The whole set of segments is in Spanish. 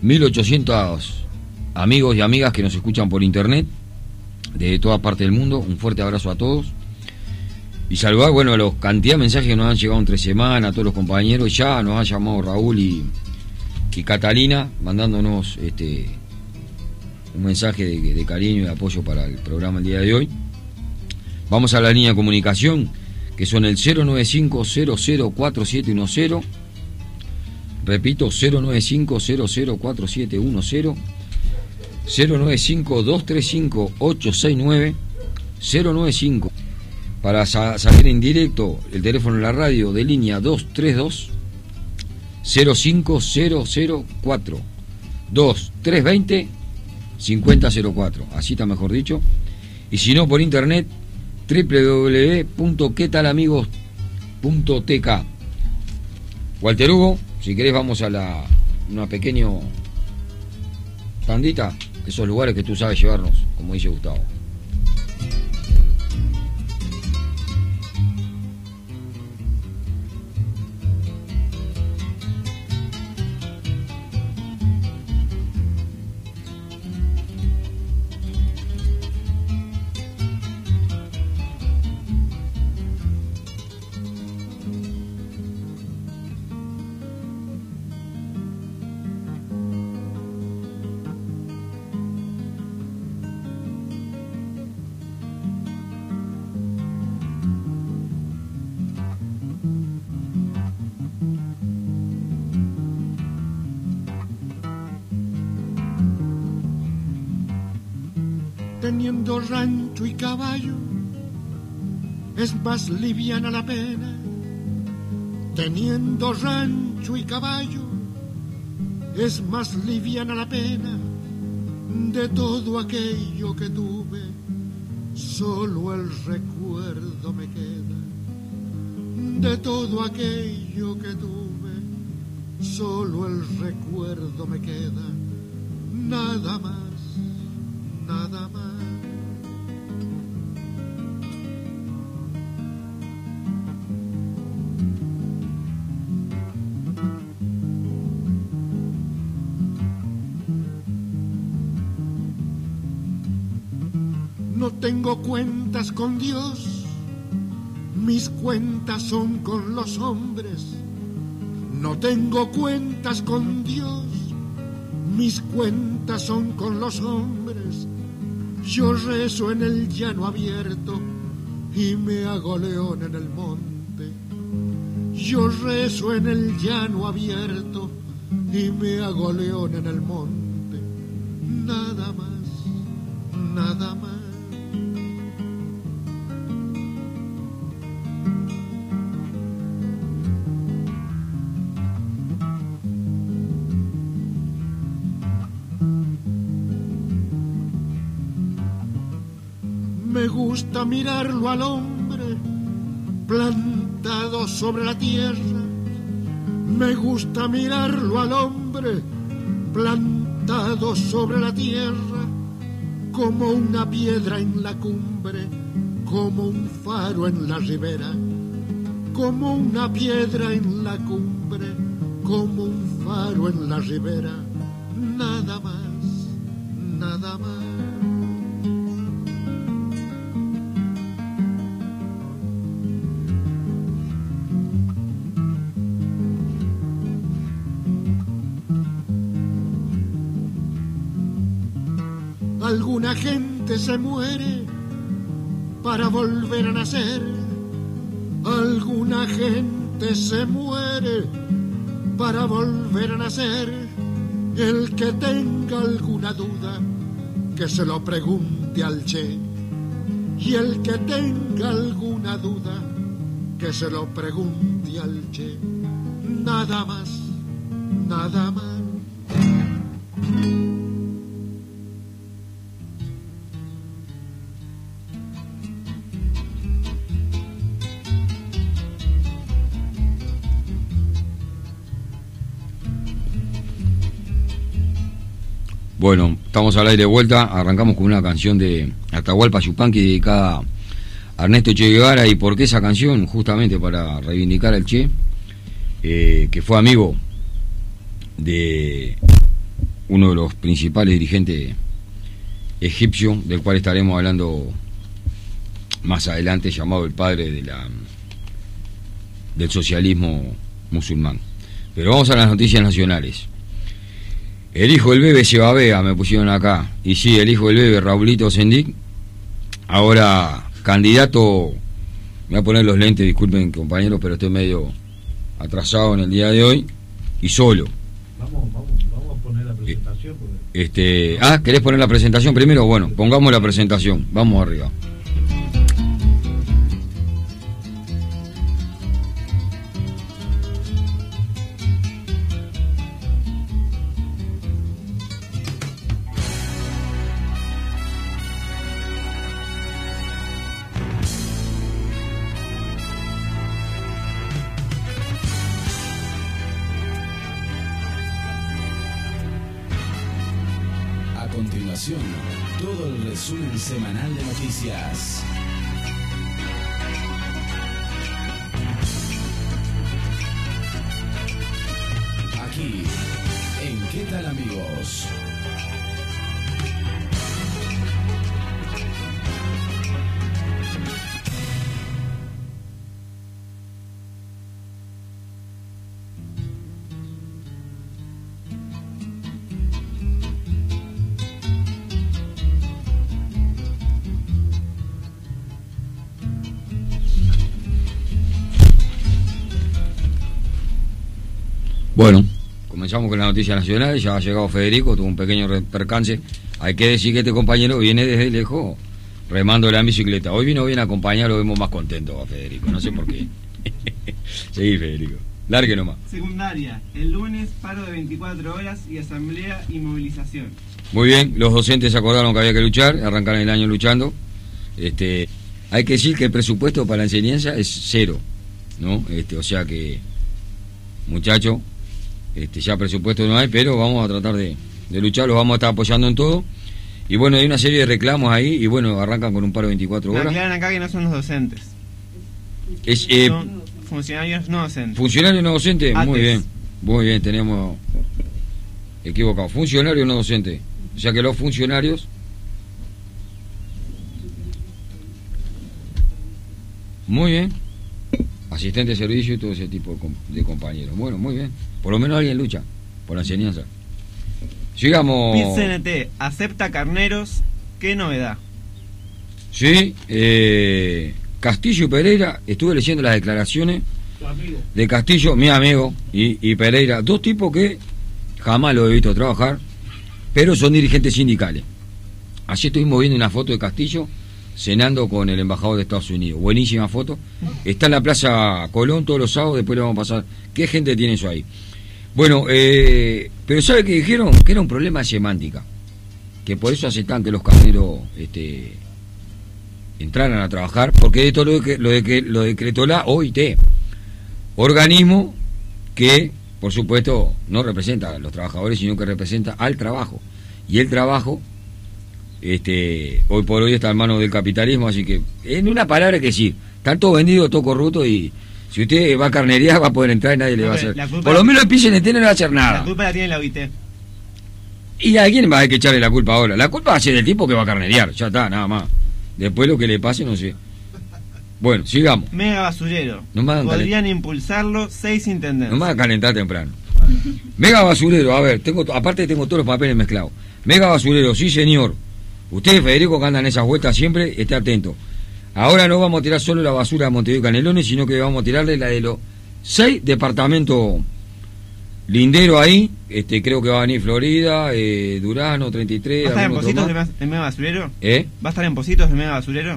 1800 amigos y amigas que nos escuchan por internet de toda parte del mundo. Un fuerte abrazo a todos y saludar, bueno, a la cantidad de mensajes que nos han llegado entre semana, a todos los compañeros. Ya nos han llamado Raúl y Catalina mandándonos un mensaje de cariño y de apoyo para el programa el día de hoy. Vamos a la línea de comunicación, que son el 095-004710. Repito, 095-004710, 095-235-869, 095. Para salir en directo, el teléfono de la radio de línea 232-05004, 2320-5004, así está mejor dicho. Y si no, por internet, www.quetalamigos.tk. Walter Hugo, si querés vamos a una pequeña tandita, esos lugares que tú sabes llevarnos, como dice Gustavo. Teniendo rancho y caballo es más liviana la pena. Teniendo rancho y caballo es más liviana la pena. De todo aquello que tuve, solo el recuerdo me queda. De todo aquello que tuve, solo el recuerdo me queda. Nada más, nada más. No tengo cuentas con Dios, mis cuentas son con los hombres. No tengo cuentas con Dios, mis cuentas son con los hombres. Yo rezo en el llano abierto y me hago león en el monte. Yo rezo en el llano abierto y me hago león en el monte. Nada más, nada más. Me gusta mirarlo al hombre plantado sobre la tierra. Me gusta mirarlo al hombre plantado sobre la tierra, como una piedra en la cumbre, como un faro en la ribera, como una piedra en la cumbre, como un faro en la ribera. Nada más, nada más. Alguna gente se muere para volver a nacer. Alguna gente se muere para volver a nacer. El que tenga alguna duda, que se lo pregunte al Che. Y el que tenga alguna duda, que se lo pregunte al Che. Nada más, nada más. Bueno, estamos al aire de vuelta, arrancamos con una canción de Atahualpa Yupanqui dedicada a Ernesto Che Guevara. ¿Y por qué esa canción? Justamente para reivindicar al Che, que fue amigo de uno de los principales dirigentes egipcios, del cual estaremos hablando más adelante, llamado el padre del socialismo musulmán. Pero vamos a las noticias nacionales. El hijo del bebé se babea, me pusieron acá. Y sí, el hijo del bebé, Raulito Sendik, ahora candidato. Me voy a poner los lentes, disculpen compañeros, pero estoy medio atrasado en el día de hoy y solo. Vamos a poner la presentación. ¿Querés poner la presentación primero? Bueno, pongamos la presentación. Vamos arriba. Todo el resumen semanal de noticias. Aquí, en ¿Qué tal, amigos? Bueno, comenzamos con las noticias nacionales. Ya ha llegado Federico, tuvo un pequeño percance. Hay que decir que este compañero viene desde lejos remando la bicicleta. Hoy vino bien acompañado, lo vemos más contento a Federico, no sé por qué. Seguí, Federico, largue nomás. Secundaria, el lunes paro de 24 horas y asamblea y movilización. Muy bien, los docentes se acordaron que había que luchar, arrancaron el año luchando. Hay que decir que el presupuesto para la enseñanza es cero, ¿no? O sea que, muchachos, ya presupuesto no hay, pero vamos a tratar de luchar, los vamos a estar apoyando en todo. Y bueno, hay una serie de reclamos ahí, y bueno, arrancan con un paro de 24 horas. Me aclaran acá que no son los docentes. Son funcionarios no docentes. Funcionarios no docentes, ATES. muy bien, tenemos equivocado. Funcionarios no docentes. O sea que los funcionarios... Muy bien. Asistente de servicio y todo ese tipo de compañeros. Bueno, muy bien. Por lo menos alguien lucha por la enseñanza. Sigamos. PIT-CNT acepta carneros. ¿Qué novedad? Sí, Castillo y Pereira, estuve leyendo las declaraciones de Castillo, mi amigo, y Pereira, dos tipos que jamás lo he visto trabajar, pero son dirigentes sindicales. Así estuvimos viendo una foto de Castillo cenando con el embajador de Estados Unidos. Buenísima foto. Está en la Plaza Colón todos los sábados, después le vamos a pasar. ¿Qué gente tiene eso ahí? Bueno, pero ¿sabe qué dijeron? Que era un problema de semántica. Que por eso aceptan que los carneros entraran a trabajar, porque esto lo decretó la OIT. Organismo que, por supuesto, no representa a los trabajadores, sino que representa al trabajo. Y el trabajo... hoy por hoy está en manos del capitalismo, así que en una palabra que sí, está todo vendido, todo corrupto, y si usted va a carnería va a poder entrar y nadie le va a hacer, por lo menos el PIT-CNT no le va a hacer nada. La culpa la tiene la OIT. ¿Y a quién va a echarle la culpa ahora? La culpa va a ser del tipo que va a carnerear, ya está, nada más. Después lo que le pase no sé. Bueno, sigamos. Mega basurero, no podrían impulsarlo 6 intendentes. No me va a calentar temprano. Mega basurero, a ver, aparte tengo todos los papeles mezclados. Mega basurero, sí señor. Usted, Federico, que anda en esas vueltas siempre, esté atento. Ahora no vamos a tirar solo la basura de Montevideo y Canelones, sino que vamos a tirarle la de los 6 departamentos linderos ahí. Creo que va a venir Florida, Durazno, 33... ¿Va a estar en Positos de Mega Basurero? ¿Va a estar en Positos de Mega Basurero?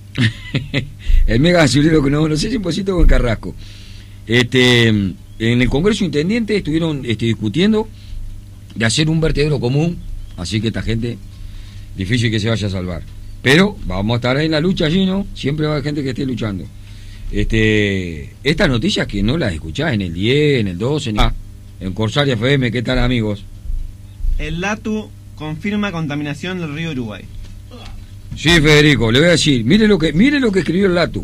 El Mega Basurero, que no sé si en Positos o en Carrasco. En el Congreso Intendente estuvieron discutiendo de hacer un vertedero común, así que esta gente... difícil que se vaya a salvar, pero vamos a estar ahí en la lucha allí, ¿no? Siempre va a haber gente que esté luchando. Estas noticias que no las escuchás en el 10, en el 12, en Corsaria FM. ¿Qué tal, amigos? El LATU confirma contaminación del río Uruguay. Sí, Federico, le voy a decir, mire lo que escribió el LATU.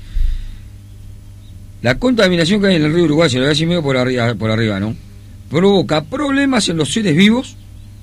La contaminación que hay en el río Uruguay, se lo voy a decir medio por arriba, ¿no? Provoca problemas en los seres vivos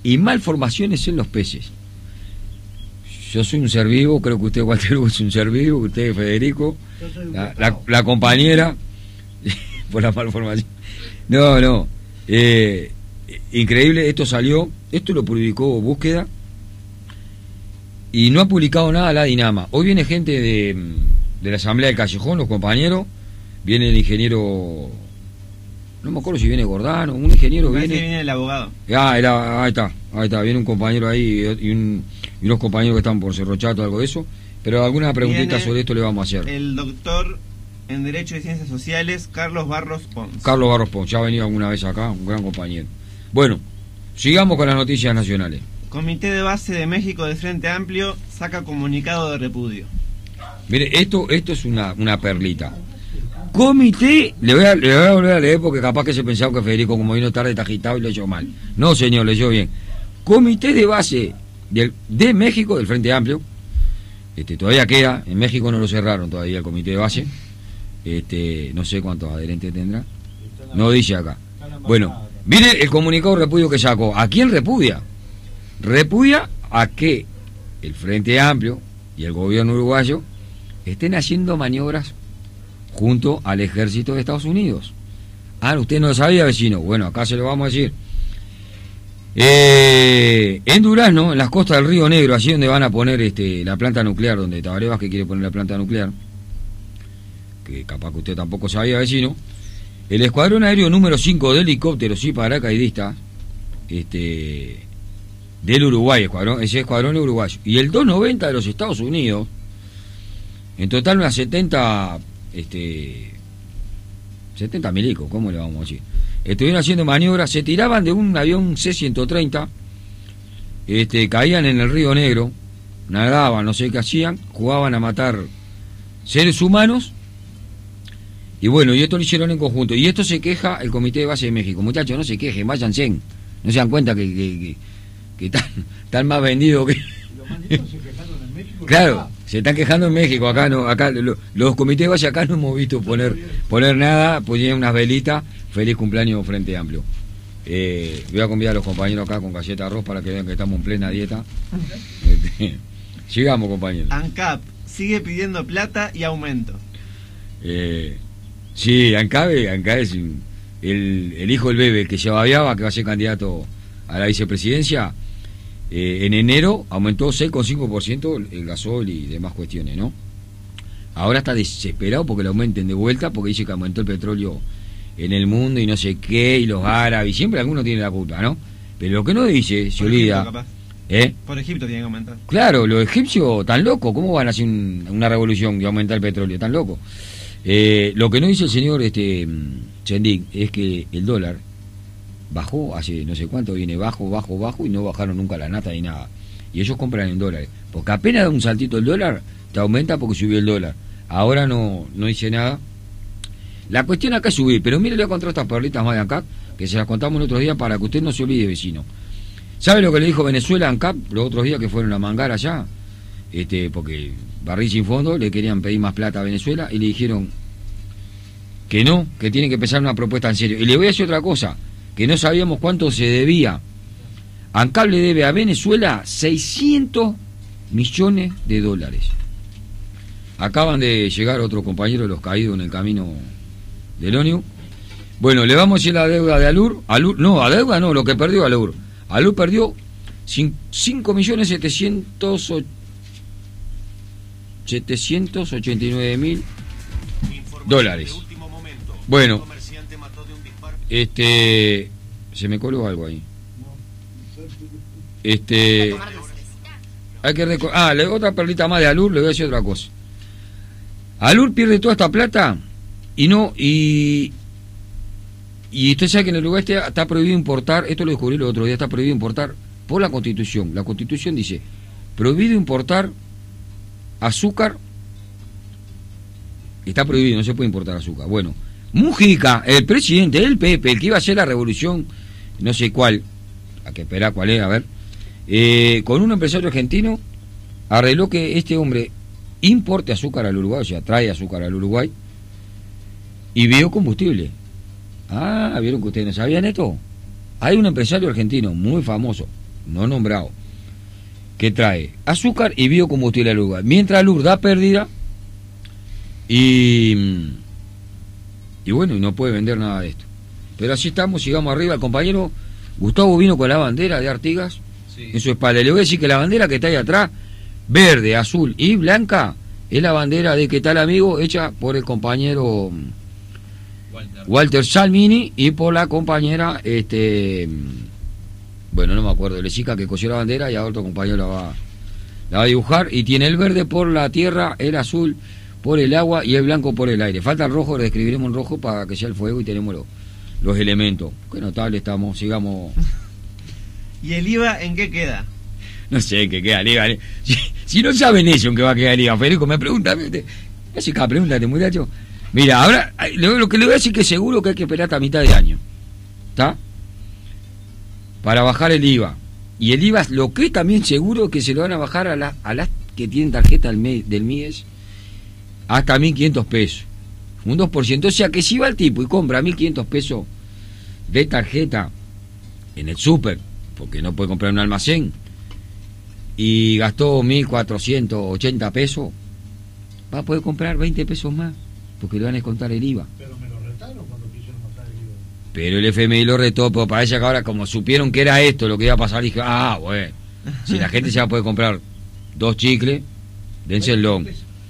y malformaciones en los peces. Yo soy un ser vivo, creo que usted, Walter Hugo, es un ser vivo, usted, Federico, la compañera, por la malformación. No, increíble, esto lo publicó Búsqueda, y no ha publicado nada la Dinama. Hoy viene gente de la Asamblea del Callejón, los compañeros, viene el ingeniero, no me acuerdo si viene Gordano, un ingeniero viene el abogado. Ahí está, viene un compañero ahí y unos compañeros que están por Cerro Chato, algo de eso, pero alguna preguntita sobre esto le vamos a hacer. El doctor en Derecho y Ciencias Sociales, Carlos Barros Pons. Carlos Barros Pons, ya ha venido alguna vez acá, un gran compañero. Bueno, sigamos con las noticias nacionales. Comité de Base de México del Frente Amplio saca comunicado de repudio. Mire, esto es una perlita. Comité, le voy a volver a leer porque capaz que se pensaba que Federico, como vino tarde, está agitado y leyó mal. No, señor, leyó bien. Comité de Base de México del Frente Amplio. Todavía queda, en México no lo cerraron todavía el comité de base. No sé cuántos adherentes tendrá. No dice acá. Bueno, mire el comunicado de repudio que sacó. ¿A quién repudia? Repudia a que el Frente Amplio y el gobierno uruguayo estén haciendo maniobras junto al ejército de Estados Unidos. ¿Usted no lo sabía, vecino? Bueno, acá se lo vamos a decir. En Durazno, en las costas del Río Negro, allí donde van a poner la planta nuclear, donde Tabaré Vázquez quiere poner la planta nuclear, que capaz que usted tampoco sabía, vecino, el escuadrón aéreo número 5 de helicópteros y paracaidistas del Uruguay, ese escuadrón es uruguayo, y el 290 de los Estados Unidos, en total unas 70 milicos, ¿cómo le vamos a decir? Estuvieron haciendo maniobras, se tiraban de un avión C-130, caían en el Río Negro, nadaban, no sé qué hacían, jugaban a matar seres humanos, y bueno, y esto lo hicieron en conjunto, y esto se queja el Comité de Base de México. Muchachos, no se quejen, váyanse, no se dan cuenta que están más vendidos que... Los malditos se quejaron en México. Claro, se están quejando en México, acá no, los comités de base acá no hemos visto poner nada, ponían unas velitas. Feliz cumpleaños Frente Amplio. Voy a convidar a los compañeros acá con galleta de arroz para que vean que estamos en plena dieta. Sigamos, compañeros. ANCAP sigue pidiendo plata y aumento. Sí, ANCAP es el hijo del bebé que se babeaba, que va a ser candidato a la vicepresidencia. En enero aumentó 6,5% el gasol y demás cuestiones, ¿no? Ahora está desesperado porque lo aumenten de vuelta, porque dice que aumentó el petróleo en el mundo y no sé qué, y los árabes, y siempre alguno tiene la culpa, ¿no? Pero lo que no dice, se olvida. Por Egipto tiene que aumentar. Claro, los egipcios tan locos, ¿cómo van a hacer una revolución y aumentar el petróleo? Tan loco. Lo que no dice el señor Chendik es que el dólar bajó hace no sé cuánto, viene bajo, y no bajaron nunca la nata ni nada. Y ellos compran en dólares. Porque apenas da un saltito el dólar, te aumenta porque subió el dólar. Ahora no dice nada. La cuestión acá es subir, pero mire, le voy a contar estas perlitas más de ANCAP, que se las contamos el otro día para que usted no se olvide, vecino. ¿Sabe lo que le dijo Venezuela a ANCAP los otros días que fueron a mangar allá? Porque Barril Sin Fondo le querían pedir más plata a Venezuela y le dijeron que no, que tienen que empezar una propuesta en serio. Y le voy a decir otra cosa, que no sabíamos cuánto se debía. ANCAP le debe a Venezuela 600 millones de dólares. Acaban de llegar otros compañeros de los caídos en el camino del ONU. Bueno, le vamos a decir la deuda de Alur. No, a deuda no, lo que perdió Alur. Alur perdió 5.789.000 dólares. Bueno, se me coló algo ahí. Hay que otra perlita más de Alur, le voy a decir otra cosa. Alur pierde toda esta plata y usted sabe que en el Uruguay está prohibido importar, esto lo descubrí el otro día, está prohibido importar por la Constitución. La Constitución dice, prohibido importar azúcar, está prohibido, no se puede importar azúcar. Bueno, Mujica, el presidente del PP, el que iba a hacer la revolución, no sé cuál, hay que esperar cuál es, a ver, con un empresario argentino, arregló que este hombre importe azúcar al Uruguay, o sea, trae azúcar al Uruguay, y biocombustible. ¿Vieron que ustedes no sabían esto? Hay un empresario argentino muy famoso, no nombrado, que trae azúcar y biocombustible al lugar. Mientras Lur da pérdida y bueno, y no puede vender nada de esto. Pero así estamos, sigamos arriba. El compañero Gustavo vino con la bandera de Artigas en su espalda. Le voy a decir que la bandera que está ahí atrás, verde, azul y blanca, es la bandera de ¿Qué tal, amigo?, hecha por el compañero Walter Salmini y por la compañera, bueno, no me acuerdo, la chica que cosió la bandera, y ahora otro compañero la va a dibujar, y tiene el verde por la tierra, el azul por el agua y el blanco por el aire. Falta el rojo, lo describiremos en rojo para que sea el fuego y tenemos los elementos. Qué notable estamos, sigamos. ¿Y el IVA en qué queda? No sé en qué queda el IVA. Si no saben eso en qué va a quedar el IVA, Federico, me pregunta, me hace cada pregunta este muchacho. Mira, ahora lo que le voy a decir que seguro que hay que esperar hasta mitad de año, ¿está? Para bajar el IVA. Y el IVA, lo que es también seguro, que se lo van a bajar a las que tienen tarjeta del MIDES hasta 1.500 pesos. Un 2%. O sea que si va el tipo y compra 1.500 pesos de tarjeta en el súper, porque no puede comprar en un almacén, y gastó 1.480 pesos, va a poder comprar 20 pesos más, porque le van a descontar el IVA. Pero me lo retaron cuando quisieron bajar el IVA. Pero el FMI lo retó, pero parece que ahora, como supieron que era esto lo que iba a pasar, dije, bueno, si la gente se va a poder comprar 2 chicles, dénselo.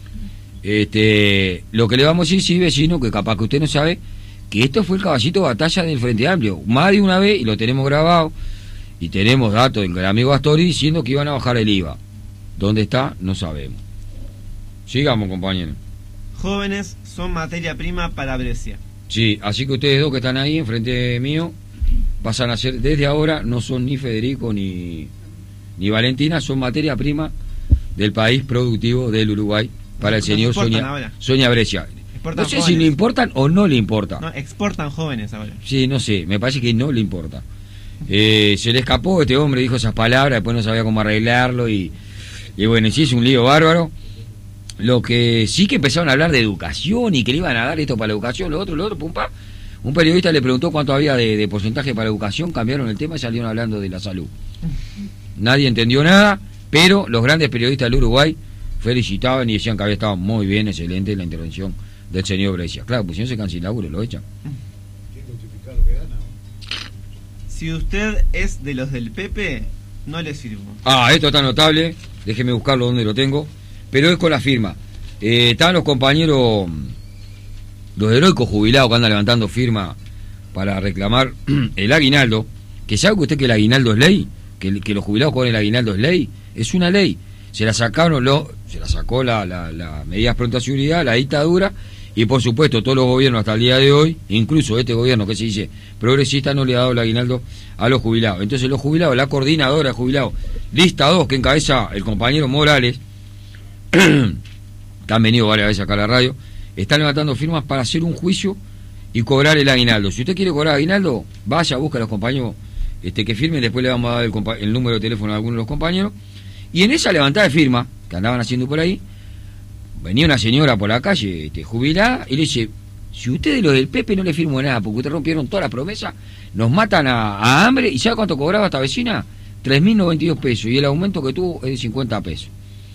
Lo que le vamos a decir, sí, vecino, que capaz que usted no sabe, que esto fue el caballito de batalla del Frente Amplio, más de una vez, y lo tenemos grabado, y tenemos datos del amigo Astori diciendo que iban a bajar el IVA. ¿Dónde está? No sabemos. Sigamos, compañeros. Jóvenes son materia prima para Brescia. Sí, así que ustedes dos que están ahí enfrente mío pasan a ser, desde ahora, no son ni Federico ni Valentina, son materia prima del país productivo del Uruguay para el señor Sonia Brescia. No sé si le importan o no le importa. No, exportan jóvenes ahora. Sí, no sé, me parece que no le importa. Se le escapó, este hombre dijo esas palabras, después no sabía cómo arreglarlo y bueno, sí es un lío bárbaro. Lo que sí que empezaron a hablar de educación y que le iban a dar esto para la educación, lo otro, pum, pa. Un periodista le preguntó cuánto había de porcentaje para educación, cambiaron el tema y salieron hablando de la salud. Nadie entendió nada, pero los grandes periodistas del Uruguay felicitaban y decían que había estado muy bien, excelente la intervención del señor Brescia. Claro, pues si no se cansa el laburo, lo echan. Si usted es de los del Pepe, no les firmo. Esto está notable, déjeme buscarlo donde lo tengo, pero es con la firma. Están los compañeros, los heroicos jubilados que andan levantando firma para reclamar el aguinaldo, que sabe que usted que el aguinaldo es ley, que los jubilados cobren el aguinaldo es ley, es una ley. Se la sacó la medidas pronta seguridad, la dictadura, y por supuesto todos los gobiernos hasta el día de hoy, incluso este gobierno que se dice progresista, no le ha dado el aguinaldo a los jubilados. Entonces los jubilados, la coordinadora de jubilados, lista 2 que encabeza el compañero Morales, que han venido varias veces acá a la radio, están levantando firmas para hacer un juicio y cobrar el aguinaldo. Si usted quiere cobrar aguinaldo, vaya, busca a los compañeros que firmen, después le vamos a dar el número de teléfono a algunos de los compañeros. Y en esa levantada de firma que andaban haciendo por ahí, venía una señora por la calle jubilada y le dice: si ustedes los del Pepe no le firmo nada porque ustedes rompieron toda la promesa, nos matan a hambre. ¿Y sabe cuánto cobraba esta vecina? 3.092 pesos, y el aumento que tuvo es de 50 pesos.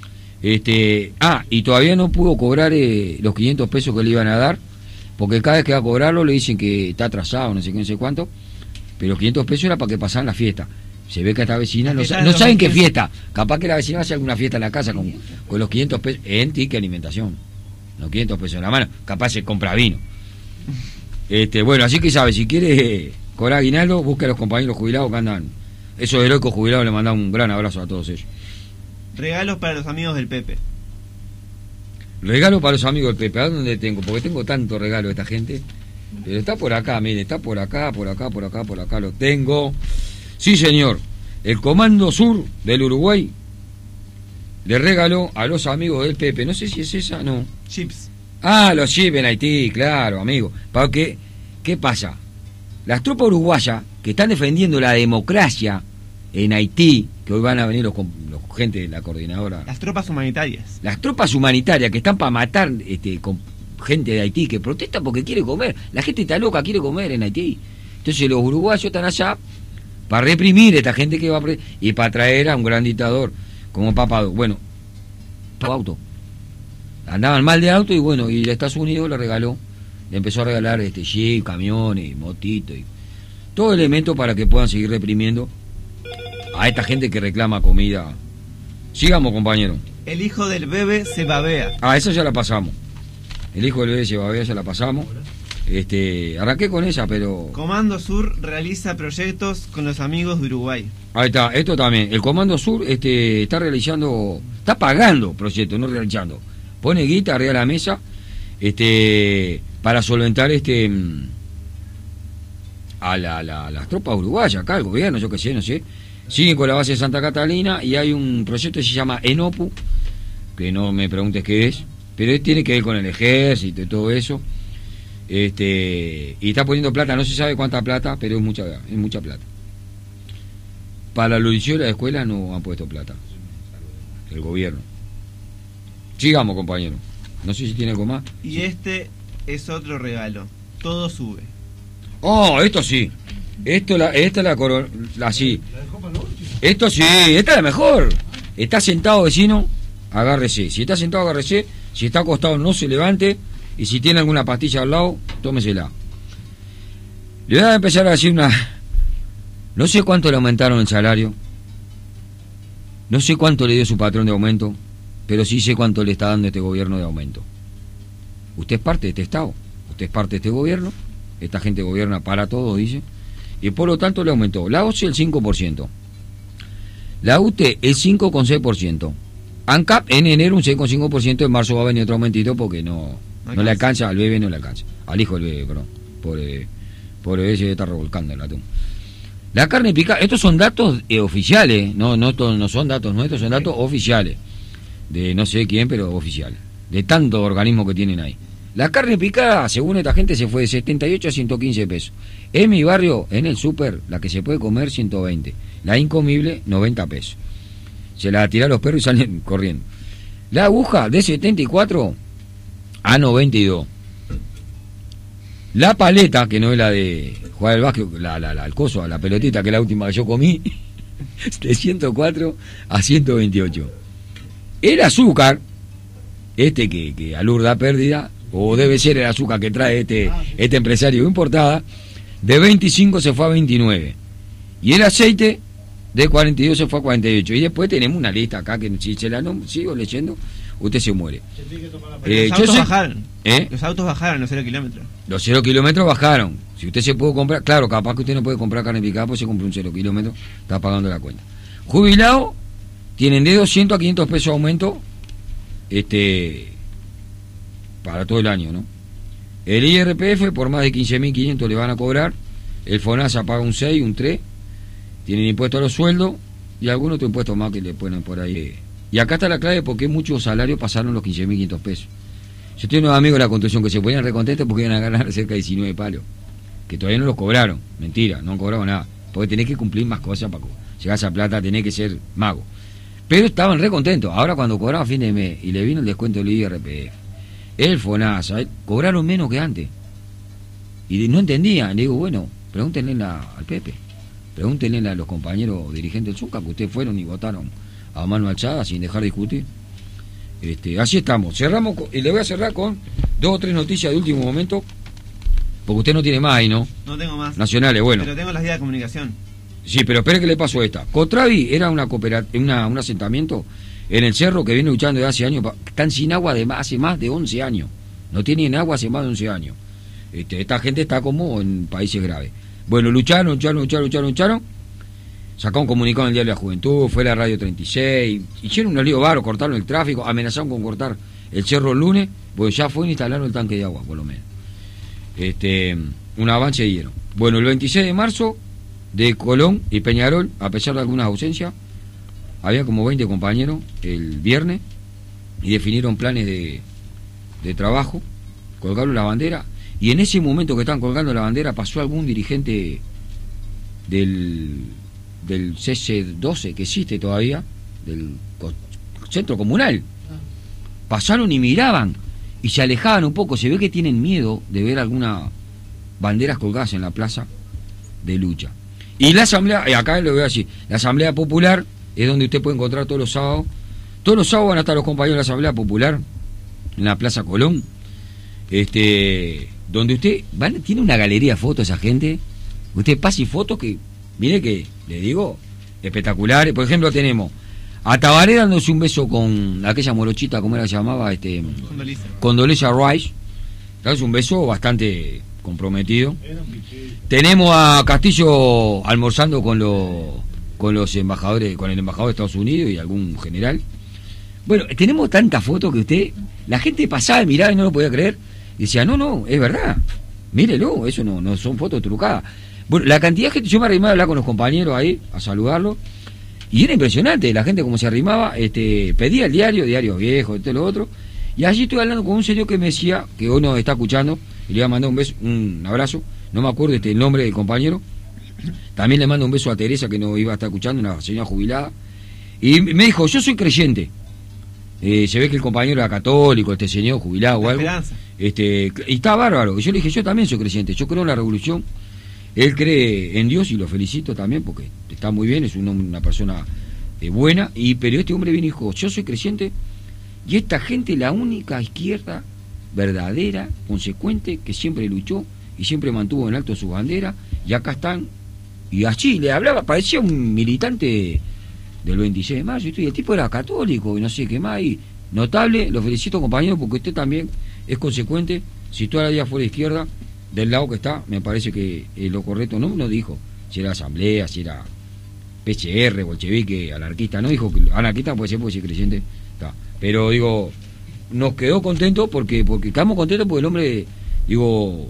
Y todavía no pudo cobrar los 500 pesos que le iban a dar, porque cada vez que va a cobrarlo le dicen que está atrasado, no sé qué, no sé cuánto, pero los 500 pesos era para que pasaran la fiesta. Se ve que a esta vecina no saben qué fiesta. Capaz que la vecina va a hacer alguna fiesta en la casa con los 500 pesos en ticket alimentación. Los 500 pesos en la mano. Capaz se compra vino. Bueno, así que sabe, si quiere cobrar aguinaldo, busque a los compañeros jubilados que andan. Esos heroicos jubilados, le mandan un gran abrazo a todos ellos. Regalos para los amigos del Pepe. Regalo para los amigos del Pepe. ¿A dónde tengo? Porque tengo tanto regalo de esta gente. Pero está por acá, mire, está por acá, lo tengo. Sí, señor, el Comando Sur del Uruguay le regaló a los amigos del Pepe, no sé si es esa, no. Chips. Los chips en Haití, claro, amigo. Porque, ¿qué pasa? Las tropas uruguayas que están defendiendo la democracia en Haití, que hoy van a venir los gente de la coordinadora. Las tropas humanitarias. Las tropas humanitarias que están para matar con gente de Haití que protesta porque quiere comer. La gente está loca, quiere comer en Haití. Entonces los uruguayos están allá para reprimir a esta gente que va y para traer a un gran dictador como Papado. Bueno, todo auto. Andaban mal de auto y bueno, y Estados Unidos le empezó a regalar jeep, camiones, motitos y todo elemento para que puedan seguir reprimiendo a esta gente que reclama comida. Sigamos, compañero. El hijo del bebé se babea. Esa ya la pasamos. El hijo del bebé se babea, ya la pasamos. Arranqué con esa, pero... Comando Sur realiza proyectos con los amigos de Uruguay. Ahí está, esto también. El Comando Sur está pagando proyectos, no realizando. Pone guita arriba de la mesa para solventar a las tropas uruguayas, acá el gobierno, yo qué sé, no sé. Siguen con la base de Santa Catalina y hay un proyecto que se llama ENOPU, que no me preguntes qué es, pero tiene que ver con el ejército y todo eso. Y está poniendo plata, no se sabe cuánta plata, pero es mucha plata. Para los liceos de la escuela no han puesto plata, el gobierno. Sigamos, compañero. No sé si tiene algo más. Y este es otro regalo. Todo sube. Oh, esto sí. Esta es la corona. Sí. Esto sí, esta es la mejor. Está sentado, vecino, agárrese. Si está sentado, agárrese. Si está acostado, no se levante. Y si tiene alguna pastilla al lado, tómesela. Le voy a empezar a decir no sé cuánto le aumentaron el salario. No sé cuánto le dio su patrón de aumento. Pero sí sé cuánto le está dando este gobierno de aumento. Usted es parte de este Estado. Usted es parte de este gobierno. Esta gente gobierna para todo, dice. Y por lo tanto le aumentó la OCE el 5%. La UTE el 5,6%. ANCAP en enero un 6,5%. En marzo va a venir otro aumentito porque no le alcanza. Al bebé no le alcanza. Al hijo del bebé, perdón. Por bebé se está revolcando en la tumba. La carne picada, estos son datos oficiales. No son datos nuestros, son datos oficiales. De no sé quién, pero oficiales. De tantos organismos que tienen ahí. La carne picada, según esta gente, se fue de 78 a 115 pesos. En mi barrio, en el súper, la que se puede comer, 120. La incomible, 90 pesos. Se la tiran los perros y salen corriendo. La aguja, de 74 a 92. La paleta, que no es la de jugar al básquet, el coso, la pelotita, que es la última que yo comí, de 104 a 128. El azúcar, que a Lourdes da pérdida, o debe ser el azúcar que trae este empresario importada, de 25 se fue a 29. Y el aceite de 42 se fue a 48. Y después tenemos una lista acá que si se la sigo leyendo, usted se muere. Los autos bajaron. Los autos bajaron los 0 kilómetros. Los 0 kilómetros bajaron. Si usted se puede comprar, claro, capaz que usted no puede comprar carne picada, pues se compra un 0 kilómetro, está pagando la cuenta. Jubilado, tienen de 200 a 500 pesos aumento, para todo el año, ¿no? El IRPF por más de 15.500 le van a cobrar. El FONASA paga un 6, un 3. Tienen impuesto a los sueldos y algunos otros impuestos más que le ponen por ahí. Y acá está la clave porque muchos salarios pasaron los 15.500 pesos. Yo tengo unos amigos de la construcción que se ponían recontentos porque iban a ganar cerca de 19 palos, que todavía no los cobraron. Mentira, no han cobrado nada, porque tenés que cumplir más cosas para llegar a esa plata, tenés que ser mago. Pero estaban recontentos. Ahora cuando cobraban a fin de mes y le vino el descuento del IRPF, el FONASA, cobraron menos que antes. Y no entendían. Le digo, bueno, pregúntenle al Pepe, pregúntenle a los compañeros dirigentes del Zucca, que ustedes fueron y votaron a mano alzada sin dejar de discutir. Así estamos. Cerramos y le voy a cerrar con 2 o 3 noticias de último momento, porque usted no tiene más ahí, ¿no? No tengo más. Nacionales, bueno. Pero tengo las vías de comunicación. Sí, pero espere que le pasó esta. Cotravi era un asentamiento en el cerro que viene luchando desde hace años. Están sin agua hace más de 11 años. No tienen agua hace más de 11 años. Esta gente está como en países graves. Bueno, lucharon. Sacaron un comunicado en el Diario de la Juventud, fue la Radio 36, hicieron un lío bárbaro, cortaron el tráfico, amenazaron con cortar el cerro el lunes, pues ya fue e instalaron el tanque de agua, por lo menos. Un avance dieron. Bueno, el 26 de marzo, de Colón y Peñarol, a pesar de algunas ausencias, había como 20 compañeros el viernes y definieron planes de trabajo, colgaron la bandera, y en ese momento que estaban colgando la bandera pasó algún dirigente del CC12 que existe todavía, del centro comunal. Pasaron y miraban y se alejaban un poco. Se ve que tienen miedo de ver algunas banderas colgadas en la plaza de lucha. Y la asamblea, acá lo veo así, la asamblea popular es donde usted puede encontrar todos los sábados. Todos los sábados van a estar los compañeros de la asamblea popular en la Plaza Colón. Donde usted tiene una galería de fotos esa gente. Usted pasa y fotos que, mire que, le digo, espectaculares. Por ejemplo, tenemos a Tabaré dándose un beso con aquella morochita, ¿cómo era que se llamaba? Condoleezza Rice. Es un beso bastante comprometido. Tenemos a Castillo almorzando con los embajadores, con el embajador de Estados Unidos y algún general. Bueno, tenemos tantas fotos que la gente pasaba y miraba y no lo podía creer. Y decía, no, es verdad, mírelo, eso no son fotos trucadas. Bueno, la cantidad de gente, yo me arrimaba a hablar con los compañeros ahí, a saludarlos, y era impresionante, la gente como se arrimaba, pedía el diario viejo, todo lo otro, y allí estoy hablando con un señor que me decía, que hoy nos está escuchando, y le iba a mandar un beso, un abrazo, no me acuerdo el nombre del compañero, también le mando un beso a Teresa, que nos iba a estar escuchando, una señora jubilada, y me dijo, yo soy creyente. Se ve que el compañero era católico, este señor jubilado o algo. Y está bárbaro. Y yo le dije, yo también soy creyente, yo creo en la revolución. Él cree en Dios y lo felicito también porque está muy bien, es una persona buena. Pero este hombre viene y dijo, yo soy creyente y esta gente la única izquierda verdadera, consecuente, que siempre luchó y siempre mantuvo en alto su bandera. Y acá están. Y así le hablaba, parecía un militante del 26 de mayo, y el tipo era católico y no sé qué más, y notable, lo felicito compañero porque usted también es consecuente, si toda la vida fue la izquierda, del lado que está, me parece que lo correcto, no dijo si era asamblea, si era PCR, bolchevique, anarquista, no dijo que anarquista puede ser porque es creyente, está. Pero digo, nos quedó contento porque estamos contentos porque el hombre, digo,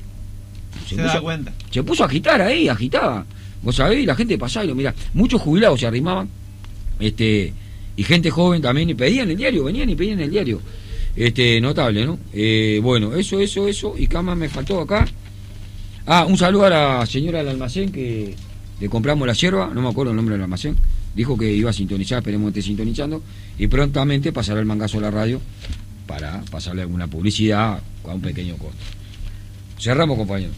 se puso a agitar ahí, agitaba, vos sabés, y la gente pasaba y lo miraba, muchos jubilados se arrimaban, y gente joven también, y pedían el diario, venían y pedían el diario, notable, ¿no? Bueno, eso, y qué más me faltó acá. Un saludo a la señora del almacén que le compramos la yerba, no me acuerdo el nombre del almacén, dijo que iba a sintonizar, esperemos que esté sintonizando, y prontamente pasará el mangazo a la radio para pasarle alguna publicidad a un pequeño costo. Cerramos, compañero.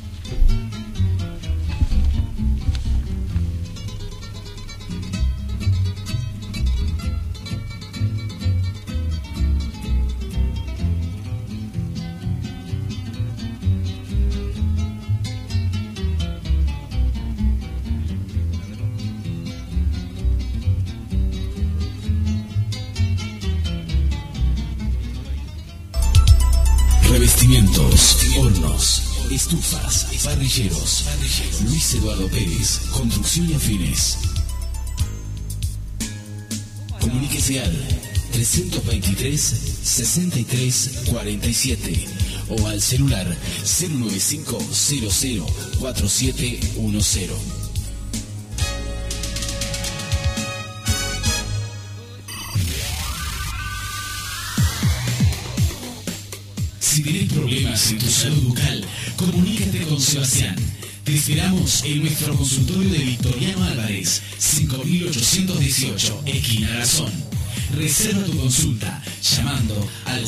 Revestimientos, hornos, estufas, parrilleros. Luis Eduardo Pérez, Construcción y Afines. Comuníquese al 323-63-47 o al celular 095-004710. Si tienes problemas en tu salud bucal, comunícate con Sebastián. Te esperamos en nuestro consultorio de Victoriano Álvarez, 5818, esquina Garzón. Reserva tu consulta llamando al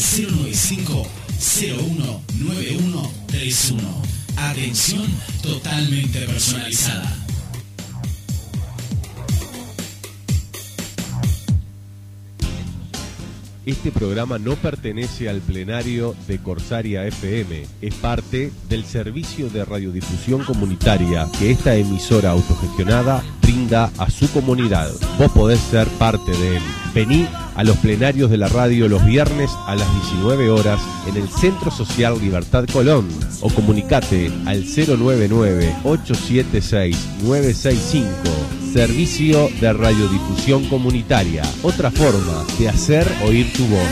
095-019131. Atención totalmente personalizada. Este programa no pertenece al plenario de Corsaria FM, es parte del servicio de radiodifusión comunitaria que esta emisora autogestionada brinda a su comunidad. Vos podés ser parte de él. Vení a los plenarios de la radio los viernes a las 19 horas en el Centro Social Libertad Colón o comunicate al 099-876-965. Servicio de radiodifusión comunitaria, otra forma de hacer oír tu voz.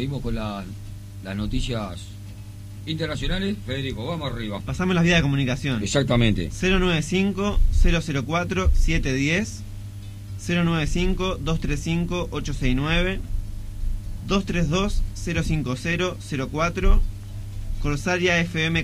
seguimos con las noticias internacionales. Federico, vamos arriba. Pasamos las vías de comunicación. Exactamente. 095-004-710, 095-235-869, 232-050-04, Corsaria FM,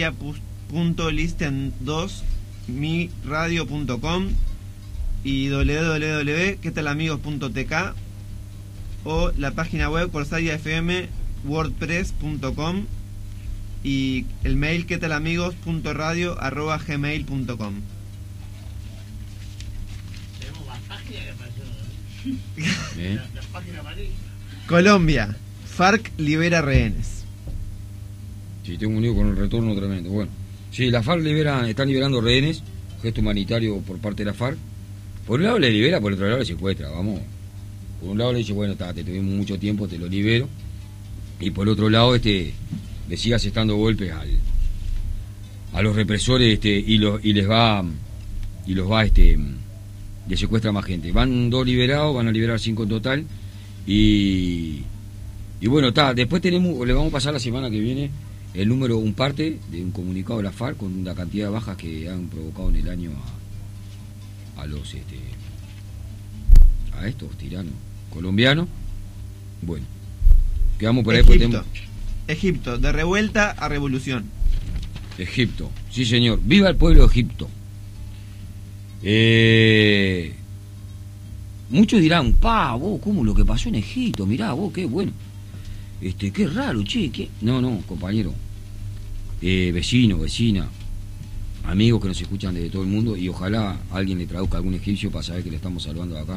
corsaria.listen2miradio.com y www.quetalamigos.tk o la página web corsariafm.wordpress.com y el mail quetalamigos.radio@gmail.com. Tenemos más páginas que pasó, la página amarilla. Colombia, FARC libera rehenes. Sí, tengo un lío con el retorno tremendo. Bueno, sí, la FARC están liberando rehenes, gesto humanitario por parte de la FARC. Por un lado le libera, por el otro lado le secuestra, vamos. Por un lado le dice, bueno, te tuvimos mucho tiempo, te lo libero. Y por otro lado, le sigue asestando golpes a los represores, le secuestra más gente. Van 2 liberados, van a liberar 5 en total. Y bueno, después le vamos a pasar la semana que viene el número, un parte de un comunicado de la FARC con la cantidad de bajas que han provocado en el año a estos tiranos colombianos. Bueno, quedamos por ahí. Egipto, de revuelta a revolución. Egipto, sí señor, viva el pueblo de Egipto. Muchos dirán, vos, ¿cómo lo que pasó en Egipto? Mirá, vos, qué bueno. Qué raro, che, qué. No, compañero. Vecino, vecina, amigos que nos escuchan desde todo el mundo, y ojalá alguien le traduzca a algún egipcio para saber que le estamos saludando acá.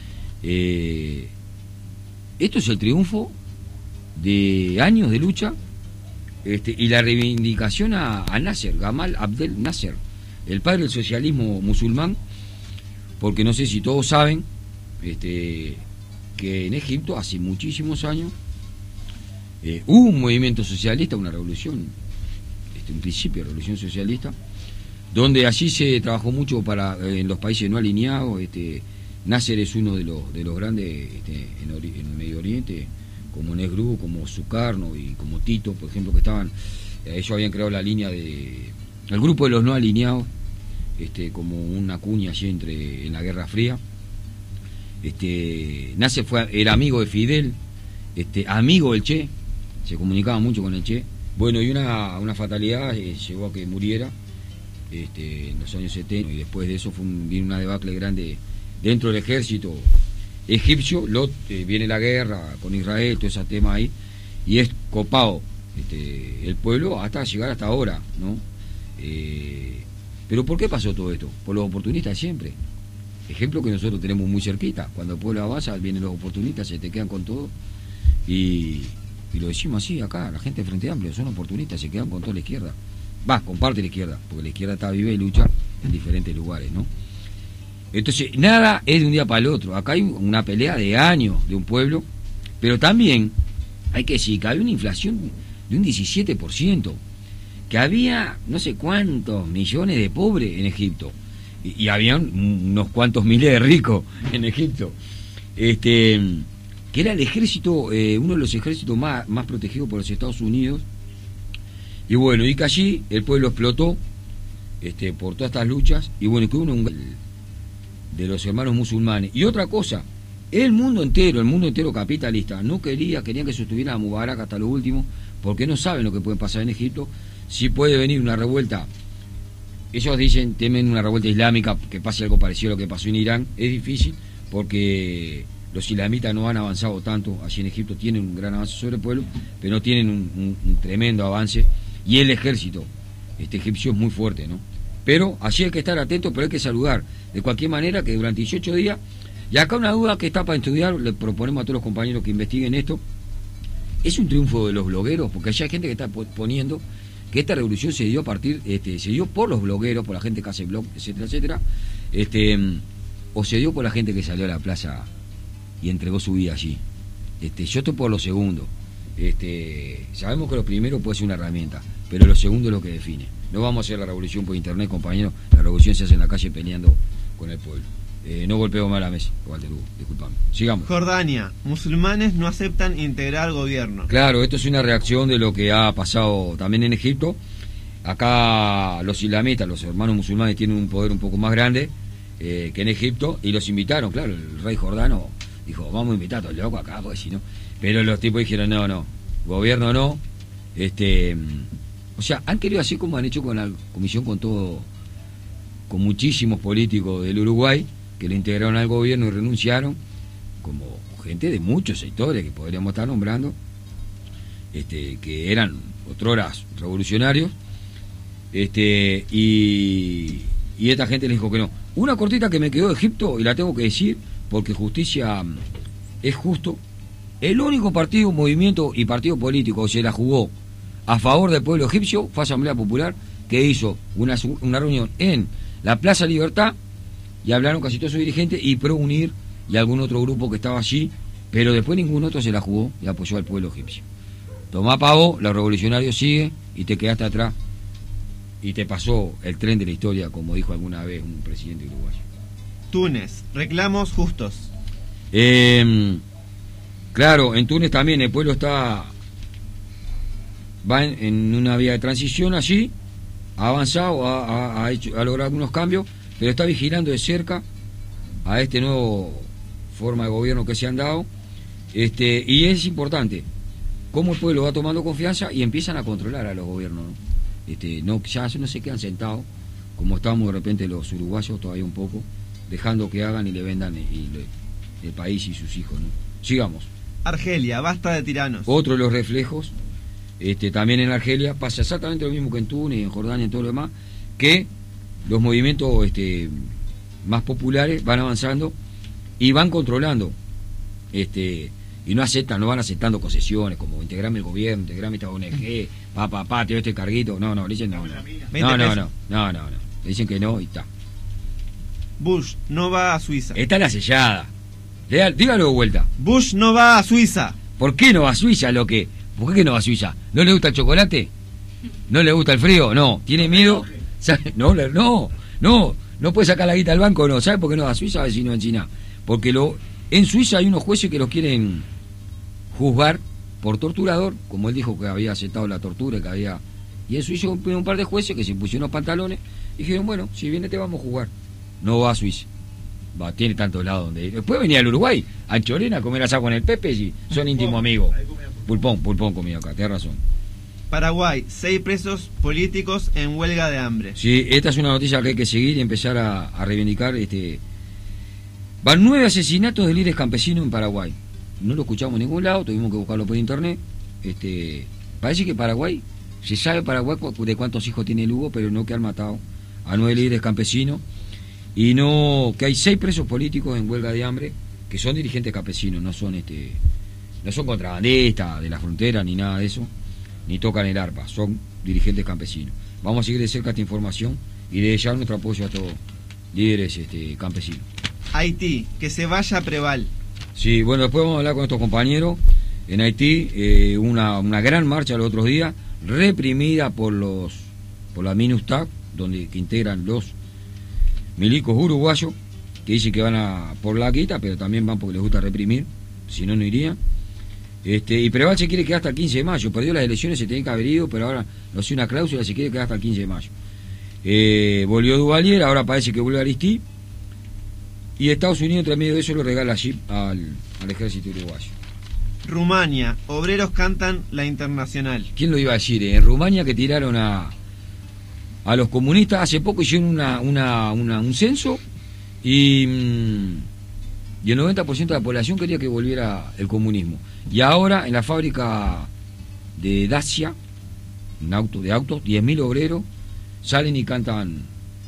Esto es el triunfo de años de lucha, y la reivindicación a Nasser, Gamal Abdel Nasser, el padre del socialismo musulmán, porque no sé si todos saben que en Egipto hace muchísimos años hubo un movimiento socialista, una revolución, un principio de revolución socialista, donde allí se trabajó mucho en los países no alineados. Nasser es uno de los grandes en el Medio Oriente, como Negru, como Sukarno y como Tito, por ejemplo, que estaban, ellos habían creado la línea el grupo de los no alineados, como una cuña allí en la Guerra Fría. Nasser era amigo de Fidel, amigo del Che, se comunicaba mucho con el Che. Bueno, y una fatalidad llegó a que muriera en los años 70, y después de eso vino una debacle grande dentro del ejército egipcio. Viene la guerra con Israel, todo ese tema ahí, y es copado el pueblo hasta llegar hasta ahora, ¿no? Pero ¿por qué pasó todo esto? Por los oportunistas siempre. Ejemplo que nosotros tenemos muy cerquita. Cuando el pueblo avanza, vienen los oportunistas, se te quedan con todo, y lo decimos así acá, la gente de Frente Amplio son oportunistas, se quedan con toda la izquierda. Con parte de la izquierda, porque la izquierda está viva y lucha en diferentes lugares, ¿no? Entonces, nada es de un día para el otro. Acá hay una pelea de años de un pueblo, pero también hay que decir que había una inflación de un 17%, que había no sé cuántos millones de pobres en Egipto, y había unos cuantos miles de ricos en Egipto, que era el ejército, uno de los ejércitos más protegidos por los Estados Unidos. Y bueno, y que allí el pueblo explotó por todas estas luchas, y bueno, que uno de los hermanos musulmanes. Y otra cosa, el mundo entero capitalista querían que sostuviera a Mubarak hasta lo último, porque no saben lo que puede pasar en Egipto. Si puede venir una revuelta, ellos temen una revuelta islámica, que pase algo parecido a lo que pasó en Irán. Es difícil, porque los islamitas no han avanzado tanto allí en Egipto, tienen un gran avance sobre el pueblo, pero no tienen un tremendo avance, y el ejército egipcio es muy fuerte, ¿no? Pero allí hay que estar atentos, pero hay que saludar de cualquier manera que durante 18 días, y acá una duda que está para estudiar, le proponemos a todos los compañeros que investiguen esto. Es un triunfo de los blogueros, porque allá hay gente que está poniendo que esta revolución se dio se dio por los blogueros, por la gente que hace blog, etcétera, etcétera, o se dio por la gente que salió a la plaza y entregó su vida allí. Yo estoy por lo segundo. Sabemos que lo primero puede ser una herramienta, pero lo segundo es lo que define. No vamos a hacer la revolución por internet, compañeros. La revolución se hace en la calle peleando con el pueblo. No golpeo mal a la mesa, Walter Hugo, disculpame. Sigamos. Jordania, musulmanes no aceptan integrar al gobierno. Claro, esto es una reacción de lo que ha pasado también en Egipto. Acá los islamitas, los hermanos musulmanes, tienen un poder un poco más grande que en Egipto, y los invitaron, claro, el rey jordano dijo, vamos a invitar a todos los locos acá, porque si no... Pero los tipos dijeron, no, gobierno no. O sea, han querido así como han hecho con la comisión, con muchísimos políticos del Uruguay, que le integraron al gobierno y renunciaron, como gente de muchos sectores que podríamos estar nombrando, que eran otroras revolucionarios, y esta gente les dijo que no. Una cortita que me quedó de Egipto, y la tengo que decir, porque justicia es justo. El único partido, movimiento y partido político que se la jugó a favor del pueblo egipcio fue Asamblea Popular, que hizo una reunión en la Plaza Libertad, y hablaron casi todos sus dirigentes, y Pro Unir y algún otro grupo que estaba allí, pero después ningún otro se la jugó y apoyó al pueblo egipcio. Tomá pavo, los revolucionarios sigue, y te quedaste atrás, y te pasó el tren de la historia, como dijo alguna vez un presidente uruguayo. Túnez, reclamos justos. Claro, en Túnez también el pueblo va en una vía de transición allí, ha avanzado, ha logrado algunos cambios, pero está vigilando de cerca a este nuevo forma de gobierno que se han dado, y es importante cómo el pueblo va tomando confianza y empiezan a controlar a los gobiernos, ¿no? Ya no se quedan sentados como estamos de repente los uruguayos todavía un poco, dejando que hagan y le vendan el país y sus hijos, ¿no? Sigamos. Argelia, basta de tiranos. Otro de los reflejos, también en Argelia pasa exactamente lo mismo que en Túnez, en Jordania, en todo lo demás, que los movimientos más populares van avanzando y van controlando, y no van aceptando concesiones como integrame el gobierno, integrame esta ONG, te doy este carguito. No, le dicen no. No. Le dicen que no y está. Bush no va a Suiza. Esta es la sellada. Dígalo de vuelta. Bush no va a Suiza. ¿Por qué no va a Suiza? ¿Por qué no va a Suiza? ¿No le gusta el chocolate? ¿No le gusta el frío? No. ¿Tiene miedo? No puede sacar la guita del banco, no. ¿Sabe por qué no va a Suiza, vecino en China? Porque en Suiza hay unos jueces que los quieren juzgar por torturador, como él dijo que había aceptado la tortura, y en Suiza hay un par de jueces que se pusieron los pantalones y dijeron, bueno, si viene te vamos a jugar. No va a Suiza. Tiene tantos lados donde ir. Después venía al Uruguay, a Chorena, a comer asado con el Pepe, y son íntimos amigos. Pulpón comido acá, tenés razón. Paraguay, 6 presos políticos en huelga de hambre. Sí, esta es una noticia que hay que seguir y empezar a reivindicar. Van 9 asesinatos de líderes campesinos en Paraguay. No lo escuchamos en ningún lado, tuvimos que buscarlo por internet. Parece que Paraguay, se sabe Paraguay de cuántos hijos tiene el Hugo, pero no que han matado a 9 líderes campesinos, y no que hay 6 presos políticos en huelga de hambre que son dirigentes campesinos, no son contrabandistas de la frontera ni nada de eso, ni tocan el arpa, son dirigentes campesinos. Vamos a seguir de cerca esta información y de echar nuestro apoyo a todos líderes campesinos. Haití, que se vaya Preval. Sí, bueno, después vamos a hablar con estos compañeros. En Haití, una gran marcha los otros días, reprimida por la MINUSTAH, que integran los milicos uruguayos, que dicen que van por la quita, pero también van porque les gusta reprimir, si no, no irían. Y Preval se quiere quedar hasta el 15 de mayo, perdió las elecciones, se tenía que haber ido, pero ahora no sé, una cláusula, se quiere quedar hasta el 15 de mayo. Volvió Duvalier, ahora parece que vuelve Aristí, y Estados Unidos, entre medio de eso, le regala jeep al ejército uruguayo. Rumania, obreros cantan la Internacional. ¿Quién lo iba a decir? En Rumania, que tiraron a los comunistas, hace poco hicieron un censo, y el 90% de la población quería que volviera el comunismo. Y ahora en la fábrica de Dacia, de autos, 10.000 obreros salen y cantan,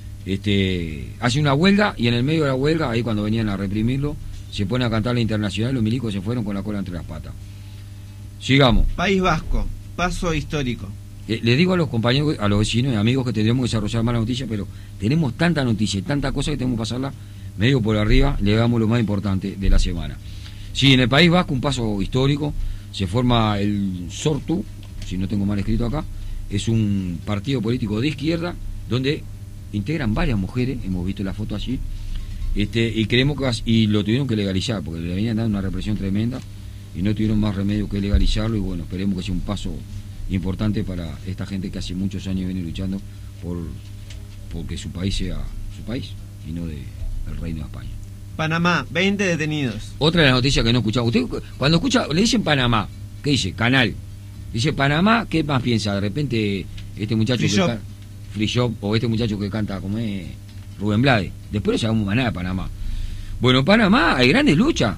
hacen una huelga, y en el medio de la huelga, ahí cuando venían a reprimirlo, se ponen a cantar la Internacional, los milicos se fueron con la cola entre las patas. Sigamos. País Vasco, paso histórico. Les digo a los compañeros, a los vecinos y amigos, que tendremos que desarrollar más noticias, pero tenemos tanta noticia y tanta cosa que tenemos que pasarla medio por arriba, le damos lo más importante de la semana. Sí, en el País Vasco, un paso histórico, se forma el Sortu, si no tengo mal escrito acá, es un partido político de izquierda, donde integran varias mujeres, hemos visto la foto allí, Y creemos que y lo tuvieron que legalizar, porque le venían dando una represión tremenda y no tuvieron más remedio que legalizarlo. Y bueno, esperemos que sea un paso importante para esta gente que hace muchos años viene luchando porque su país sea su país y no del Reino de España. Panamá, 20 detenidos. Otra de las noticias que no escuchaba. Usted cuando escucha, le dicen Panamá, ¿qué dice? Canal. Dice Panamá, ¿qué más piensa? De repente este muchacho Free Shop, o este muchacho que canta como es Rubén Blades. Después no sabemos más nada de Panamá. Bueno, Panamá hay grandes luchas.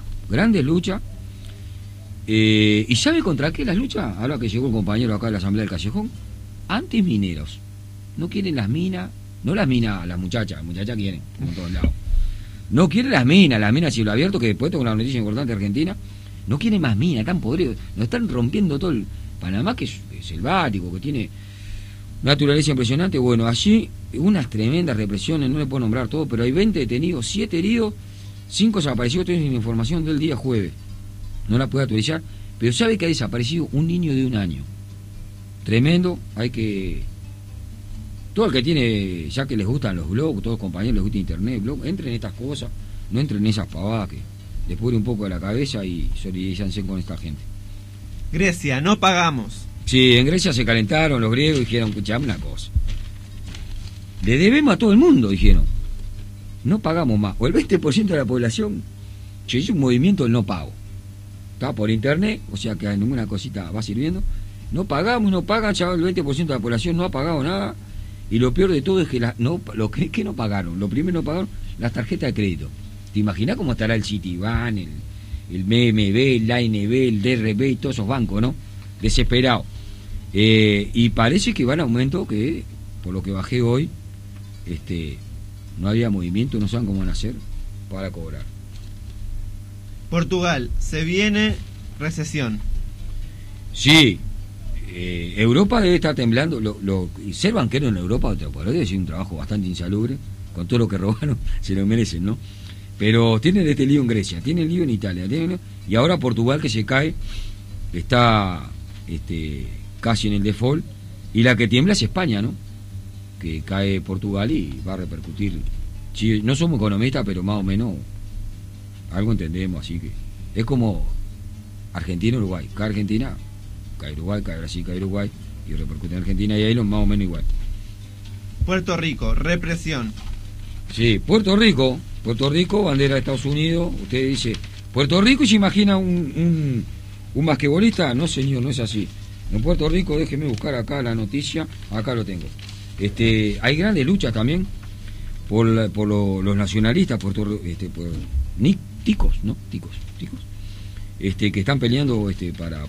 ¿Y sabe contra qué las luchas? Ahora que llegó el compañero acá de la Asamblea del Callejón. Antimineros. No quieren las minas, no las minas, las muchachas quieren, como en todos lados. No quieren las minas a cielo abierto, que después tengo una noticia importante de Argentina. No quieren más minas, están podridos. Nos están rompiendo todo el Panamá, que es selvático, que tiene naturaleza impresionante. Bueno, allí unas tremendas represiones, no le puedo nombrar todo, pero hay 20 detenidos, 7 heridos, 5 desaparecidos. Tengo información del día jueves, no la puedo actualizar, pero sabe que ha desaparecido un niño de 1 año. Tremendo. Hay que... todo el que tiene, ya que les gustan los blogs, todos los compañeros les gusta internet, blog, entren en estas cosas, no entren en esas pavadas que les pone un poco de la cabeza y solidarízanse con esta gente. Grecia, no pagamos. Sí, en Grecia se calentaron los griegos y dijeron, escuchame una cosa, le debemos a todo el mundo, dijeron, no pagamos más, o el 20% de la población se hizo un movimiento del no pago, está por internet, o sea que ninguna cosita va sirviendo, no pagamos, no pagan, ya el 20% de la población no ha pagado nada. Y lo peor de todo es que que no pagaron, lo primero no pagaron las tarjetas de crédito. ¿Te imaginas cómo estará el Citibank, el MMB, el ANB, el DRB y todos esos bancos, ¿no? Desesperados. Y parece que van a aumento, que por lo que bajé hoy, no había movimiento, no saben cómo van a hacer para cobrar. Portugal, se viene recesión. Sí. Europa debe estar temblando. Ser banquero en Europa debe decir un trabajo bastante insalubre. Con todo lo que robaron, se lo merecen, ¿no? Pero tienen este lío en Grecia, tienen lío en Italia, y ahora Portugal, que se cae, está casi en el default. Y la que tiembla es España, ¿no? Que cae Portugal y va a repercutir. Sí, no somos economistas, pero más o menos algo entendemos. Así que es como Argentina-Uruguay. Cae Argentina, cae Uruguay, cae Brasil, cae Uruguay, y repercute en Argentina, y ahí lo más o menos igual. Puerto Rico, represión. Sí, Puerto Rico, bandera de Estados Unidos. Usted dice Puerto Rico y se imagina un basquetbolista. No, señor, no es así. En Puerto Rico, déjeme buscar acá la noticia, acá lo tengo. Hay grandes luchas también por los nacionalistas, por ticos, que están peleando para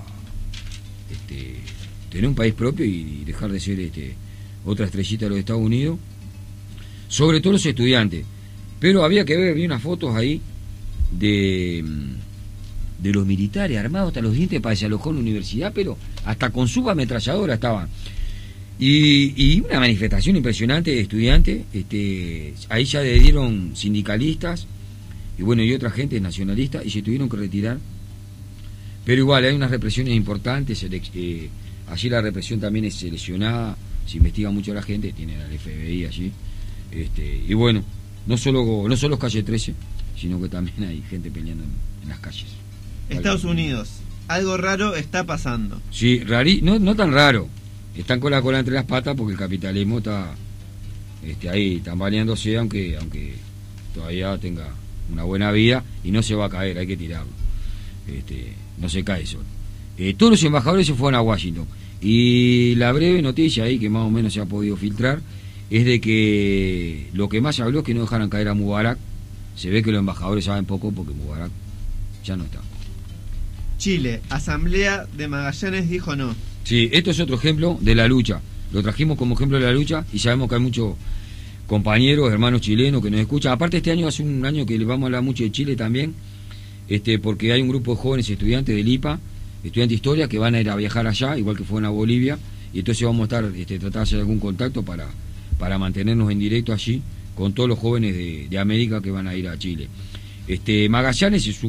tener un país propio y dejar de ser otra estrellita de los Estados Unidos, sobre todo los estudiantes. Pero había que ver, vi unas fotos ahí de los militares armados hasta los dientes para desalojar una universidad, pero hasta con subametralladora estaban. Y una manifestación impresionante de estudiantes. Ahí ya le dieron sindicalistas y bueno, y otra gente nacionalista, y se tuvieron que retirar. Pero igual hay unas represiones importantes. Allí la represión también es seleccionada, se investiga mucho a la gente, tiene al FBI allí. Y bueno, no solo calle 13, sino que también hay gente peleando en las calles. Estados Unidos, algo raro está pasando. Sí, no tan raro. Están con la cola entre las patas porque el capitalismo está ahí tambaleándose, aunque todavía tenga una buena vida, y no se va a caer, hay que tirarlo. No se cae solo. Todos los embajadores se fueron a Washington, y la breve noticia ahí que más o menos se ha podido filtrar es de que lo que más se habló es que no dejaran caer a Mubarak. Se ve que los embajadores saben poco porque Mubarak ya no está. Chile, Asamblea de Magallanes dijo no. Sí, esto es otro ejemplo de la lucha. Lo trajimos como ejemplo de la lucha y sabemos que hay muchos compañeros, hermanos chilenos que nos escuchan. Aparte, este año hace un año que le vamos a hablar mucho de Chile también, porque hay un grupo de jóvenes estudiantes del IPA, estudiantes de historia, que van a ir a viajar allá, igual que fueron a Bolivia, y entonces vamos a estar tratar de hacer algún contacto para mantenernos en directo allí con todos los jóvenes de América que van a ir a Chile. Magallanes es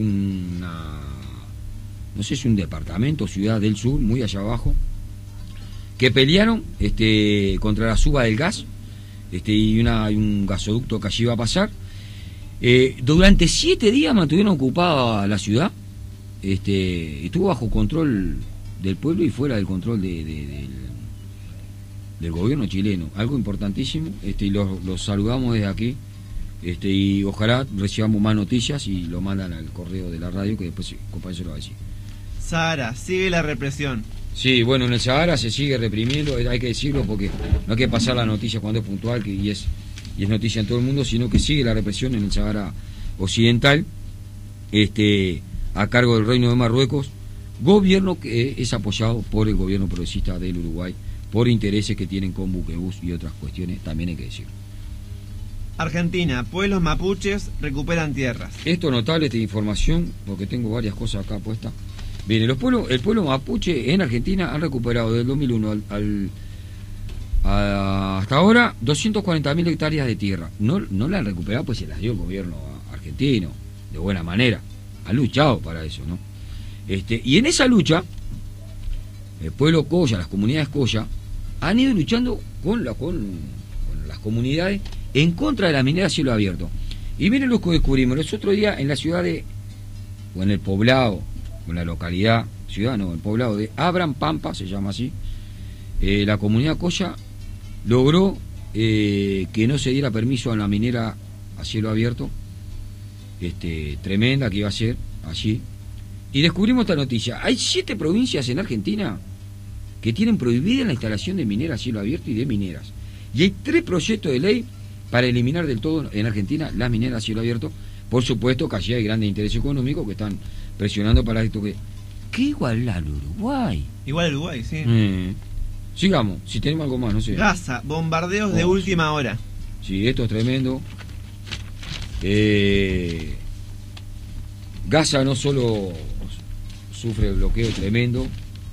no sé si un departamento, ciudad del sur, muy allá abajo, que pelearon contra la suba del gas, y un gasoducto que allí iba a pasar, Durante 7 días mantuvieron ocupada la ciudad. Estuvo bajo control del pueblo y fuera del control del gobierno chileno. Algo importantísimo. Y los saludamos desde aquí. Y ojalá recibamos más noticias y lo mandan al correo de la radio, que después el compañero se lo va a decir. Sahara, sigue la represión. Sí, bueno, en el Sahara se sigue reprimiendo, hay que decirlo, porque no hay que pasar la noticia cuando es puntual y es noticia en todo el mundo, sino que sigue la represión en el Sahara Occidental, a cargo del Reino de Marruecos, gobierno que es apoyado por el gobierno progresista del Uruguay, por intereses que tienen con buquebús y otras cuestiones, también hay que decirlo. Argentina, pueblos mapuches recuperan tierras. Esto es notable, esta información, porque tengo varias cosas acá puestas. Bien, el pueblo mapuche en Argentina han recuperado del 2001 hasta ahora 240.000 hectáreas de tierra. No la han recuperado, pues se las dio el gobierno argentino, de buena manera. Han luchado para eso, ¿no? Y en esa lucha, el pueblo Colla, las comunidades Colla, han ido luchando con las comunidades en contra de la minera a cielo abierto. Y miren lo que descubrimos. El otro día en la ciudad o en el poblado, en la localidad, el poblado de Abram Pampa, se llama así, la comunidad Colla logró que no se diera permiso a la minera a cielo abierto, tremenda que iba a ser allí. Y descubrimos esta noticia. Hay 7 provincias en Argentina que tienen prohibida la instalación de mineras a cielo abierto y de mineras. Y hay 3 proyectos de ley para eliminar del todo en Argentina las mineras a cielo abierto. Por supuesto que allí hay grandes intereses económicos que están presionando para esto que igual al Uruguay. Igual al Uruguay, sí. Sigamos, si tenemos algo más, no sé. Gaza, bombardeos de última hora. Sí, esto es tremendo. Gaza no solo sufre bloqueo tremendo,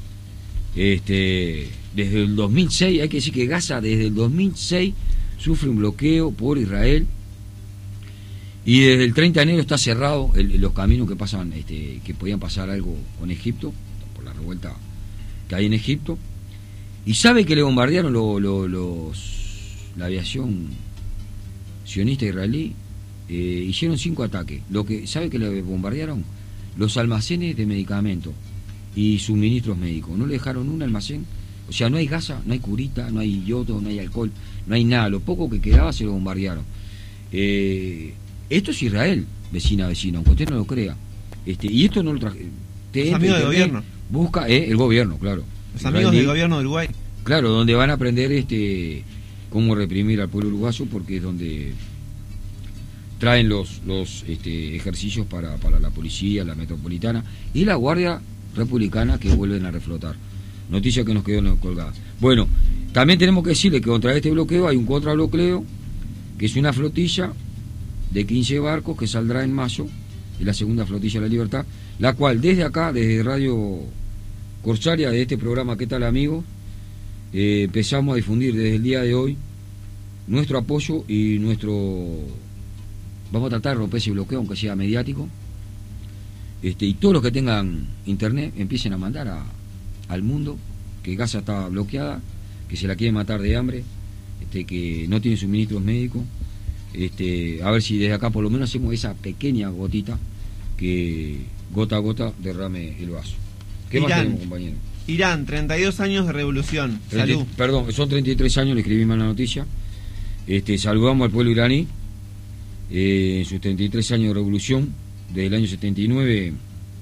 desde el 2006, hay que decir que Gaza desde el 2006 sufre un bloqueo por Israel, y desde el 30 de enero está cerrado los caminos que pasan, que podían pasar algo con Egipto, por la revuelta que hay en Egipto, y sabe que le bombardearon la aviación sionista israelí, hicieron 5 ataques. Lo que sabe que le bombardearon los almacenes de medicamentos y suministros médicos, no le dejaron un almacén. O sea, no hay gasa, no hay curita, no hay yodo, no hay alcohol, no hay nada. Lo poco que quedaba se lo bombardearon. Esto es Israel, vecina, aunque usted no lo crea. Y esto no lo traje. Los amigos del gobierno. Busca, el gobierno, claro. Los amigos del gobierno de Uruguay. Claro, donde van a aprender cómo reprimir al pueblo uruguayo, porque es donde traen los ejercicios para la policía, la metropolitana y la Guardia Republicana, que vuelven a reflotar. Noticia que nos quedó colgada. Bueno, también tenemos que decirle que contra este bloqueo hay un contrabloqueo, que es una flotilla de 15 barcos que saldrá en mayo, de la segunda flotilla de la Libertad, la cual desde acá, desde Radio Corsaria, de este programa ¿Qué tal, amigos?, empezamos a difundir desde el día de hoy nuestro apoyo y vamos a tratar de romper ese bloqueo, aunque sea mediático, y todos los que tengan internet empiecen a mandar al mundo que Gaza está bloqueada, que se la quieren matar de hambre, que no tiene suministros médicos, a ver si desde acá por lo menos hacemos esa pequeña gotita que gota a gota derrame el vaso. ¿Qué más tenemos, compañero? Irán, 32 años de revolución. Salud. Perdón, son 33 años, le escribí mal la noticia. Saludamos al pueblo iraní en sus 33 años de revolución, desde el año 79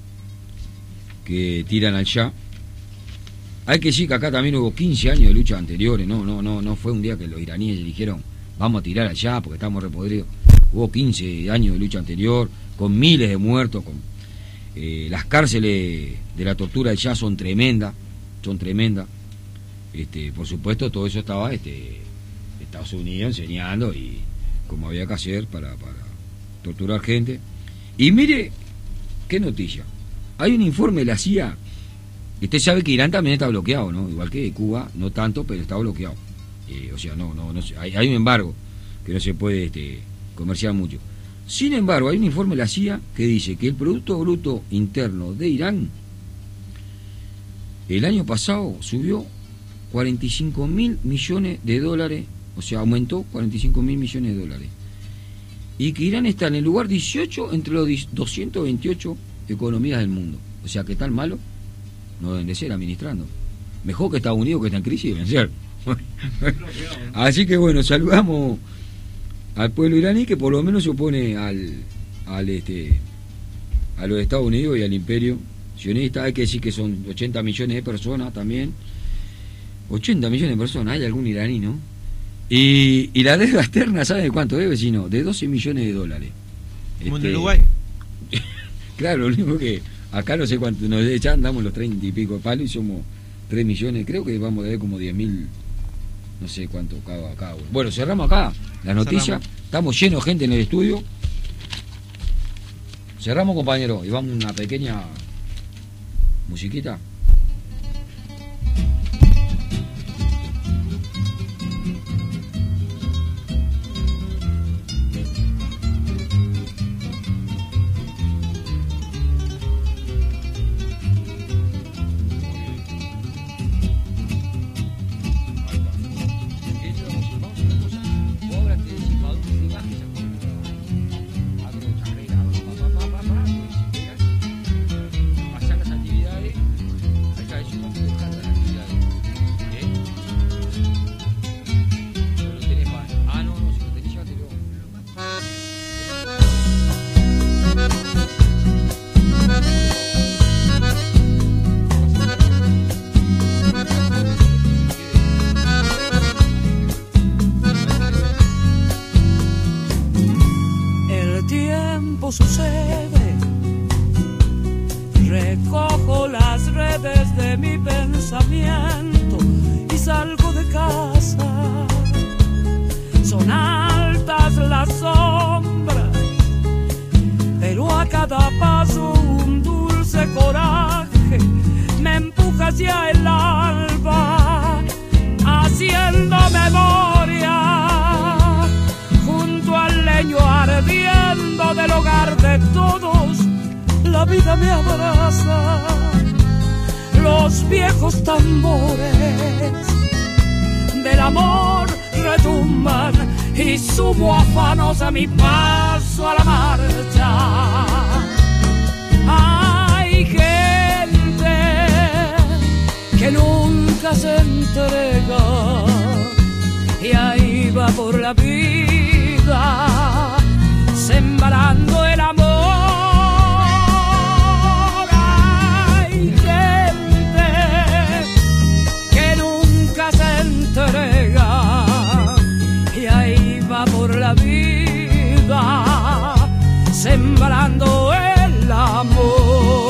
que tiran al Shah. Hay que decir que acá también hubo 15 años de lucha anteriores, no fue un día que los iraníes dijeron vamos a tirar al Shah porque estamos repodridos. Hubo 15 años de lucha anterior, con miles de muertos, con las cárceles de la tortura del Shah son tremendas. Por supuesto todo eso estaba Estados Unidos enseñando y como había que hacer para torturar gente. Y mire qué noticia, hay un informe de la CIA. Usted sabe que Irán también está bloqueado, ¿no? Igual que Cuba, no tanto, pero está bloqueado. O sea, no hay un embargo que no se puede comerciar mucho. Sin embargo, hay un informe de la CIA que dice que el Producto Bruto Interno de Irán el año pasado subió 45.000 millones de dólares, o sea, aumentó 45.000 millones de dólares. y que Irán está en el lugar 18 entre los 228 economías del mundo. O sea, que tan malo no deben de ser administrando. Mejor que Estados Unidos, que está en crisis, deben ser. Así que bueno, saludamos al pueblo iraní, que por lo menos se opone a los Estados Unidos y al imperio sionista. Hay que decir que son 80 millones de personas también. 80 millones de personas, hay algún iraní, ¿no? Y la deuda externa, ¿sabe de cuánto debe, vecino? De 12 millones de dólares. Como en Uruguay. Claro, lo único que acá no sé cuánto, ya andamos los 30 y pico de palos y somos 3 millones, creo que vamos a ver como 10.000, no sé cuánto cada uno. Bueno, cerramos acá la noticia, estamos llenos de gente en el estudio. Cerramos, compañero, y vamos a una pequeña musiquita. Sucede, recojo las redes de mi pensamiento y salgo de casa. Son altas las sombras, pero a cada paso un dulce coraje me empuja hacia el alba, haciendo memoria junto al leño ardiendo del hogar de todos. La vida me abraza, los viejos tambores del amor retumban y subo afanos a mi paso a la marcha. Hay gente que nunca se entrega y ahí va por la vida sembrando el amor. Hay gente que nunca se entrega y ahí va por la vida sembrando el amor.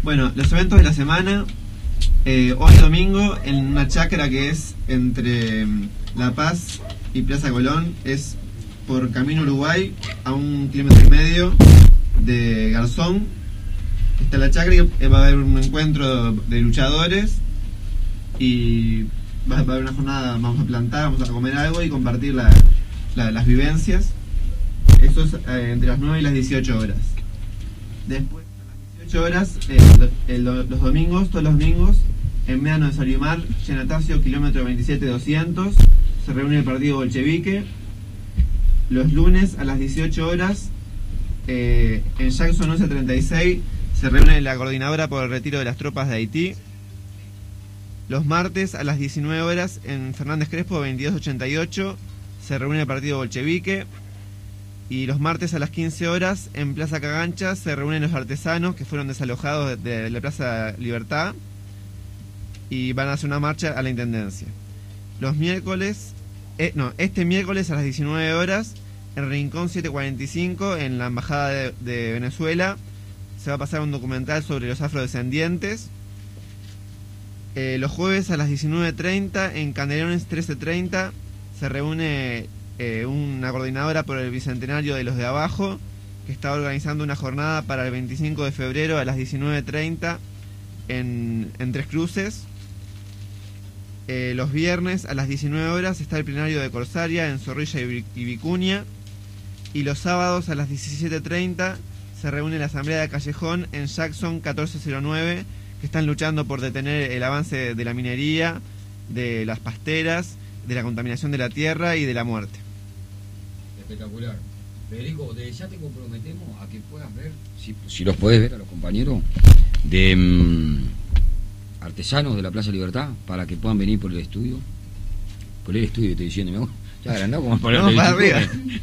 Bueno, los eventos de la semana, hoy domingo, en una chacra que es entre La Paz y Plaza Colón, es por Camino Uruguay, a 1,5 kilómetros de Garzón. Está la chacra y va a haber un encuentro de luchadores y va a haber una jornada, vamos a plantar, vamos a comer algo y compartir las vivencias. Eso es entre las 9 y las 18 horas. Después, a las 18 horas, los domingos, todos los domingos, en Médano de Solimar, Llenatacio, kilómetro 27-200, se reúne el partido bolchevique. Los lunes a las 18 horas, en Jackson 1136, se reúne la coordinadora por el retiro de las tropas de Haití. Los martes a las 19 horas, en Fernández Crespo 2288, se reúne el partido bolchevique. Y los martes a las 15 horas, en Plaza Cagancha, se reúnen los artesanos que fueron desalojados de la Plaza Libertad y van a hacer una marcha a la Intendencia. Los miércoles, este miércoles a las 19 horas, en Rincón 745, en la Embajada de Venezuela, se va a pasar un documental sobre los afrodescendientes. Los jueves a las 19:30, en Canelones 1330, se reúne una coordinadora por el Bicentenario de los de Abajo, que está organizando una jornada para el 25 de febrero a las 19:30 en Tres Cruces. Los viernes a las 19 horas está el plenario de Corsaria en Zorrilla y Vicuña. Y los sábados a las 17:30 se reúne la Asamblea de Callejón en Jackson 1409, que están luchando por detener el avance de la minería, de las pasteras, de la contaminación de la tierra y de la muerte. Espectacular. Federico, ya te comprometemos a que puedas ver, si los podés ver a los compañeros, de artesanos de la Plaza Libertad, para que puedan venir por el estudio. Por el estudio, estoy diciendo, ya agrandado como para arriba.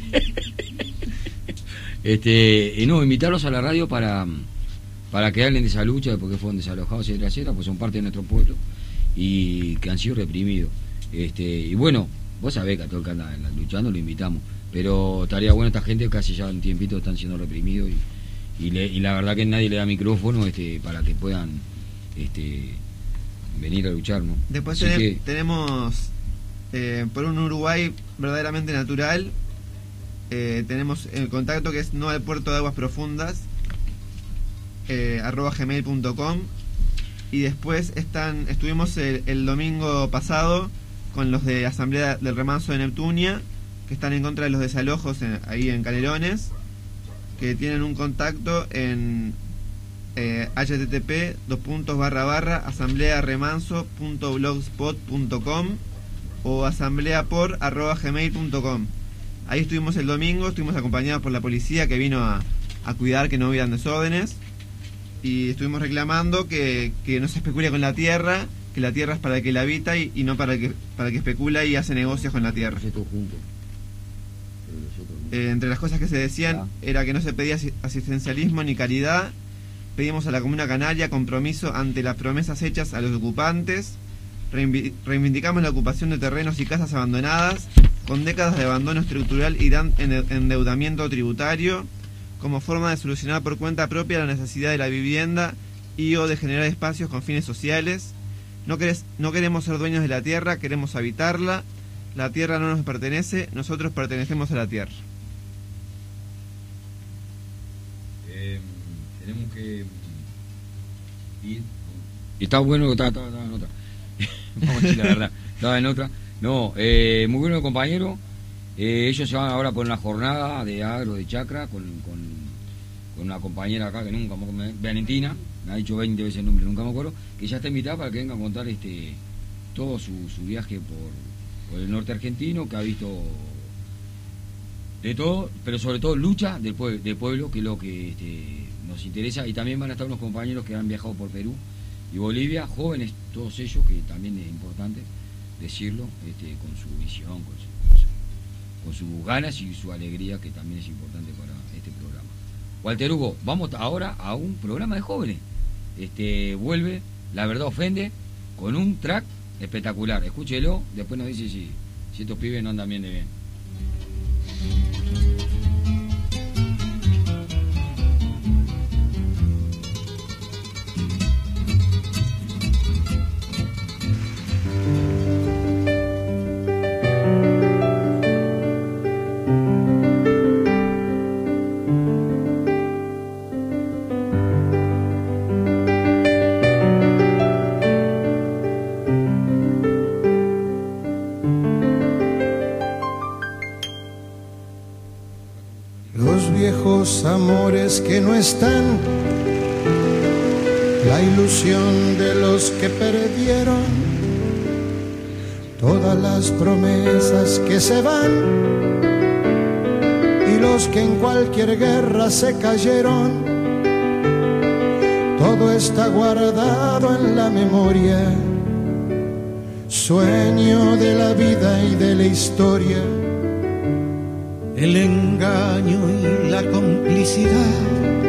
No, invitarlos a la radio para que hablen de esa lucha, de por qué fueron desalojados, etcétera, etcétera, pues son parte de nuestro pueblo y que han sido reprimidos. Y bueno, vos sabés que a todo el que anda luchando lo invitamos, pero estaría bueno esta gente que hace ya un tiempito están siendo reprimidos y la verdad que nadie le da micrófono para que puedan venir a luchar, ¿no? Después tenemos por un Uruguay verdaderamente natural, tenemos el contacto que es no al puerto de aguas profundas @gmail.com. Y después estuvimos el domingo pasado con los de Asamblea del Remanso de Neptunia, que están en contra de los desalojos ahí en Canelones, que tienen un contacto en http://asamblearemanso.blogspot.com o asambleapor@gmail.com. Ahí estuvimos el domingo, estuvimos acompañados por la policía que vino a cuidar que no hubieran desórdenes, y estuvimos reclamando que no se especule con la tierra, que la tierra es para el que la habita y no para el que especula y hace negocios con la tierra. Entre las cosas que se decían era que no se pedía asistencialismo ni caridad. Pedimos a la Comuna Canaria compromiso ante las promesas hechas a los ocupantes. Reivindicamos la ocupación de terrenos y casas abandonadas con décadas de abandono estructural y endeudamiento tributario, como forma de solucionar por cuenta propia la necesidad de la vivienda o de generar espacios con fines sociales. No queremos ser dueños de la tierra, queremos habitarla. La tierra no nos pertenece, nosotros pertenecemos a la tierra. Tenemos que ir. Está bueno, estaba en otra. Vamos a decir la verdad, estaba en otra. No, muy bueno, compañero. Ellos se van ahora por una jornada de agro, de chacra, con una compañera acá que nunca me Valentina, me ha dicho 20 veces el nombre, nunca me acuerdo, que ya está invitada para que venga a contar todo su viaje por el norte argentino, que ha visto de todo, pero sobre todo lucha del pueblo, que es lo que nos interesa. Y también van a estar unos compañeros que han viajado por Perú y Bolivia, jóvenes todos ellos, que también es importante decirlo, con su visión, con sus ganas y su alegría, que también es importante para este programa. Walter Hugo, vamos ahora a un programa de jóvenes. Vuelve La Verdad Ofende con un track espectacular. Escúchelo, después nos dice si estos pibes no andan bien de bien. viejos amores que no están, la ilusión de los que perdieron, todas las promesas que se van y los que en cualquier guerra se cayeron. Todo está guardado en la memoria, sueño de la vida y de la historia. El engaño y la complicidad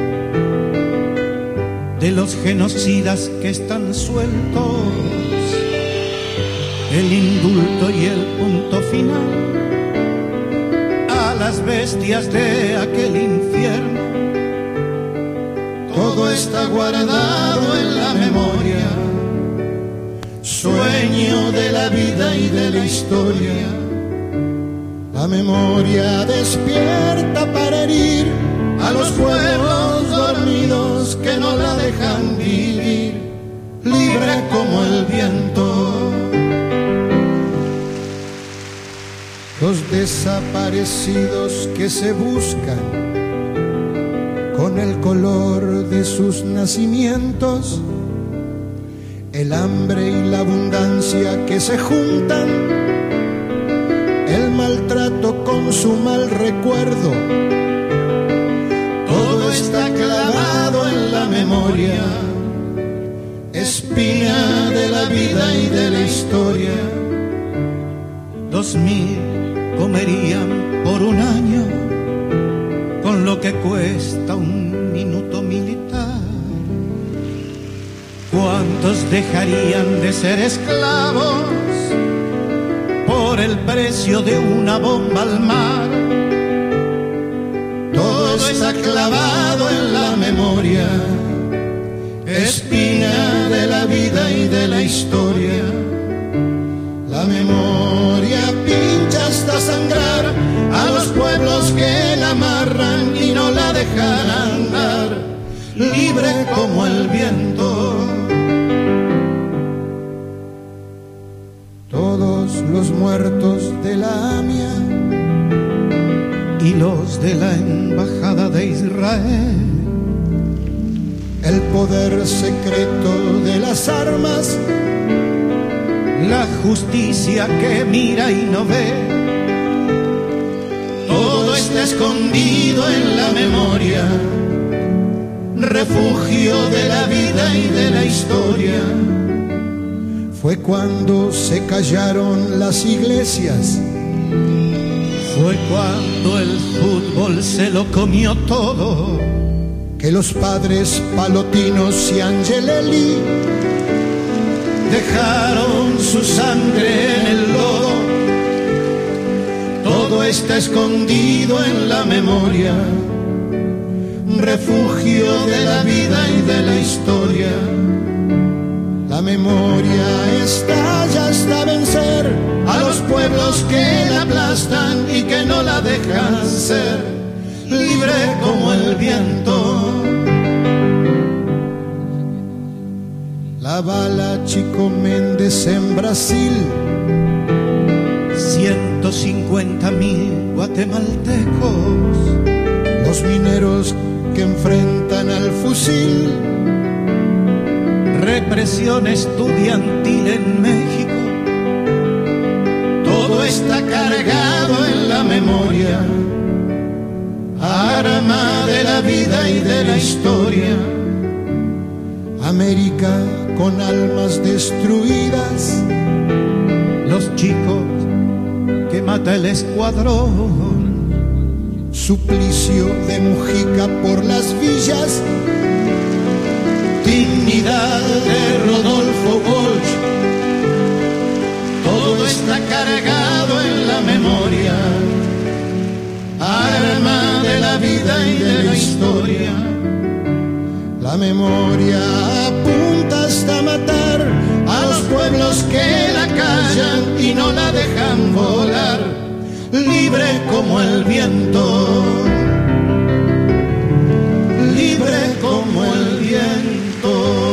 de los genocidas que están sueltos, el indulto y el punto final a las bestias de aquel infierno. Todo está guardado en la memoria, sueño de la vida y de la historia. La memoria despierta para herir a los pueblos dormidos que no la dejan vivir, libre como el viento. Los desaparecidos que se buscan con el color de sus nacimientos, el hambre y la abundancia que se juntan, el maltrato con su mal recuerdo. Todo está clavado en la memoria, espina de la vida y de la historia. 2000 comerían por un año con lo que cuesta un minuto militar. ¿Cuántos dejarían de ser esclavos por el precio de una bomba al mar? Todo está clavado en la memoria, espina de la vida y de la historia. La memoria pincha hasta sangrar a los pueblos que la amarran y no la dejan andar, libre como el viento. Todos los muertos de la AMIA y los de la Embajada de Israel, el poder secreto de las armas, la justicia que mira y no ve. Todo está escondido en la memoria, refugio de la vida y de la historia. Fue cuando se callaron las iglesias, fue cuando el fútbol se lo comió todo, que los padres Palotinos y Angelelli dejaron su sangre en el lodo. Todo está escondido en la memoria, refugio de la vida y de la historia. La memoria estalla hasta vencer a los pueblos que la aplastan y que no la dejan ser, libre como el viento. La bala Chico Méndez en Brasil, 150.000 guatemaltecos, los mineros que enfrentan al fusil, represión estudiantil en México. Todo está cargado en la memoria, arma de la vida y de la historia. América con almas destruidas, los chicos que mata el escuadrón, suplicio de Mujica por las villas, dignidad de Rodolfo Walsh. Todo está cargado en la memoria, arma de la vida y de la historia. La memoria apunta hasta matar a los pueblos que la callan y no la dejan volar, libre como el viento, libre como el viento.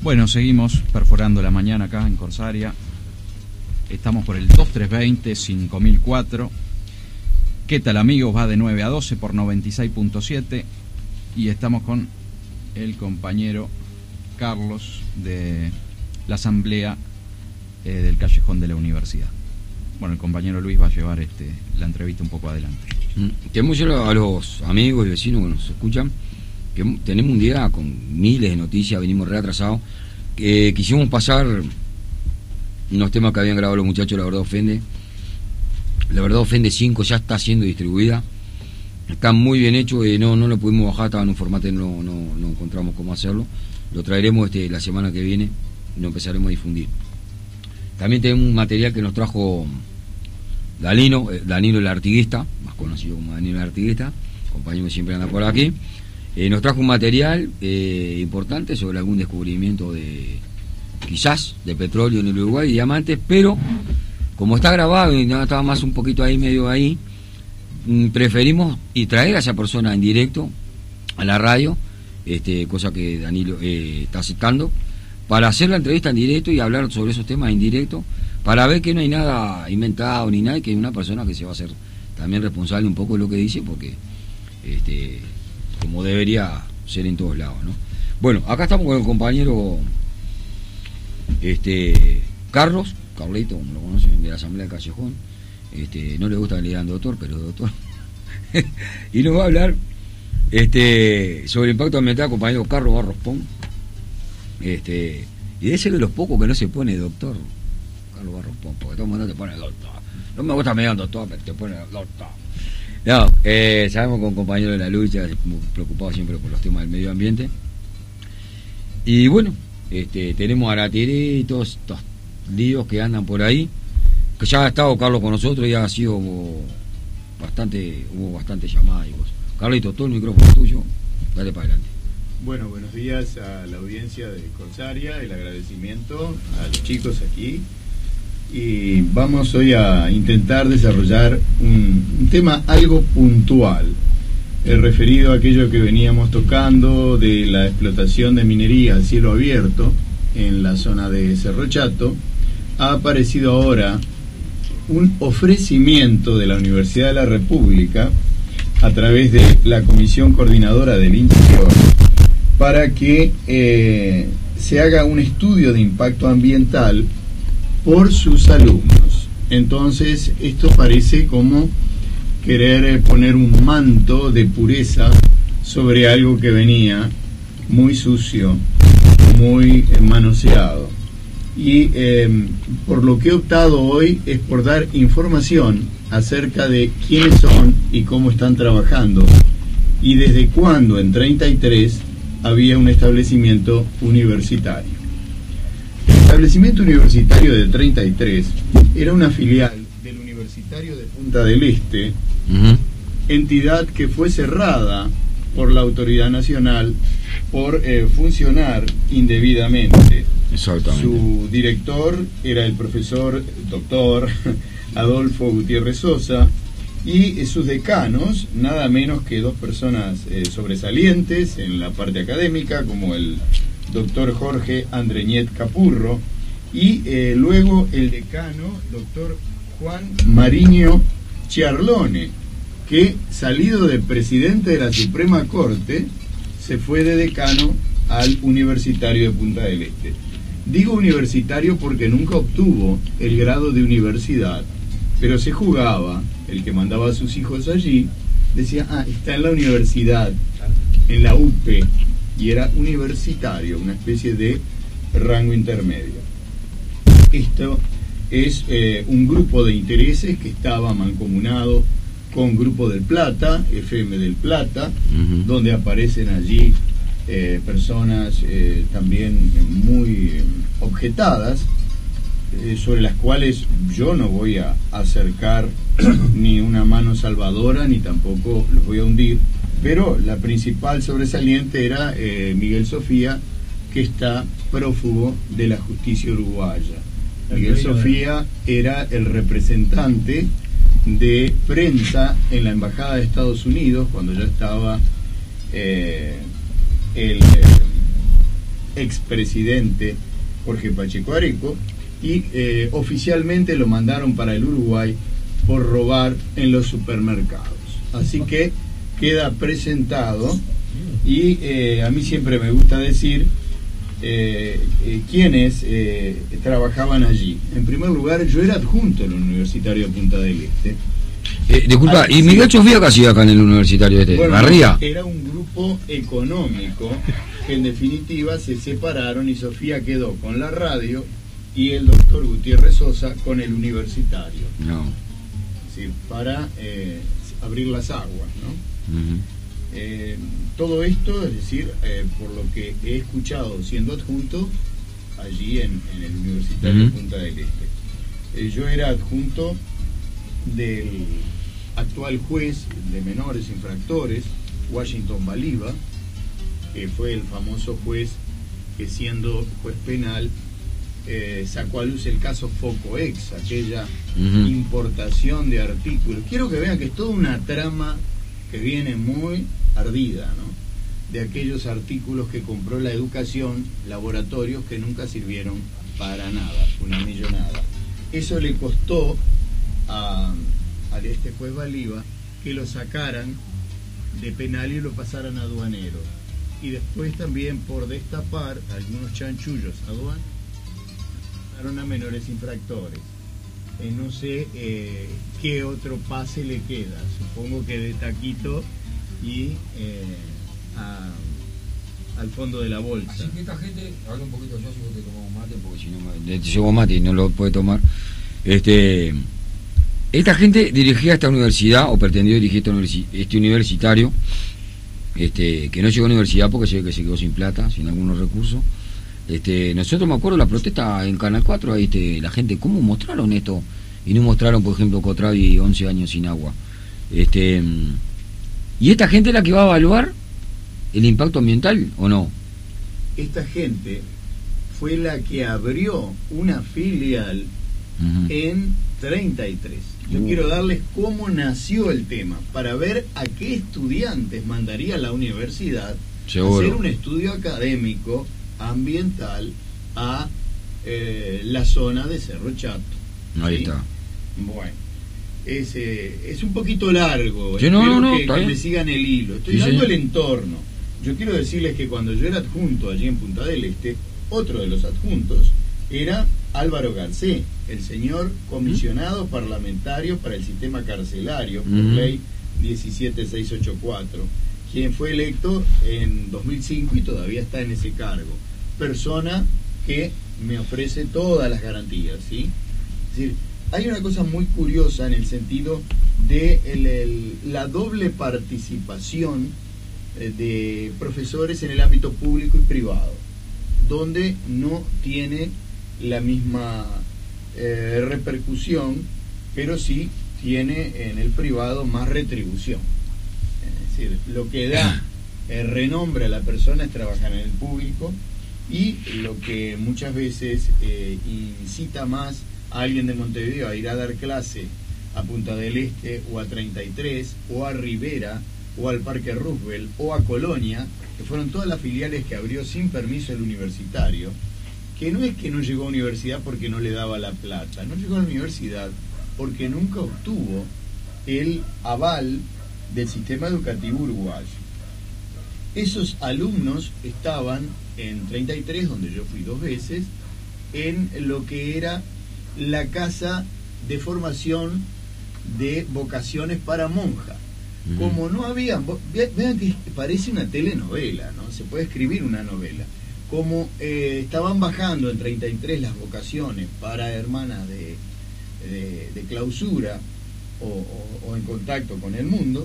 Bueno, seguimos perforando la mañana acá en Corsaria. Estamos por el 2320-5004. ¿Qué tal, amigos? Va de 9 a 12 por 96.7. Y estamos con el compañero Carlos de la asamblea del Callejón de la Universidad. Bueno, el compañero Luis va a llevar la entrevista un poco adelante. Queremos decirle a los amigos y vecinos que nos escuchan que tenemos un día con miles de noticias, venimos reatrasados. Quisimos pasar unos temas que habían grabado los muchachos. La Verdad Ofende. La Verdad Ofende 5 ya está siendo distribuida, está muy bien hecho. No lo pudimos bajar, estaba en un formato, no encontramos cómo hacerlo. Lo traeremos la semana que viene y lo empezaremos a difundir. También tenemos un material que nos trajo Danilo el artiguista, más conocido como Danilo el artiguista, compañero que siempre anda por aquí. Nos trajo un material importante sobre algún descubrimiento quizás de petróleo en el Uruguay y diamantes, pero como está grabado y estaba más un poquito ahí, medio ahí, preferimos traer a esa persona en directo a la radio, cosa que Danilo está aceptando, para hacer la entrevista en directo y hablar sobre esos temas en directo, para ver que no hay nada inventado ni nada, y que hay una persona que se va a hacer también responsable un poco de lo que dice, porque como debería ser en todos lados, ¿no? Bueno, acá estamos con el compañero Carlito, como lo conocen, de la Asamblea del Callejón. No le gusta que le digan doctor, pero doctor. Y nos va a hablar sobre el impacto ambiental, compañero Carlos Barros Pon. Y debe ser de los pocos que no se pone doctor, Carlos Barros Pon, porque todo el mundo te pone doctor. No me gusta que me digan doctor, pero te pone doctor. No, sabemos que un compañero de la lucha, preocupado siempre por los temas del medio ambiente. Y bueno, tenemos a Arateré y todos estos líos que andan por ahí, que ya ha estado Carlos con nosotros y ha sido hubo bastante llamadas y cosas. Carlito, todo el micrófono tuyo, dale para adelante. Bueno, buenos días a la audiencia de Corsaria, el agradecimiento a los chicos aquí. Y vamos hoy a intentar desarrollar un tema algo puntual, referido a aquello que veníamos tocando de la explotación de minería a cielo abierto en la zona de Cerro Chato. Ha aparecido ahora un ofrecimiento de la Universidad de la República a través de la Comisión Coordinadora del Interior para que se haga un estudio de impacto ambiental por sus alumnos. Entonces esto parece como querer poner un manto de pureza sobre algo que venía muy sucio, muy manoseado. Y por lo que he optado hoy es por dar información acerca de quiénes son y cómo están trabajando y desde cuándo en 33 había un establecimiento universitario. El establecimiento universitario de 33 era una filial del Universitario de Punta del Este, entidad que fue cerrada por la autoridad nacional por funcionar indebidamente. Exactamente. Su director era el profesor doctor Adolfo Gutiérrez Sosa y sus decanos, nada menos que dos personas sobresalientes en la parte académica, como el doctor Jorge Andreñet Capurro, y luego el decano, doctor Juan Mariño Chiarlone, que salido de presidente de la Suprema Corte, se fue de decano al Universitario de Punta del Este. Digo universitario porque nunca obtuvo el grado de universidad, pero se jugaba, el que mandaba a sus hijos allí, decía, está en la universidad, en la UPE, y era universitario, una especie de rango intermedio. Esto es un grupo de intereses que estaba mancomunado con Grupo del Plata, FM del Plata, donde aparecen allí personas también muy objetadas, sobre las cuales yo no voy a acercar ni una mano salvadora, ni tampoco los voy a hundir, pero la principal sobresaliente era Miguel Sofía, que está prófugo de la justicia uruguaya. Miguel Sofía era el representante de prensa en la Embajada de Estados Unidos cuando ya estaba el expresidente Jorge Pacheco Areco, y oficialmente lo mandaron para el Uruguay por robar en los supermercados. Así que queda presentado, y a mí siempre me gusta decir quienes trabajaban allí. En primer lugar, yo era adjunto en el Universitario de Punta del Este. Disculpa, ¿y Miguel Sofía qué hacía acá en el Universitario este? Bueno, ¿Barría? era un grupo económico que en definitiva se separaron, y Sofía quedó con la radio y el doctor Gutiérrez Sosa con el Universitario. No. Es decir, para abrir las aguas, ¿no? Uh-huh. Todo esto, es decir, por lo que he escuchado siendo adjunto allí en el Universitario de Punta del Este. Yo era adjunto del actual juez de menores infractores, Washington Baliba, que fue el famoso juez que, siendo juez penal, sacó a luz el caso Focoex, aquella importación de artículos. Quiero que vean que es toda una trama que viene muy ardida, ¿no? De aquellos artículos que compró la educación, laboratorios que nunca sirvieron para nada, una millonada. Eso le costó a este juez Baliba que lo sacaran de penal y lo pasaran a aduanero. Y después también, por destapar algunos chanchullos aduaneros, pasaron a menores infractores. No sé qué otro pase le queda, supongo que de taquito y al fondo de la bolsa. Así que esta gente, habla un poquito yo, si vos te tomamos mate, porque si no te llevo mate y no lo puede tomar. Esta gente dirigía esta universidad, o pretendió dirigir este universitario, que no llegó a la universidad porque se ve que se quedó sin plata, sin algunos recursos. Nosotros, me acuerdo, la protesta en Canal 4, ahí la gente, ¿cómo mostraron esto? Y no mostraron, por ejemplo, Cotravi 11 años sin agua. ¿Y esta gente es la que va a evaluar el impacto ambiental o no? Esta gente fue la que abrió una filial en 33. Yo quiero darles cómo nació el tema, para ver a qué estudiantes mandaría la universidad a hacer un estudio académico ambiental a la zona de Cerro Chato. Ahí ¿sí? está. Bueno, es un poquito largo. Sí, Espero que me sigan el hilo. Estoy dando el entorno. Yo quiero decirles que cuando yo era adjunto allí en Punta del Este, otro de los adjuntos era Álvaro Garcés, el señor comisionado parlamentario para el sistema carcelario por ley 17684, quien fue electo en 2005 y todavía está en ese cargo. Persona que me ofrece todas las garantías, ¿sí? Es decir, hay una cosa muy curiosa en el sentido de la doble participación de profesores en el ámbito público y privado, donde no tiene la misma repercusión, pero sí tiene en el privado más retribución. Es decir, lo que da renombre a la persona es trabajar en el público, y lo que muchas veces incita más a alguien de Montevideo a ir a dar clase a Punta del Este o a 33 o a Rivera o al Parque Roosevelt o a Colonia, que fueron todas las filiales que abrió sin permiso el universitario, que no es que no llegó a universidad porque no le daba la plata, no llegó a la universidad porque nunca obtuvo el aval del sistema educativo uruguayo. Esos alumnos estaban en 33, donde yo fui 2 veces, en lo que era la casa de formación de vocaciones para monjas. Como no había, vean que parece una telenovela, ¿no? Se puede escribir una novela. Como estaban bajando en 33 las vocaciones para hermanas de clausura o en contacto con el mundo,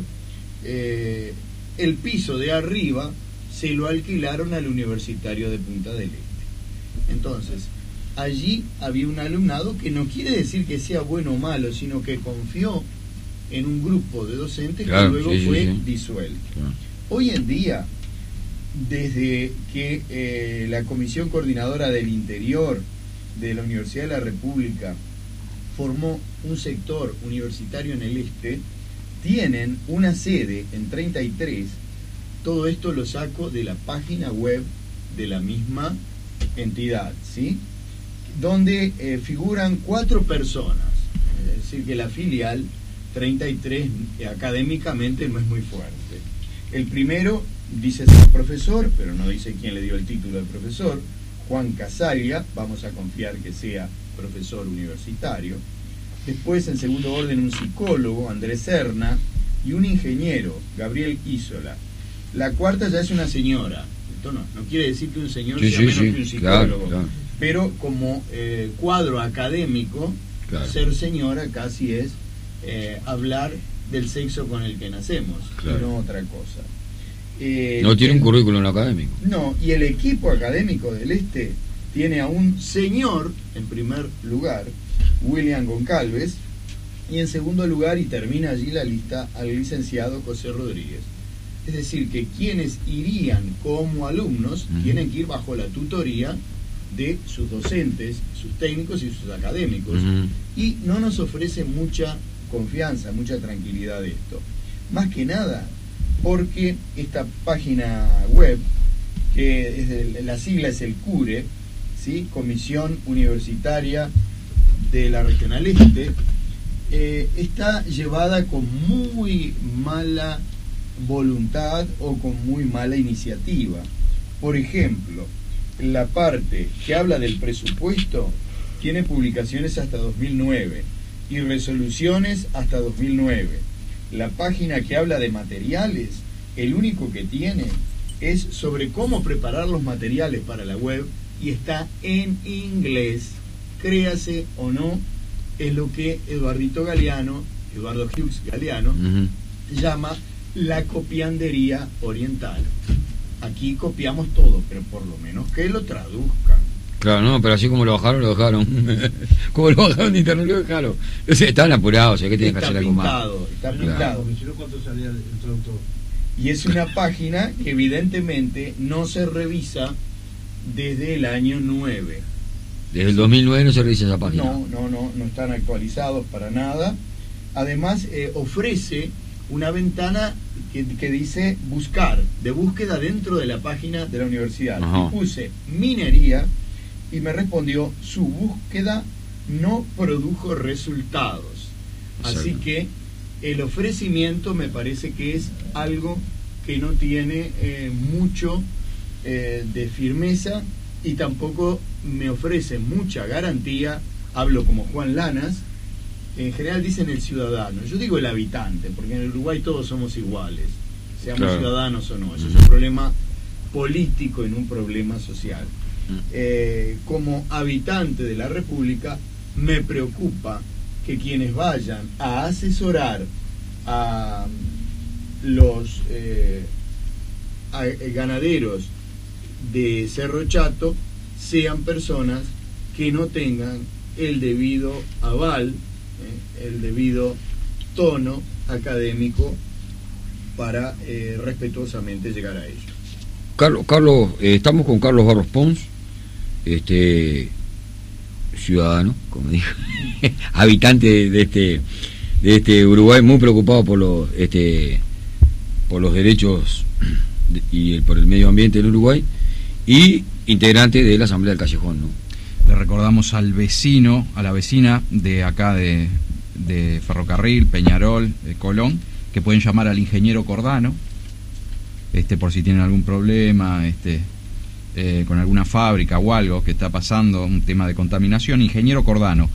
el piso de arriba se lo alquilaron al Universitario de Punta del Este. Entonces, allí había un alumnado que no quiere decir que sea bueno o malo, sino que confió en un grupo de docentes, claro, que luego fue disuelto. Claro. Hoy en día, desde que la Comisión Coordinadora del Interior de la Universidad de la República formó un sector universitario en el este, tienen una sede en 33. Todo esto lo saco de la página web de la misma entidad, ¿sí? Donde figuran 4 personas, es decir, que la filial 33 académicamente no es muy fuerte. El primero dice ser profesor, pero no dice quién le dio el título de profesor, Juan Casalia, vamos a confiar que sea profesor universitario. Después, en segundo orden, un psicólogo, Andrés Serna, y un ingeniero, Gabriel Isola. La cuarta ya es una señora. Esto no quiere decir que un señor sea menos que un psicólogo, claro. Pero como cuadro académico, claro, ser señora casi es hablar del sexo con el que nacemos, claro, y no otra cosa. No tiene un currículum académico. No, y el equipo académico del Este tiene a un señor, en primer lugar, William Goncalves, y en segundo lugar, y termina allí la lista, al licenciado José Rodríguez. Es decir, que quienes irían como alumnos tienen que ir bajo la tutoría de sus docentes, sus técnicos y sus académicos. Y no nos ofrece mucha confianza, mucha tranquilidad de esto. Más que nada porque esta página web, que es la sigla es el CURE, ¿sí? Comisión Universitaria de la Regional Este, está llevada con muy mala voluntad o con muy mala iniciativa. Por ejemplo, la parte que habla del presupuesto tiene publicaciones hasta 2009 y resoluciones hasta 2009. La página que habla de materiales, el único que tiene es sobre cómo preparar los materiales para la web y está en inglés. Créase o no, es lo que Eduardo Hughes Galeano, llama la copiandería oriental. Aquí copiamos todo, pero por lo menos que lo traduzcan. Claro, no, pero así como lo bajaron, lo dejaron. Como lo bajaron de internet, lo dejaron. O sea, estaban apurados, o sea, que tienen que hacer algo más. Está pintado. ¿Cuánto salía el traductor? Y es una página que evidentemente no se revisa desde el año 9. Desde el 2009 no se revisa esa página. No están actualizados para nada. Además, ofrece una ventana que dice buscar, de búsqueda dentro de la página de la universidad. Y puse minería y me respondió, su búsqueda no produjo resultados. Exacto. Así que el ofrecimiento me parece que es algo que no tiene mucho de firmeza y tampoco me ofrece mucha garantía. Hablo como Juan Lanas. En general dicen el ciudadano, yo digo el habitante, porque en el Uruguay todos somos iguales, seamos ciudadanos o no. Eso es un problema político y no un problema social. Como habitante de la República, me preocupa que quienes vayan a asesorar a los ganaderos de Cerro Chato sean personas que no tengan el debido aval, el debido tono académico para respetuosamente llegar a ello. Carlos, estamos con Carlos Barros Pons, ciudadano, como dijo, habitante de este Uruguay, muy preocupado por los derechos y por el medio ambiente del Uruguay, y integrante de la Asamblea del Callejón, ¿no? Le recordamos al vecino, a la vecina de acá de Ferrocarril, Peñarol, Colón, que pueden llamar al ingeniero Cordano, por si tienen algún problema, con alguna fábrica o algo que está pasando, un tema de contaminación. Ingeniero Cordano,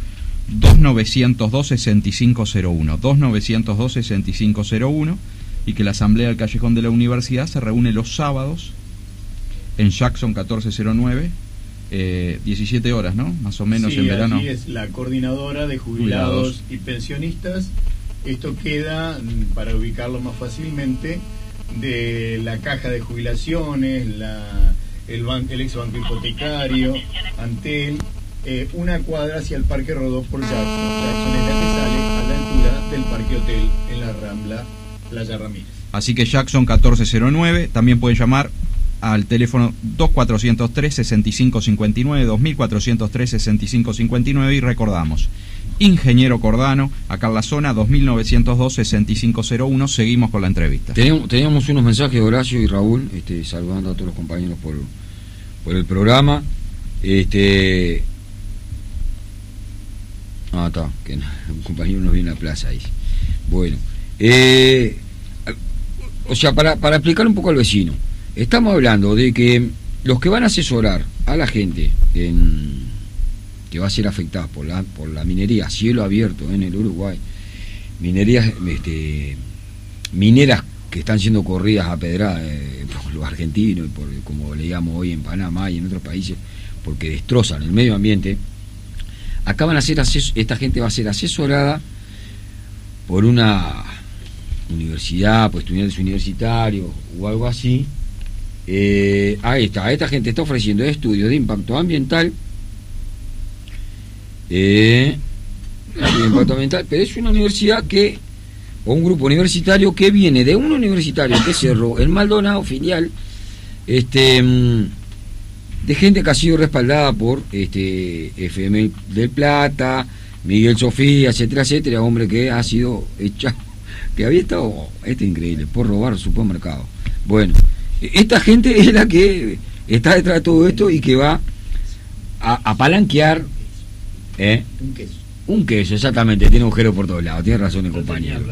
2902-6501, 2902-6501, y que la Asamblea del Callejón de la Universidad se reúne los sábados en Jackson 1409, 17 horas, ¿no? Más o menos, en verano. Sí, es la coordinadora de jubilados y pensionistas. Esto queda, para ubicarlo más fácilmente, de la caja de jubilaciones, el ex banco hipotecario, Antel, una cuadra hacia el Parque Rodó por Jackson. Jackson es la que sale a la altura del Parque Hotel en la Rambla Playa Ramírez. Así que Jackson 1409, también pueden llamar al teléfono 2403-6559, 2403-6559, y recordamos, ingeniero Cordano, acá en la zona, 2902-6501. Seguimos con la entrevista. Teníamos unos mensajes de Horacio y Raúl, saludando a todos los compañeros por el programa. Está, que un compañero nos viene a la plaza ahí. Bueno, o sea, para explicar un poco al vecino, estamos hablando de que los que van a asesorar a la gente que va a ser afectada por la minería a cielo abierto en el Uruguay, minerías mineras que están siendo corridas a pedrada por los argentinos y por, como leíamos hoy en Panamá y en otros países, porque destrozan el medio ambiente. Acá esta gente va a ser asesorada por una universidad, por estudiantes universitarios o algo así. Esta gente está ofreciendo estudios de impacto ambiental, pero es una universidad o un grupo universitario que viene de un universitario que cerró el Maldonado, filial, de gente que ha sido respaldada por FM del Plata, Miguel Sofía, etcétera, etcétera, hombre que ha sido echado, que había estado, increíble, por robar supermercado. Bueno, esta gente es la que está detrás de todo esto y que va a palanquear un queso, exactamente, tiene agujeros por todos lados, tiene razón el compañero.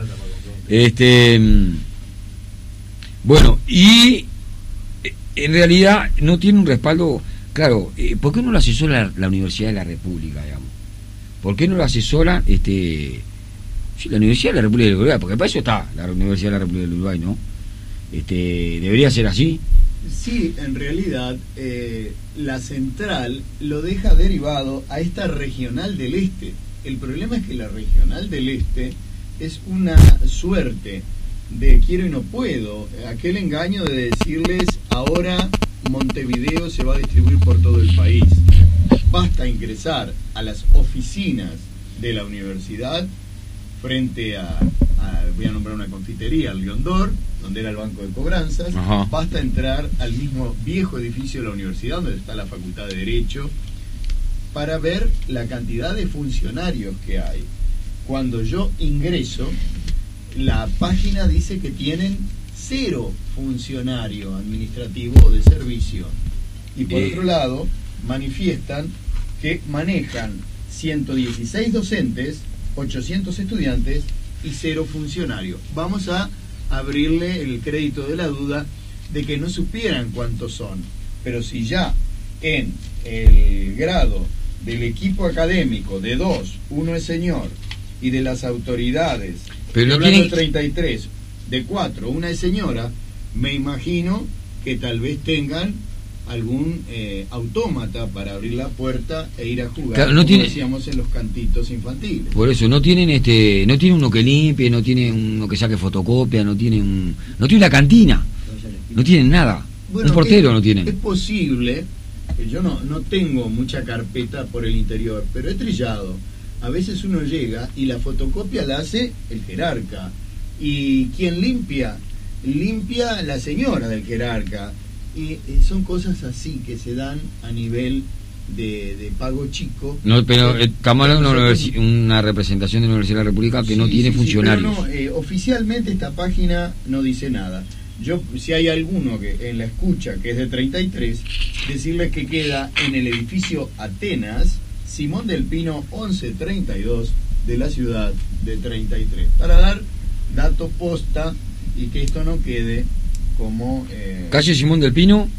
Bueno, y en realidad no tiene un respaldo, claro. ¿Por qué no lo asesora la Universidad de la República, digamos? ¿Por qué no lo asesora la Universidad de la República del Uruguay? Porque para eso está la Universidad de la República del Uruguay, ¿no? ¿Debería ser así? Sí, en realidad la central lo deja derivado a esta regional del Este. El problema es que la regional del Este es una suerte de quiero y no puedo, aquel engaño de decirles ahora Montevideo se va a distribuir por todo el país. Basta ingresar a las oficinas de la universidad frente voy a nombrar una confitería, el León d'Or, donde era el banco de cobranzas. Ajá. Basta entrar al mismo viejo edificio de la universidad donde está la Facultad de Derecho para ver la cantidad de funcionarios que hay. Cuando yo ingreso, la página dice que tienen 0 funcionario administrativo o de servicio. Y por otro lado, manifiestan que manejan 116 docentes, 800 estudiantes y 0 funcionarios. Vamos a abrirle el crédito de la duda de que no supieran cuántos son. Pero si ya en el grado del equipo académico de 2, uno es señor, y de las autoridades, pero hablando de 33, de 4, una es señora, me imagino que tal vez tengan algún autómata para abrir la puerta e ir a jugar, claro, no como decíamos en los cantitos infantiles. Por eso no tienen no tienen uno que limpie, no tienen uno que saque fotocopia, no tienen una cantina, no tienen nada. Bueno, un portero no tienen. Es posible, yo no tengo mucha carpeta por el interior, pero he trillado. A veces uno llega y la fotocopia la hace el jerarca, y quien limpia la señora del jerarca. Y son cosas así que se dan a nivel de pago chico. No, pero estamos hablando de una representación de la Universidad de la República que no tiene funcionarios. Pero oficialmente esta página no dice nada. Yo, si hay alguno que en la escucha que es de 33, decirle que queda en el edificio Atenas, Simón del Pino 1132 de la ciudad de 33, para dar dato posta y que esto no quede como calle Simón del Pino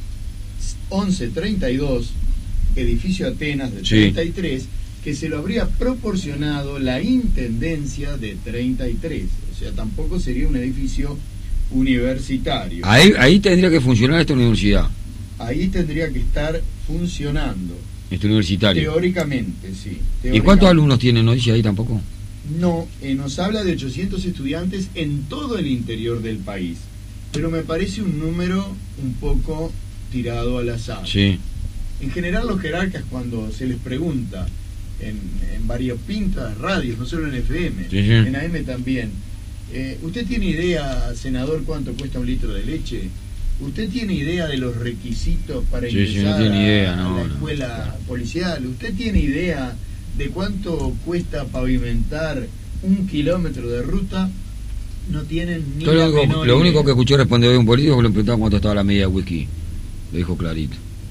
1132, edificio Atenas de 33, sí, que se lo habría proporcionado la intendencia de 33, o sea, tampoco sería un edificio universitario. Ahí tendría que funcionar esta universidad. Ahí tendría que estar funcionando. Este universitario. Teóricamente, sí. Teóricamente. ¿Y cuántos alumnos tienen? ¿No dice ahí tampoco? No, nos habla de 800 estudiantes en todo el interior del país. Pero me parece un número un poco tirado al azar. Sí. En general los jerarcas, cuando se les pregunta en variopintas radios, no solo en FM, sí, sí, en AM también, ¿usted tiene idea, senador, cuánto cuesta un litro de leche? ¿Usted tiene idea de los requisitos para ingresar a la escuela policial? ¿Usted tiene idea de cuánto cuesta pavimentar 1 kilómetro de ruta? No tienen ni la menor idea. Lo único que escuché responder de un político que le preguntaba cuánto estaba la medida de whisky. Lo dijo clarito.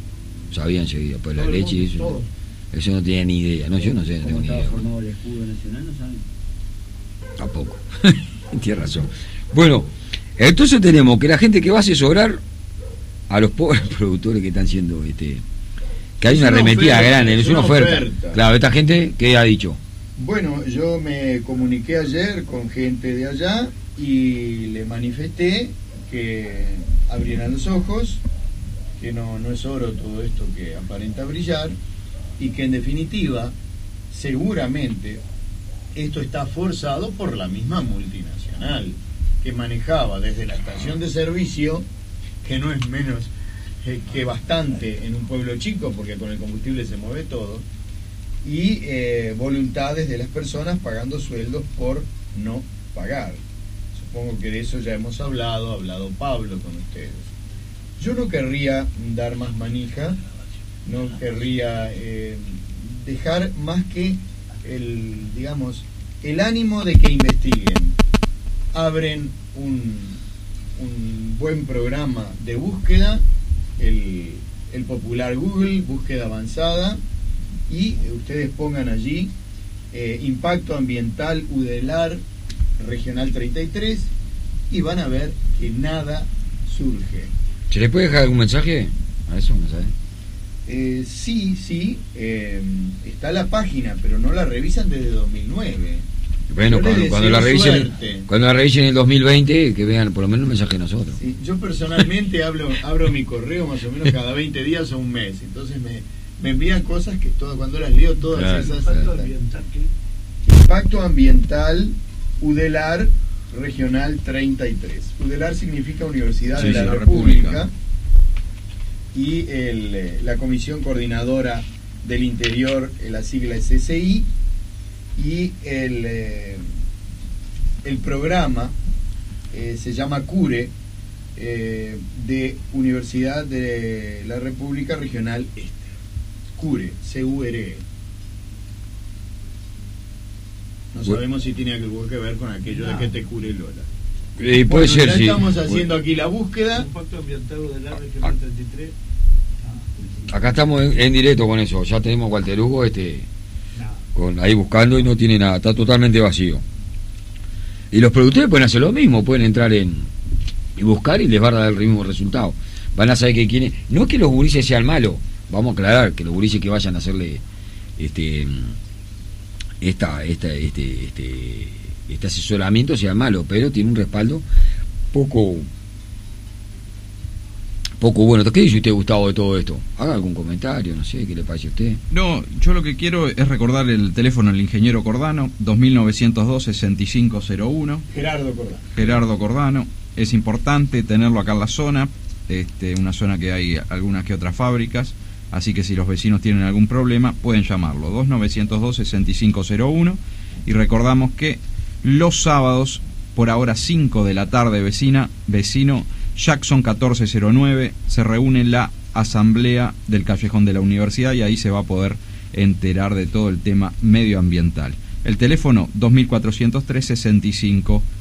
sabía enseguida. Pues la Todo el leche, mundo, eso, todos. eso no tenía ni idea. No, yo no sé, no tengo ¿Cómo ni estaba idea. formado el escudo nacional? ¿No saben? Tampoco. Tienes razón. Bueno, entonces tenemos que la gente que va a asesorar a los pobres productores que están siendo que hay Es una una arremetida oferta, grande, es es una una oferta. oferta. Claro, esta gente, ¿qué ha dicho? Bueno, yo me comuniqué ayer con gente de allá y le manifesté que abrieran los ojos, que no es oro todo esto que aparenta brillar, y que en definitiva, seguramente, esto está forzado por la misma multinacional, que manejaba desde la estación de servicio, que no es menos que bastante en un pueblo chico, porque con el combustible se mueve todo, y voluntades de las personas pagando sueldos por no pagar. Supongo que de eso ya hemos hablado, ha hablado Pablo con ustedes. Yo no querría dar más manija, no querría dejar más que el ánimo de que investiguen. Abren un buen programa de búsqueda, el popular Google, búsqueda avanzada, y ustedes pongan allí impacto ambiental Udelar regional 33 y van a ver que nada surge. ¿Se les puede dejar algún mensaje a eso? ¿No sabe? Sí, está la página, pero no la revisan desde 2009. Bueno, Yo cuando la les deseo revisen, suerte. cuando la revisen en el 2020, que vean por lo menos un mensaje de nosotros. Sí, yo personalmente abro mi correo más o menos cada 20 días o un mes, entonces me envían cosas que cuando las leo todas Claro, esas... Impacto ambiental, ¿qué? Impacto ambiental Udelar regional 33. Udelar significa Universidad de la República. Y la Comisión Coordinadora del Interior, la sigla es SI, y el programa se llama CURE, de Universidad de la República Regional Este. CURE, C-U-R-E. No sabemos si tiene algo que ver con aquello de que te cure Lola. Puede ser, ya sí. estamos haciendo aquí la búsqueda. Impacto ambiental del área regional 33. Acá estamos en directo con eso. Ya tenemos Walter Hugo ahí buscando y no tiene nada. Está totalmente vacío. Y los productores pueden hacer lo mismo. Pueden entrar y buscar y les va a dar el mismo resultado. Van a saber que quieren. No es que los gurises sean malos. Vamos a aclarar que los gurises que vayan a hacerle este asesoramiento sea malo, pero tiene un respaldo poco bueno. ¿Qué dice usted, Gustavo, de todo esto? Haga algún comentario, no sé, ¿qué le parece a usted? No, yo lo que quiero es recordar el teléfono del ingeniero Cordano, 2902-6501. Gerardo Cordano. Es importante tenerlo acá en la zona, una zona que hay algunas que otras fábricas, así que si los vecinos tienen algún problema pueden llamarlo, 2902-6501, y recordamos que los sábados, por ahora 5 de la tarde, vecino Jackson 1409, se reúne la asamblea del Callejón de la Universidad y ahí se va a poder enterar de todo el tema medioambiental. El teléfono 2403-6559.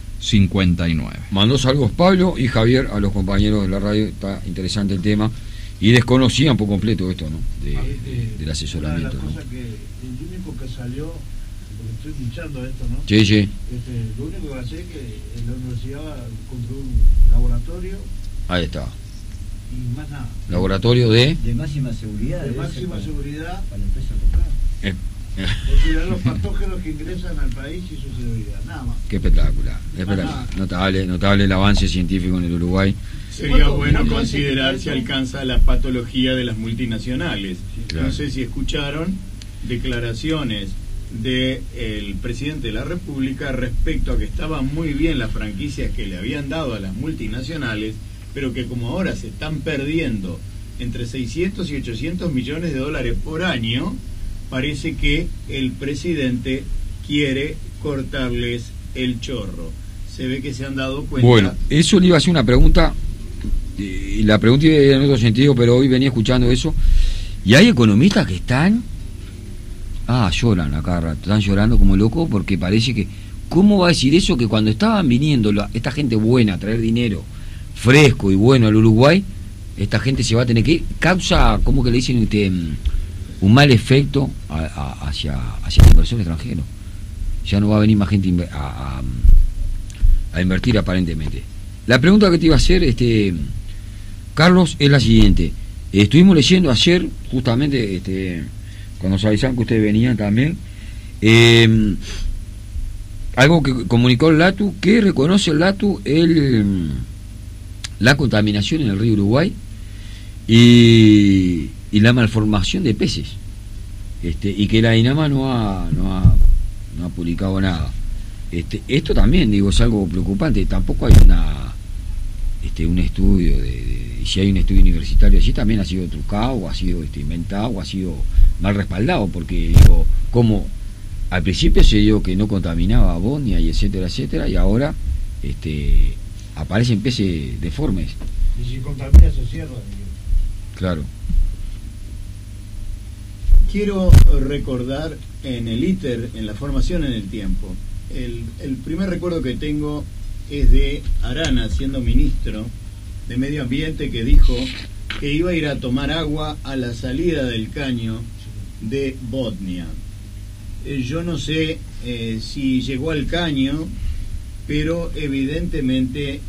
Mandó saludos Pablo y Javier a los compañeros de la radio. Está interesante el tema y desconocían por completo esto, ¿no? Del asesoramiento. Una de las cosas que el único que salió, porque estoy escuchando esto, ¿no? Sí. Lo único que va a hacer es que la universidad va a construir un laboratorio. Ahí está. Y más nada. Laboratorio de máxima seguridad. De máxima seguridad. Para la empresa local. Cuidar los patógenos que ingresan al país y su seguridad, nada más. Qué espectacular. Notable el avance científico en el Uruguay. Sería bueno considerar si alcanza la patología de las multinacionales. Claro. No sé si escucharon declaraciones del presidente de la República respecto a que estaban muy bien las franquicias que le habían dado a las multinacionales, pero que como ahora se están perdiendo entre 600 y 800 millones de dólares por año, parece que el presidente quiere cortarles el chorro. Se ve que se han dado cuenta. Bueno, eso le iba a hacer una pregunta, y la pregunta iba en otro sentido, pero hoy venía escuchando eso, y hay economistas que están lloran a cada rato, están llorando como locos porque parece que, ¿cómo va a decir eso? Que cuando estaban viniendo esta gente buena a traer dinero fresco y bueno al Uruguay, esta gente se va a tener que ir, causa, ¿cómo que le dicen un mal efecto hacia el inversor extranjero? Ya no va a venir más gente a invertir aparentemente. La pregunta que te iba a hacer, Carlos, es la siguiente. Estuvimos leyendo ayer, justamente, cuando nos avisaron que ustedes venían también, algo que comunicó el LATU, que reconoce el LATU la contaminación en el río Uruguay y la malformación de peces, y que la INAMA no ha publicado nada. Esto también, digo, es algo preocupante. Tampoco hay un estudio y si hay un estudio universitario allí, también ha sido trucado, o ha sido inventado, o ha sido mal respaldado, porque digo, como al principio se dio que no contaminaba a Botnia y etcétera, y ahora aparecen peces deformes. Y si contamina se cierra. Claro. Quiero recordar en el ITER, en la formación en el tiempo, el primer recuerdo que tengo es de Arana, siendo ministro de Medio Ambiente, que dijo que iba a ir a tomar agua a la salida del caño de Botnia. Yo no sé si llegó al caño, pero evidentemente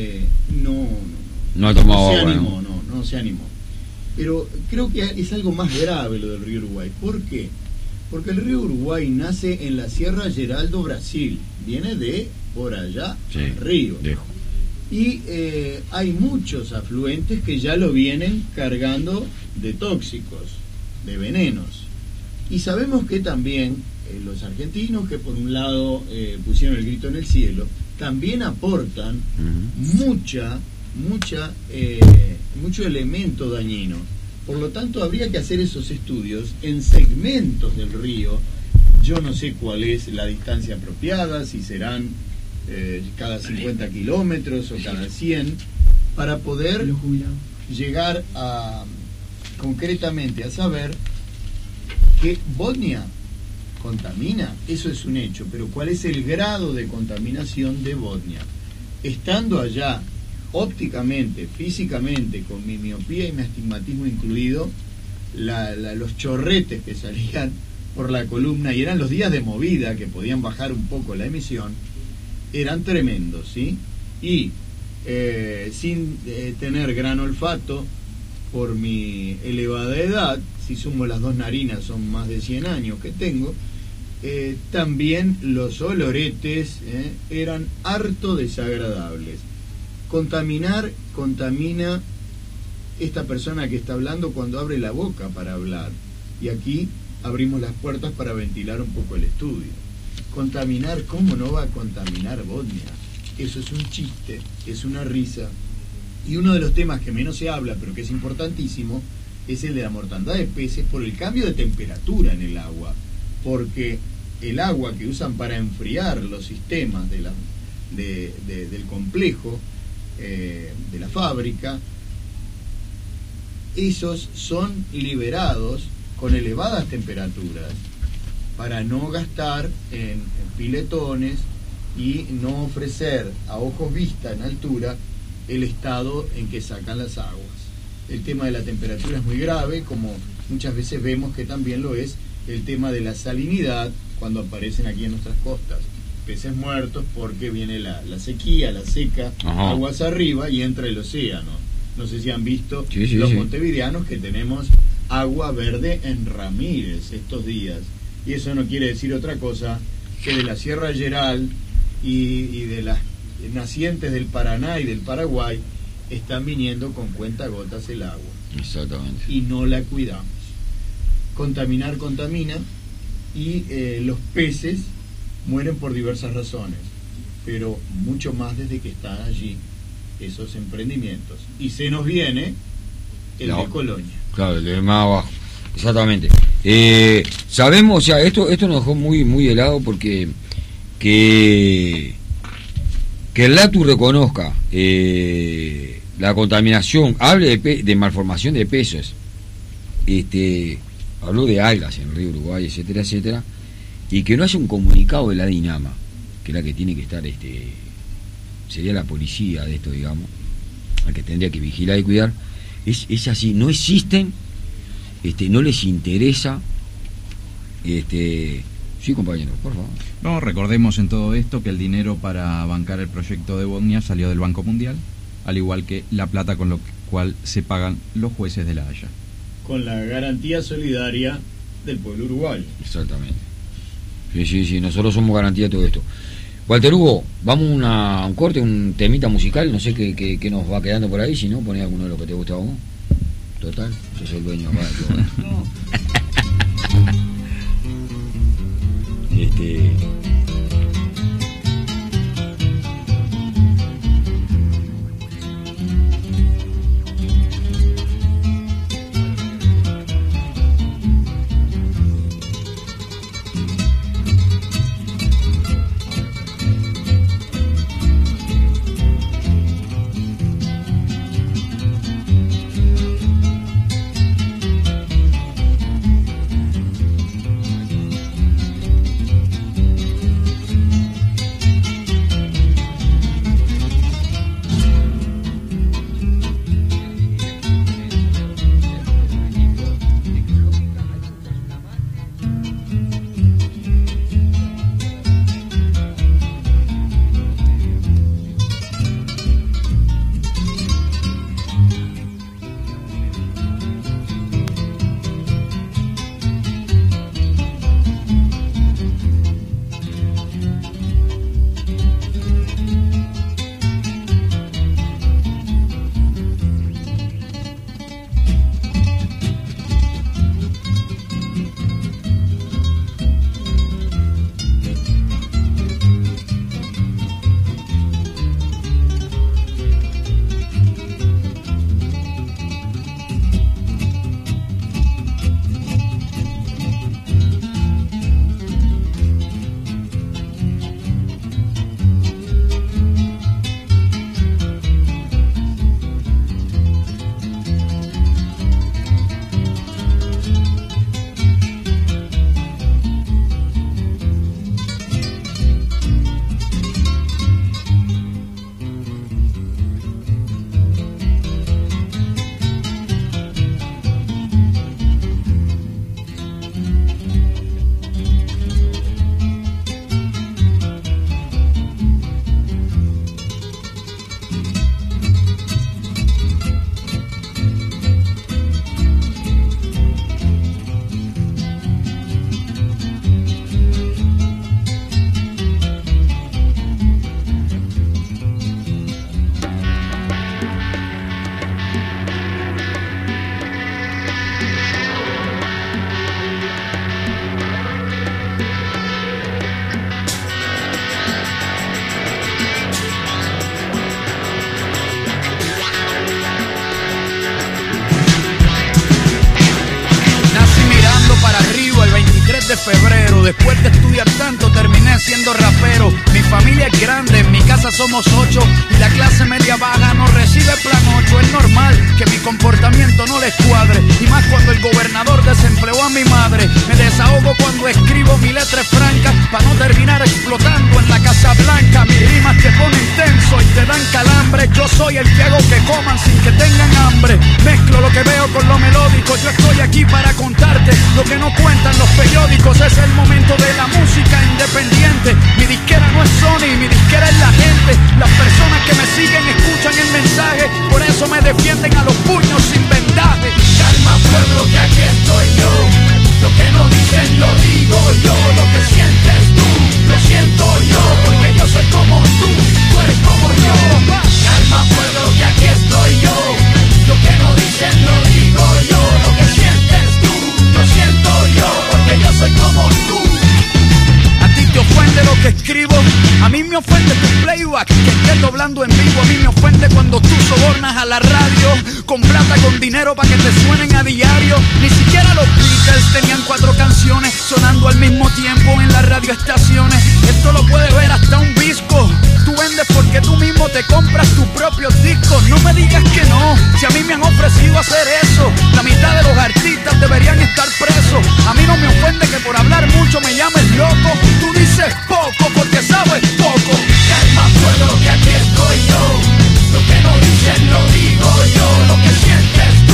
no ha tomado se agua, animó, no se animó. Pero creo que es algo más grave lo del río Uruguay. ¿Por qué? Porque el río Uruguay nace en la Sierra Geraldo, Brasil. Viene de por allá, río. Y hay muchos afluentes que ya lo vienen cargando de tóxicos, de venenos. Y sabemos que también los argentinos, que por un lado pusieron el grito en el cielo, también aportan mucho elemento dañino. Por lo tanto, habría que hacer esos estudios en segmentos del río. Yo no sé cuál es la distancia apropiada, si serán cada 50 kilómetros o cada 100, para poder llegar concretamente a saber que Botnia contamina. Eso es un hecho, pero ¿cuál es el grado de contaminación de Botnia? Estando allá, ópticamente, físicamente, con mi miopía y mi astigmatismo incluido, los chorretes que salían por la columna, y eran los días de movida que podían bajar un poco la emisión, eran tremendos, ¿sí? Y sin tener gran olfato, por mi elevada edad, si sumo las dos narinas son más de 100 años que tengo, también los oloretes eran harto desagradables. Contamina esta persona que está hablando cuando abre la boca para hablar, y aquí abrimos las puertas para ventilar un poco el estudio. Contaminar, ¿cómo no va a contaminar Botnia? Eso es un chiste, es una risa. Y uno de los temas que menos se habla, pero que es importantísimo, es el de la mortandad de peces por el cambio de temperatura en el agua, porque el agua que usan para enfriar los sistemas del complejo, de la fábrica, esos son liberados con elevadas temperaturas para no gastar en piletones y no ofrecer a ojos vista en altura el estado en que sacan las aguas. El tema de la temperatura es muy grave, como muchas veces vemos que también lo es el tema de la salinidad cuando aparecen aquí en nuestras costas. Peces muertos porque viene la sequía, la seca, aguas arriba y entra el océano. No sé si han visto los montevideanos que tenemos agua verde en Ramírez estos días. Y eso no quiere decir otra cosa que de la Sierra Geral y de las nacientes del Paraná y del Paraguay están viniendo con cuentagotas el agua. Exactamente. Y no la cuidamos. Contaminar contamina, y los peces mueren por diversas razones, pero mucho más desde que están allí esos emprendimientos. Y se nos viene el de Colonia. Claro, el de más abajo. Exactamente. Sabemos, o sea, esto nos dejó muy helado, porque que el LATU reconozca la contaminación, hable de malformación de peces, habló de algas en el río Uruguay, etcétera, y que no haya un comunicado de la DINAMA, que es la que tiene que estar, sería la policía de esto, digamos, la que tendría que vigilar y cuidar, Es así, no existen, no les interesa. Sí, compañero, por favor. No, recordemos en todo esto que el dinero para bancar el proyecto de Bosnia salió del Banco Mundial, al igual que la plata con lo cual se pagan los jueces de La Haya. Con la garantía solidaria del pueblo uruguayo. Exactamente. Sí, nosotros somos garantía de todo esto. Walter Hugo, vamos a un corte, un temita musical, no sé qué nos va quedando por ahí, si no, poné alguno de los que te gusta a vos. Total, sos el dueño acá. febrero. Después de estudiar tanto terminé siendo rapero. Mi familia es grande, en mi casa somos 8 y la clase media baja no recibe plan 8. Es normal que mi comportamiento no les cuadre, y más cuando el gobernador desempleó a mi madre. Me desahogo cuando escribo mi letra franca, para no terminar explotando en la Casa Blanca. Mis rimas te ponen tenso y te dan calambre. Yo soy el que hago que coman sin que tengan hambre. Mezclo lo que veo con lo melódico. Yo estoy aquí para contarte lo que no cuentan los periódicos. Es el momento de la música independiente. Mi disquera no es Sony, mi disquera es la gente. Las personas que me siguen escuchan el mensaje, por eso me defienden a los puños sin vendaje. Calma pueblo, que aquí estoy yo. Lo que no dicen lo digo yo. Lo que sientes tú, lo siento yo. Porque yo soy como tú eres como yo. Calma pueblo, que aquí estoy yo. Lo que no dicen lo digo yo. Lo que sientes tú, lo siento yo. Porque yo soy como tú. A ti te ofende lo que escribo, a mí me ofende tu playback, que estés doblando en vivo. A mí me ofende cuando tú sobornas a la radio con plata, con dinero para que te suenen a diario. Ni siquiera los Beatles tenían 4 canciones sonando al mismo tiempo en las radioestaciones. Esto lo puede ver hasta un visco. Tú vendes porque tú mismo te compras tus propios discos. No me digas que no, si a mí me han ofrecido hacer eso. La mitad de los artistas deberían estar presos. A mí no me ofende que por hablar mucho me llames loco. Tú dices poco porque sabes poco. Calma pueblo, que aquí estoy yo. Lo que no dicen lo digo yo. Lo que sientes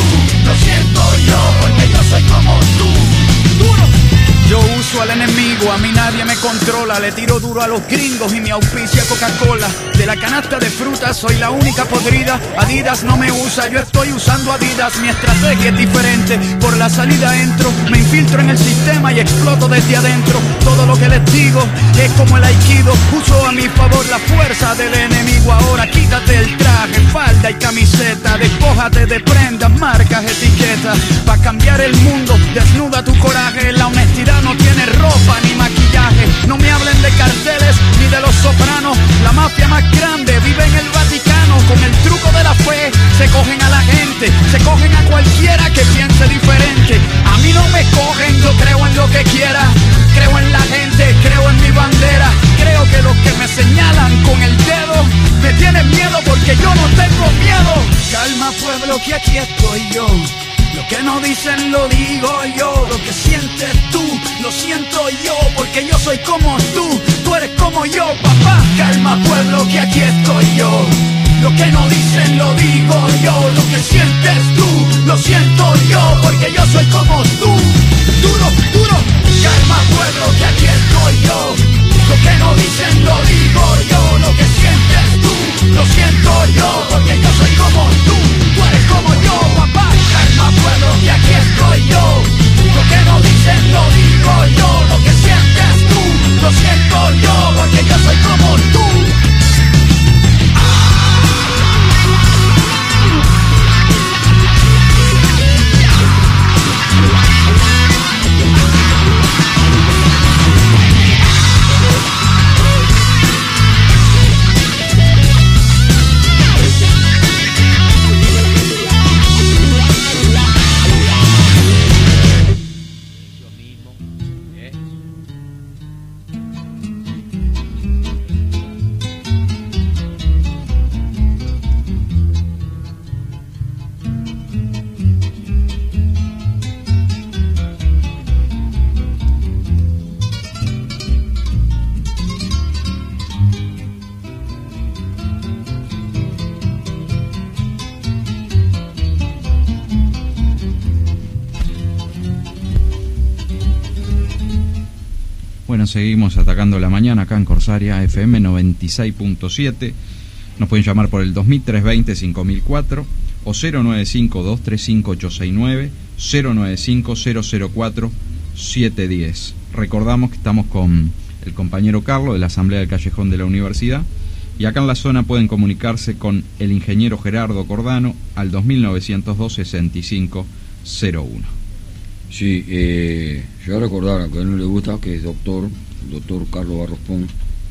al enemigo, a mí nadie me controla. Le tiro duro a los gringos y mi auspicia Coca-Cola. De la canasta de frutas soy la única podrida. Adidas no me usa, yo estoy usando Adidas. Mi estrategia es diferente, por la salida entro, me infiltro en el sistema y exploto desde adentro. Todo lo que les digo es como el aikido, uso a mi favor la fuerza del enemigo. Ahora quítate el traje, falda y camiseta, despójate de prendas, marcas, etiquetas. Pa' cambiar el mundo, desnuda tu coraje. La honestidad no tiene ropa ni maquillaje. No me hablen de carteles ni de los sopranos. La mafia más grande vive en el Vaticano. Con el truco de la fe se cogen a la gente, se cogen a cualquiera que piense diferente. A mí no me cogen, yo creo en lo que quiera. Creo en la gente, creo en mi bandera. Creo que los que me señalan con el dedo me tienen miedo porque yo no tengo miedo. Calma pueblo, que aquí estoy yo. Lo que no dicen lo digo yo. Lo que sientes tú, lo siento yo. Porque yo soy como tú eres como yo, papá. Calma pueblo, que aquí estoy yo. Lo que no dicen lo digo yo. Lo que sientes tú, lo siento yo. Porque yo soy como tú. Duro, duro. Calma pueblo, que aquí estoy yo. Lo que no dicen lo digo yo. Lo que sientes tú, lo siento yo. Porque yo soy como tú eres como yo, papá. Calma pueblo, que aquí estoy yo. Lo que no dicen lo digo yo. Lo que sientes tú, lo siento yo. Porque yo soy como tú. Bueno, seguimos atacando la mañana acá en Corsaria FM 96.7. Nos pueden llamar por el 2320-5004 o 095-235-869, 095-004-710. Recordamos que estamos con el compañero Carlos de la Asamblea del Callejón de la Universidad, y acá en la zona pueden comunicarse con el ingeniero Gerardo Cordano al 2902-6501. Sí, yo recordar, aunque a él no le gusta, que es doctor Carlos Barros Pons,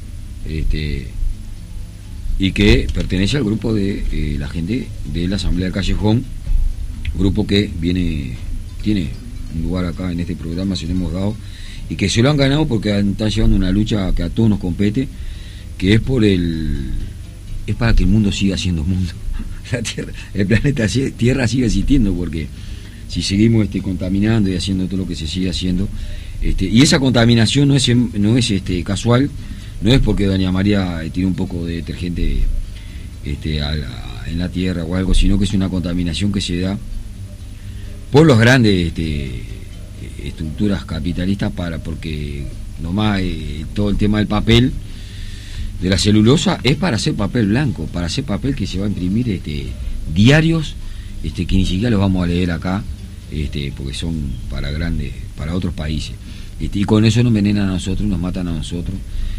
y que pertenece al grupo de la gente de la Asamblea del Callejón, grupo que tiene un lugar acá en este programa, se lo hemos dado, y que se lo han ganado porque están llevando una lucha que a todos nos compete, que es para que el mundo siga siendo mundo. La Tierra, el planeta Tierra sigue existiendo, porque si seguimos contaminando y haciendo todo lo que se sigue haciendo, y esa contaminación no es casual, no es porque doña María tiene un poco de detergente en la tierra o algo, sino que es una contaminación que se da por los grandes estructuras capitalistas, porque nomás todo el tema del papel, de la celulosa, es para hacer papel blanco, para hacer papel que se va a imprimir diarios que ni siquiera los vamos a leer acá, porque son para otros países, y con eso nos envenenan a nosotros, nos matan a nosotros,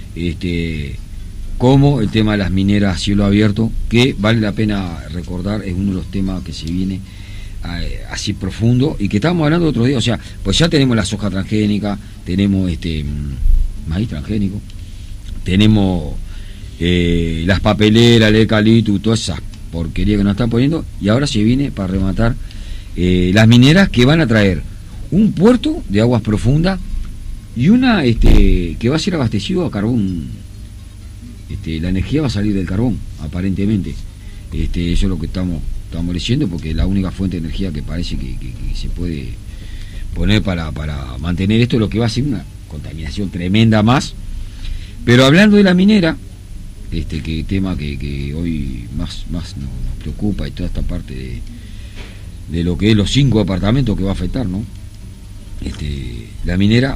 como el tema de las mineras a cielo abierto, que vale la pena recordar, es uno de los temas que se viene así profundo, y que estábamos hablando otro día. O sea, pues ya tenemos la soja transgénica, tenemos maíz transgénico, tenemos las papeleras, el eucalipto, todas esas porquerías que nos están poniendo, y ahora se viene para rematar las mineras que van a traer un puerto de aguas profundas y una que va a ser abastecido a carbón. La energía va a salir del carbón, aparentemente. Eso es lo que estamos leyendo, porque es la única fuente de energía que parece que se puede poner para mantener esto, lo que va a ser una contaminación tremenda más. Pero hablando de la minera, que tema que hoy más nos preocupa, y toda esta parte de lo que es los 5 departamentos que va a afectar, ¿no? La minera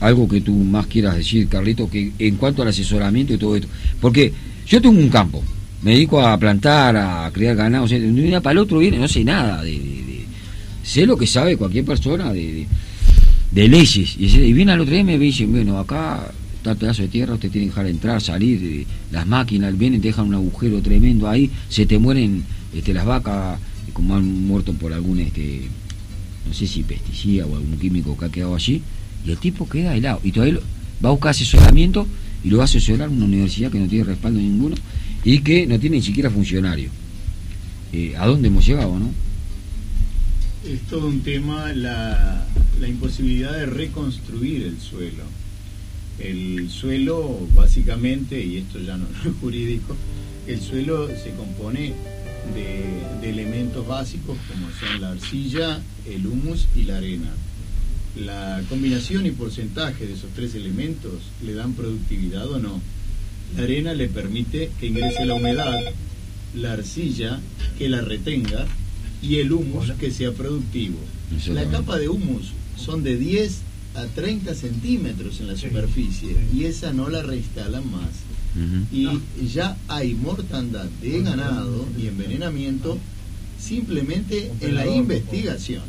algo que tú más quieras decir, Carlito, que en cuanto al asesoramiento y todo esto. Porque yo tengo un campo, me dedico a plantar, a criar ganado, o sea, de un día para el otro viene, no sé nada, sé lo que sabe cualquier persona de leyes, y viene al otro día y me dicen, bueno, acá está el pedazo de tierra, usted tiene que dejar entrar, salir, las máquinas vienen, te dejan un agujero tremendo ahí, se te mueren las vacas, como han muerto por algún, no sé si pesticida o algún químico que ha quedado allí, y el tipo queda helado, y todavía va a buscar asesoramiento, y lo va a asesorar una universidad que no tiene respaldo ninguno, y que no tiene ni siquiera funcionario. ¿A dónde hemos llegado, no? Es todo un tema la imposibilidad de reconstruir el suelo. El suelo, básicamente, y esto ya no es jurídico, el suelo se compone de elementos básicos como son la arcilla, el humus y la arena. La combinación y porcentaje de esos tres elementos le dan productividad o no. La arena le permite que ingrese la humedad, la arcilla que la retenga y el humus que sea productivo. La capa de humus son de 10 a 30 centímetros en la superficie y esa no la reinstalan más. Y ya hay mortandad de ganado y envenenamiento simplemente en la investigación.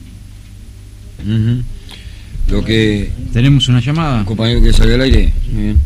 Lo que tenemos una llamada, un compañero que salió al aire. Muy bien.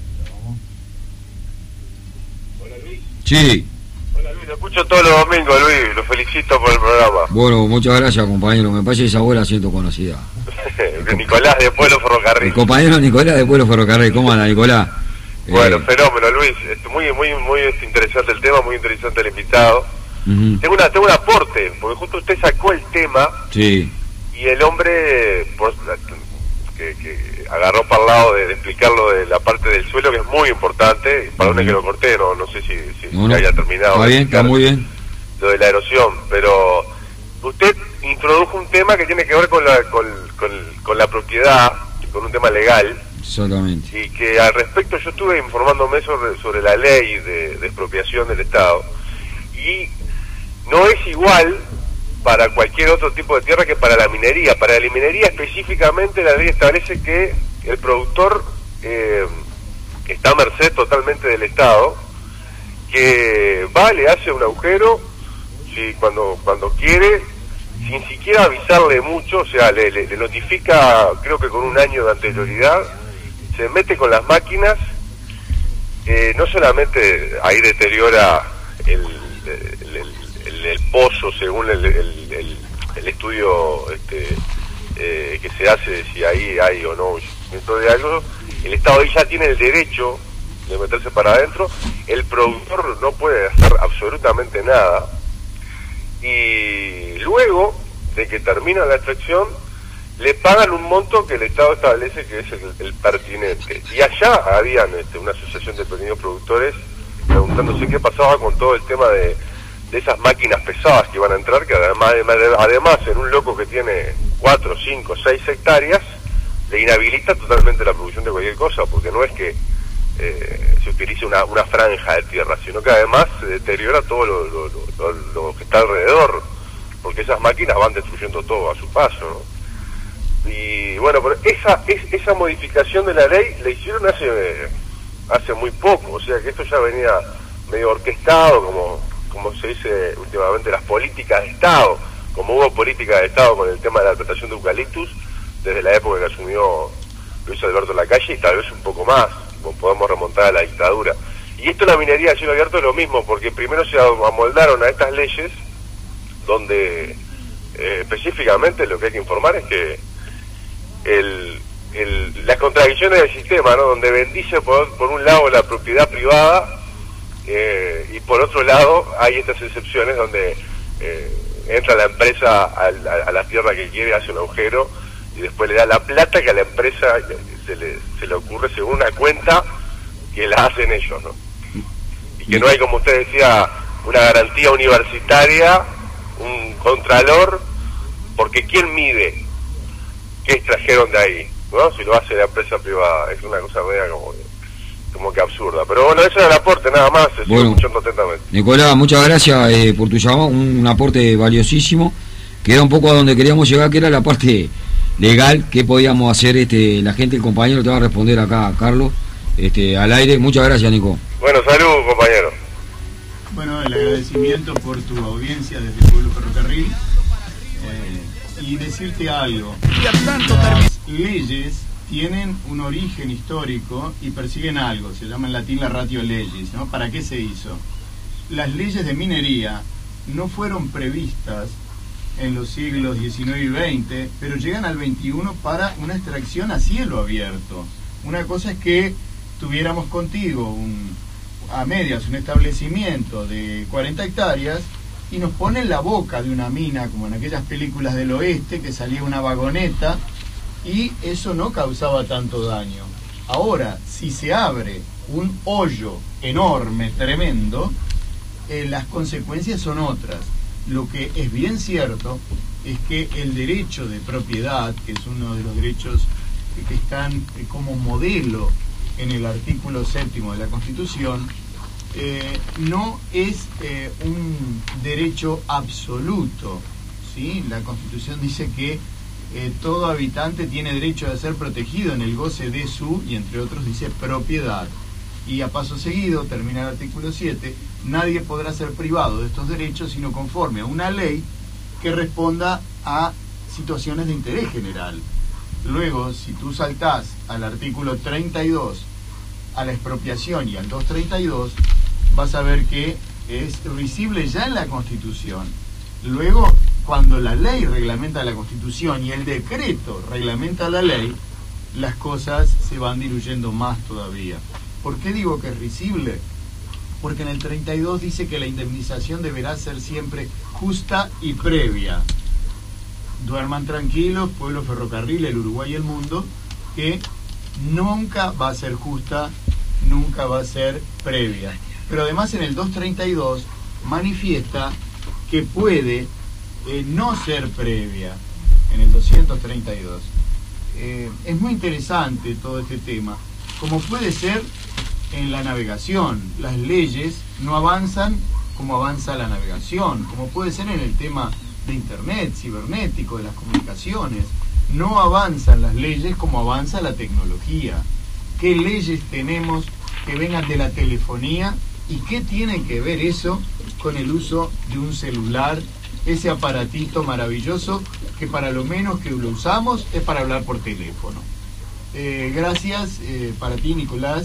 Sí. Hola Luis, lo escucho todos los domingos, Luis, lo felicito por el programa. Bueno, muchas gracias, compañero, me parece que esa abuela siento conocida. Nicolás de Pueblo Ferrocarril. El compañero Nicolás de Pueblo Ferrocarril, ¿cómo anda, Nicolás? Bueno, fenómeno, Luis, muy interesante el tema, muy interesante el invitado. Tengo un aporte, porque justo usted sacó el tema. Sí. Y el hombre que agarró para el lado de explicarlo de la parte del suelo, que es muy importante, para que lo corté, no sé si no, haya terminado. Está bien, está muy bien. Lo de la erosión, pero usted introdujo un tema que tiene que ver con la propiedad, con un tema legal. Exactamente. Y que al respecto yo estuve informándome sobre la ley de expropiación del Estado. Y no es igual para cualquier otro tipo de tierra que para la minería. Para la minería específicamente la ley establece que el productor está a merced totalmente del Estado, que le hace un agujero cuando quiere, sin siquiera avisarle mucho, o sea, le notifica, creo que con un año de anterioridad, se mete con las máquinas, no solamente ahí deteriora el pozo según el estudio que se hace de si ahí hay o no dentro de algo, el Estado ahí ya tiene el derecho de meterse para adentro, el productor no puede hacer absolutamente nada, y luego de que termina la extracción le pagan un monto que el Estado establece que es el pertinente. Y allá habían una asociación de pequeños productores preguntándose qué pasaba con todo el tema de esas máquinas pesadas que van a entrar, que además en un loco que tiene 4, 5, 6 hectáreas, le inhabilita totalmente la producción de cualquier cosa, porque no es que se utilice una franja de tierra, sino que además se deteriora todo lo que está alrededor, porque esas máquinas van destruyendo todo a su paso, ¿no? Y bueno, pero esa modificación de la ley la hicieron hace muy poco, o sea que esto ya venía medio orquestado, como se dice últimamente, las políticas de Estado, como hubo políticas de Estado con el tema de la plantación de eucaliptus desde la época que asumió Luis Alberto Lacalle, y tal vez un poco más, podemos remontar a la dictadura. Y esto en la minería de cielo abierto es lo mismo, porque primero se amoldaron a estas leyes donde específicamente lo que hay que informar es que las contradicciones del sistema, ¿no? Donde bendice por un lado la propiedad privada y por otro lado hay estas excepciones donde entra la empresa a la tierra que quiere, hace un agujero y después le da la plata que a la empresa se le ocurre según una cuenta que la hacen ellos, ¿no? Y que no hay, como usted decía, una garantía universitaria, un contralor, porque ¿quién mide qué extrajeron de ahí? ¿No? Si lo hace la empresa privada, es una cosa media como que absurda. Pero bueno, eso era el aporte, nada más, estoy escuchando atentamente. Nicolás, muchas gracias por tu llamado, un aporte valiosísimo, que era un poco a donde queríamos llegar, que era la parte legal, qué podíamos hacer. La gente, el compañero te va a responder acá, Carlos, al aire. Muchas gracias, Nico. Bueno, salud, compañero. Bueno, el agradecimiento por tu audiencia desde el Pueblo Ferrocarril. Y decirte algo. Las leyes tienen un origen histórico y persiguen algo, se llama en latín la ratio legis, ¿no? ¿Para qué se hizo? Las leyes de minería no fueron previstas en los siglos XIX y XX, pero llegan al XXI para una extracción a cielo abierto. Una cosa es que tuviéramos contigo a medias un establecimiento de 40 hectáreas y nos pone en la boca de una mina, como en aquellas películas del oeste, que salía una vagoneta, y eso no causaba tanto daño. Ahora, si se abre un hoyo enorme, tremendo, las consecuencias son otras. Lo que es bien cierto es que el derecho de propiedad, que es uno de los derechos que están como modelo en el artículo 7º de la Constitución, no es un derecho absoluto, ¿sí? La Constitución dice que todo habitante tiene derecho a ser protegido en el goce de su, y entre otros dice, propiedad. Y a paso seguido, termina el artículo 7, nadie podrá ser privado de estos derechos sino conforme a una ley que responda a situaciones de interés general. Luego, si tú saltás al artículo 32, a la expropiación y al 232, vas a ver que es risible ya en la Constitución. Luego, cuando la ley reglamenta la Constitución y el decreto reglamenta la ley, las cosas se van diluyendo más todavía. ¿Por qué digo que es risible? Porque en el 32 dice que la indemnización deberá ser siempre justa y previa. Duerman tranquilos, Pueblo Ferrocarril, el Uruguay y el mundo, que nunca va a ser justa, nunca va a ser previa. Pero además en el 232 manifiesta que puede no ser previa, en el 232. Es muy interesante todo este tema, como puede ser en la navegación. Las leyes no avanzan como avanza la navegación, como puede ser en el tema de internet, cibernético, de las comunicaciones. No avanzan las leyes como avanza la tecnología. ¿Qué leyes tenemos que vengan de la telefonía? ¿Y qué tiene que ver eso con el uso de un celular, ese aparatito maravilloso que para lo menos que lo usamos es para hablar por teléfono? Gracias para ti, Nicolás.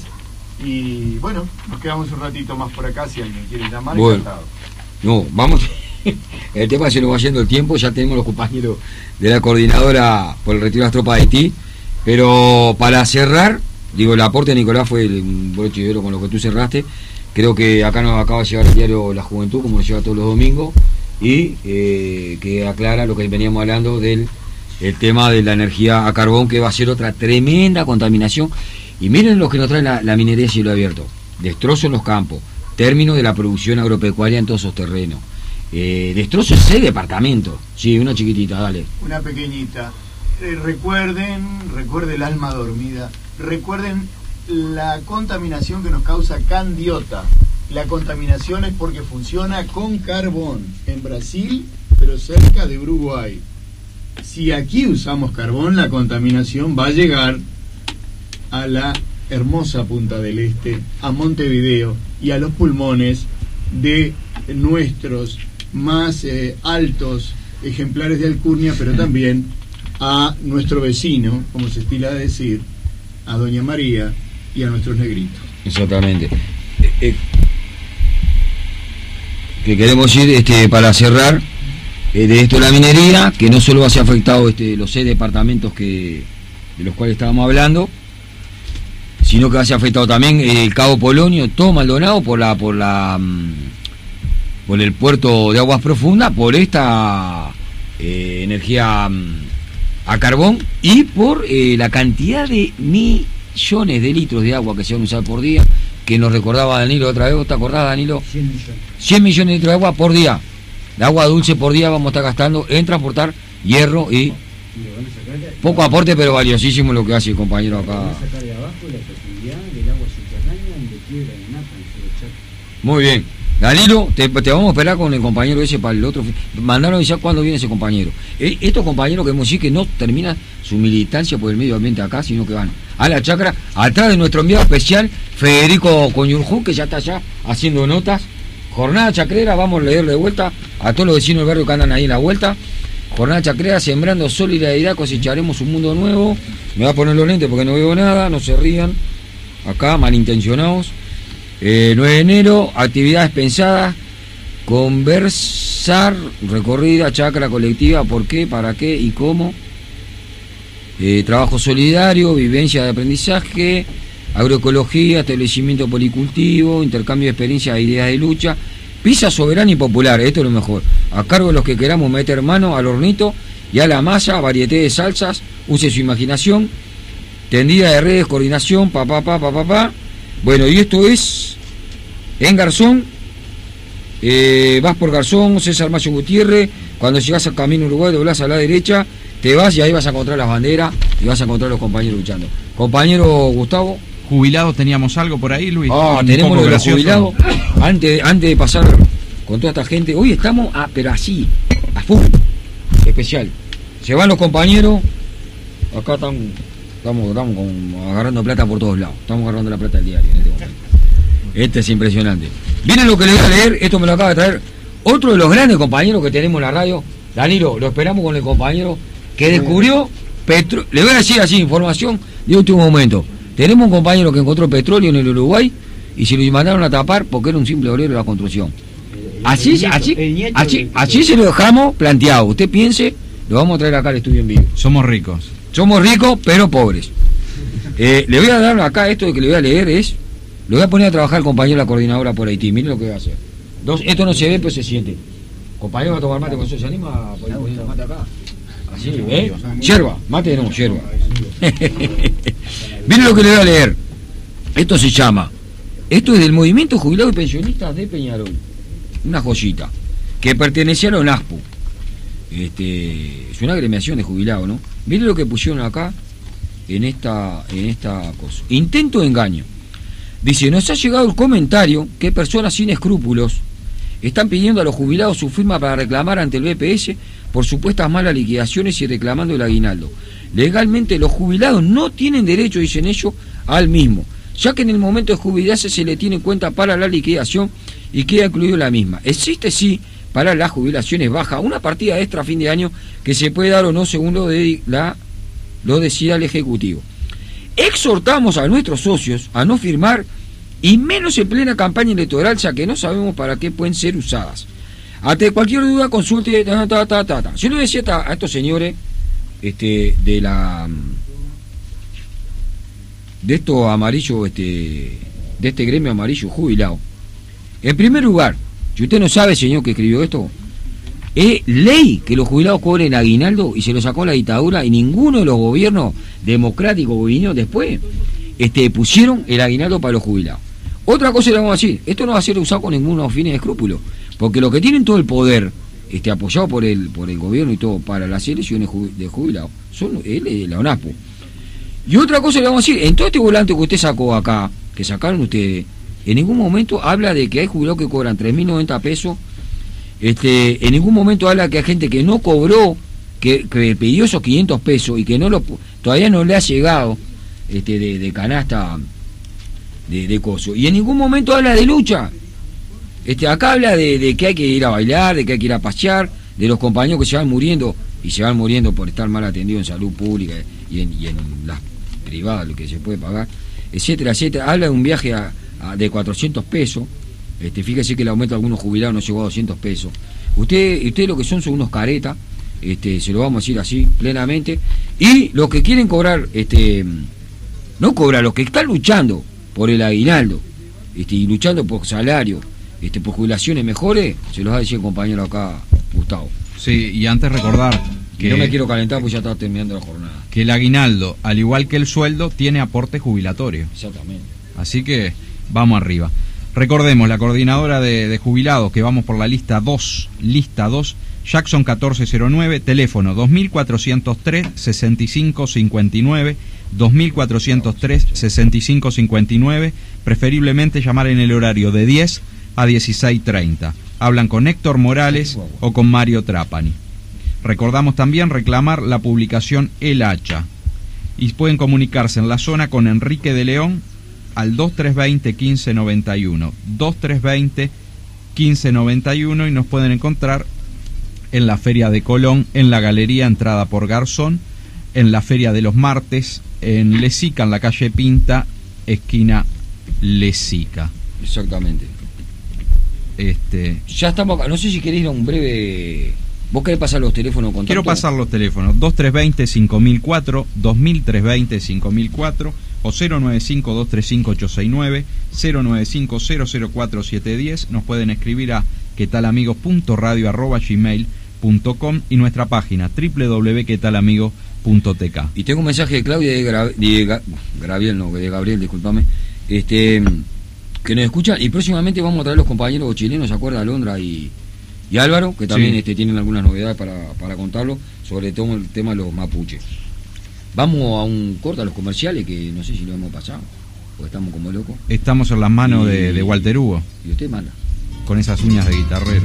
Y bueno, nos quedamos un ratito más por acá si alguien quiere llamar. Bueno, encantado. no, vamos. El tema se nos va yendo el tiempo, ya tenemos los compañeros de la coordinadora por el retiro de las tropas de Haití. Pero para cerrar, digo, el aporte de Nicolás fue un broche de oro con lo que tú cerraste. Creo que acá nos acaba de llegar el diario La Juventud, como nos lleva todos los domingos, y que aclara lo que veníamos hablando del el tema de la energía a carbón, que va a ser otra tremenda contaminación. Y miren lo que nos trae la minería a cielo abierto: destrozo en los campos, término de la producción agropecuaria en todos esos terrenos, destrozo en 6 departamentos. Sí, una chiquitita, dale. Una pequeñita. Recuerden el alma dormida, recuerden la contaminación que nos causa Candiota. La contaminación es porque funciona con carbón en Brasil, pero cerca de Uruguay. Si aquí usamos carbón, la contaminación va a llegar a la hermosa Punta del Este, a Montevideo y a los pulmones de nuestros más altos ejemplares de alcurnia, pero también a nuestro vecino, como se estila a decir, a Doña María y a nuestros negritos. Exactamente. Que queremos ir para cerrar de esto de la minería, que no solo va a ser afectado los 6 departamentos de los cuales estábamos hablando, sino que va a ser afectado también el Cabo Polonio, todo Maldonado, por el puerto de aguas profundas, por esta energía a carbón y por la cantidad de millones de litros de agua que se van a usar por día, que nos recordaba Danilo otra vez. ¿Te acordás, Danilo? 100 millones. 100 millones de litros de agua por día. De agua dulce por día vamos a estar gastando en transportar hierro y poco aporte, pero valiosísimo lo que hace el compañero acá. Van a sacar de abajo la posibilidad del agua subterránea donde quiebra de napa en Muy bien. Danilo, te vamos a esperar con el compañero ese para el otro. Mandaron ya cuándo viene ese compañero. Estos compañeros que hemos dicho que no terminan su militancia por el medio ambiente acá, sino que van a la chacra, atrás de nuestro enviado especial, Federico Coñurjú, que ya está allá haciendo notas. Jornada chacrera, vamos a leer de vuelta a todos los vecinos del barrio que andan ahí en la vuelta. Jornada chacrera, sembrando solidaridad, cosecharemos un mundo nuevo. Me voy a poner los lentes porque no veo nada, no se rían. Acá, malintencionados. 9 de enero, actividades pensadas, conversar, recorrida, chacra colectiva, por qué, para qué y cómo. Trabajo solidario, vivencia de aprendizaje, agroecología, establecimiento policultivo, intercambio de experiencias e ideas de lucha, pizza soberana y popular, esto es lo mejor, a cargo de los que queramos meter mano al hornito y a la masa, varieté de salsas, use su imaginación, tendida de redes, coordinación, pa. Bueno, y esto es en Garzón, vas por Garzón, César Mayo Gutiérrez, cuando llegas al Camino Uruguay, doblás a la derecha, te vas y ahí vas a encontrar las banderas y vas a encontrar los compañeros luchando. Compañero Gustavo. ¿Jubilados teníamos algo por ahí, Luis? Tenemos lo de los jubilados. Antes de pasar con toda esta gente, hoy estamos, pero así, a full, especial. Se van los compañeros, acá estamos agarrando plata por todos lados, estamos agarrando la plata del diario en este momento. Este es impresionante. Miren lo que les voy a leer, esto me lo acaba de traer otro de los grandes compañeros que tenemos en la radio. Danilo, lo esperamos con el compañero que descubrió petróleo. Le voy a decir así, información de último momento. Tenemos un compañero que encontró petróleo en el Uruguay y se lo mandaron a tapar porque era un simple obrero de la construcción. Así se lo dejamos planteado. Usted piense, lo vamos a traer acá al estudio en vivo. Somos ricos, pero pobres. Le voy a dar acá esto de que le voy a leer es. Le voy a poner a trabajar al compañero de la coordinadora por Haití. Miren lo que voy a hacer. Esto no se ve, pero se siente. Compañero va a tomar mate con eso. ¿Se anima a poner mate acá? Así, ¿eh? Yerba, mate no, yerba. Miren lo que le voy a leer. Esto se llama. Esto es del Movimiento Jubilado y Pensionistas de Peñarol. Una joyita. Que pertenecía a la ONASPU. Es una agremiación de jubilados, ¿no? Miren lo que pusieron acá en esta cosa. Intento de engaño. Dice, nos ha llegado el comentario que personas sin escrúpulos están pidiendo a los jubilados su firma para reclamar ante el BPS por supuestas malas liquidaciones y reclamando el aguinaldo. Legalmente los jubilados no tienen derecho, dicen ellos, al mismo, ya que en el momento de jubilarse se le tiene en cuenta para la liquidación y queda incluido la misma. Existe sí para las jubilaciones bajas una partida extra a fin de año que se puede dar o no según lo decida el Ejecutivo. Exhortamos a nuestros socios a no firmar y menos en plena campaña electoral, ya que no sabemos para qué pueden ser usadas. Ante cualquier duda consulte. Yo le decía a estos señores de estos amarillos, de este gremio amarillo jubilado. En primer lugar, si usted no sabe, señor que escribió esto, es ley que los jubilados cobren aguinaldo y se lo sacó la dictadura y ninguno de los gobiernos democráticos que vinieron después pusieron el aguinaldo para los jubilados. Otra cosa le vamos a decir, esto no va a ser usado con ninguno fines de escrúpulo, porque los que tienen todo el poder apoyado por el gobierno y todo para las elecciones de jubilados son la ONASPU. Y otra cosa le vamos a decir, en todo este volante que usted sacó acá, que sacaron ustedes, en ningún momento habla de que hay jubilados que cobran 3.090 pesos. En ningún momento habla que hay gente que no cobró, que pidió esos 500 pesos y que todavía no le ha llegado de canasta de coso. Y en ningún momento habla de lucha. Acá habla de que hay que ir a bailar, de que hay que ir a pasear, de los compañeros que se van muriendo y se van muriendo por estar mal atendidos en salud pública y en las privadas, lo que se puede pagar, etcétera, etcétera. Habla de un viaje de 400 pesos. Fíjese que el aumento de algunos jubilados no llegó a 200 pesos. Usted lo que son unos caretas, se lo vamos a decir así plenamente. Y los que quieren cobrar, no cobrar, los que están luchando por el aguinaldo, y luchando por salario, por jubilaciones mejores, se los va a decir el compañero acá, Gustavo. Sí, y antes recordar que... no me quiero calentar porque ya está terminando la jornada. Que el aguinaldo, al igual que el sueldo, tiene aporte jubilatorio. Exactamente. Así que vamos arriba. Recordemos, la coordinadora de jubilados, que vamos por la lista 2, Jackson 1409, teléfono 2403-6559, 2403-6559, preferiblemente llamar en el horario de 10 a 16:30. Hablan con Héctor Morales o con Mario Trapani. Recordamos también reclamar la publicación El Hacha. Y pueden comunicarse en la zona con Enrique de León al 2320-1591. 2320-1591 y nos pueden encontrar en la Feria de Colón, en la Galería Entrada por Garzón, en la Feria de los Martes, en Lesica, en la calle Pinta, esquina Lesica. Exactamente. Ya estamos acá. No sé si queréis un breve... ¿Vos querés pasar los teléfonos? Quiero pasar los teléfonos. 2320-5004, 2320-5004 o 095-235-869, 095-004-710. Nos pueden escribir a quetalamigos.radio@gmail.com y nuestra página www.quetalamigos.tk. Y tengo un mensaje de Claudia de Gabriel, discúlpame, que nos escuchan, y próximamente vamos a traer los compañeros chilenos, ¿se acuerda? Alondra y Álvaro, que también tienen algunas novedades para contarlo, sobre todo el tema de los mapuches. Vamos a un corte a los comerciales, que no sé si lo hemos pasado, porque estamos como locos. Estamos en las manos de Walter Hugo. Y usted manda. Con esas uñas de guitarrero.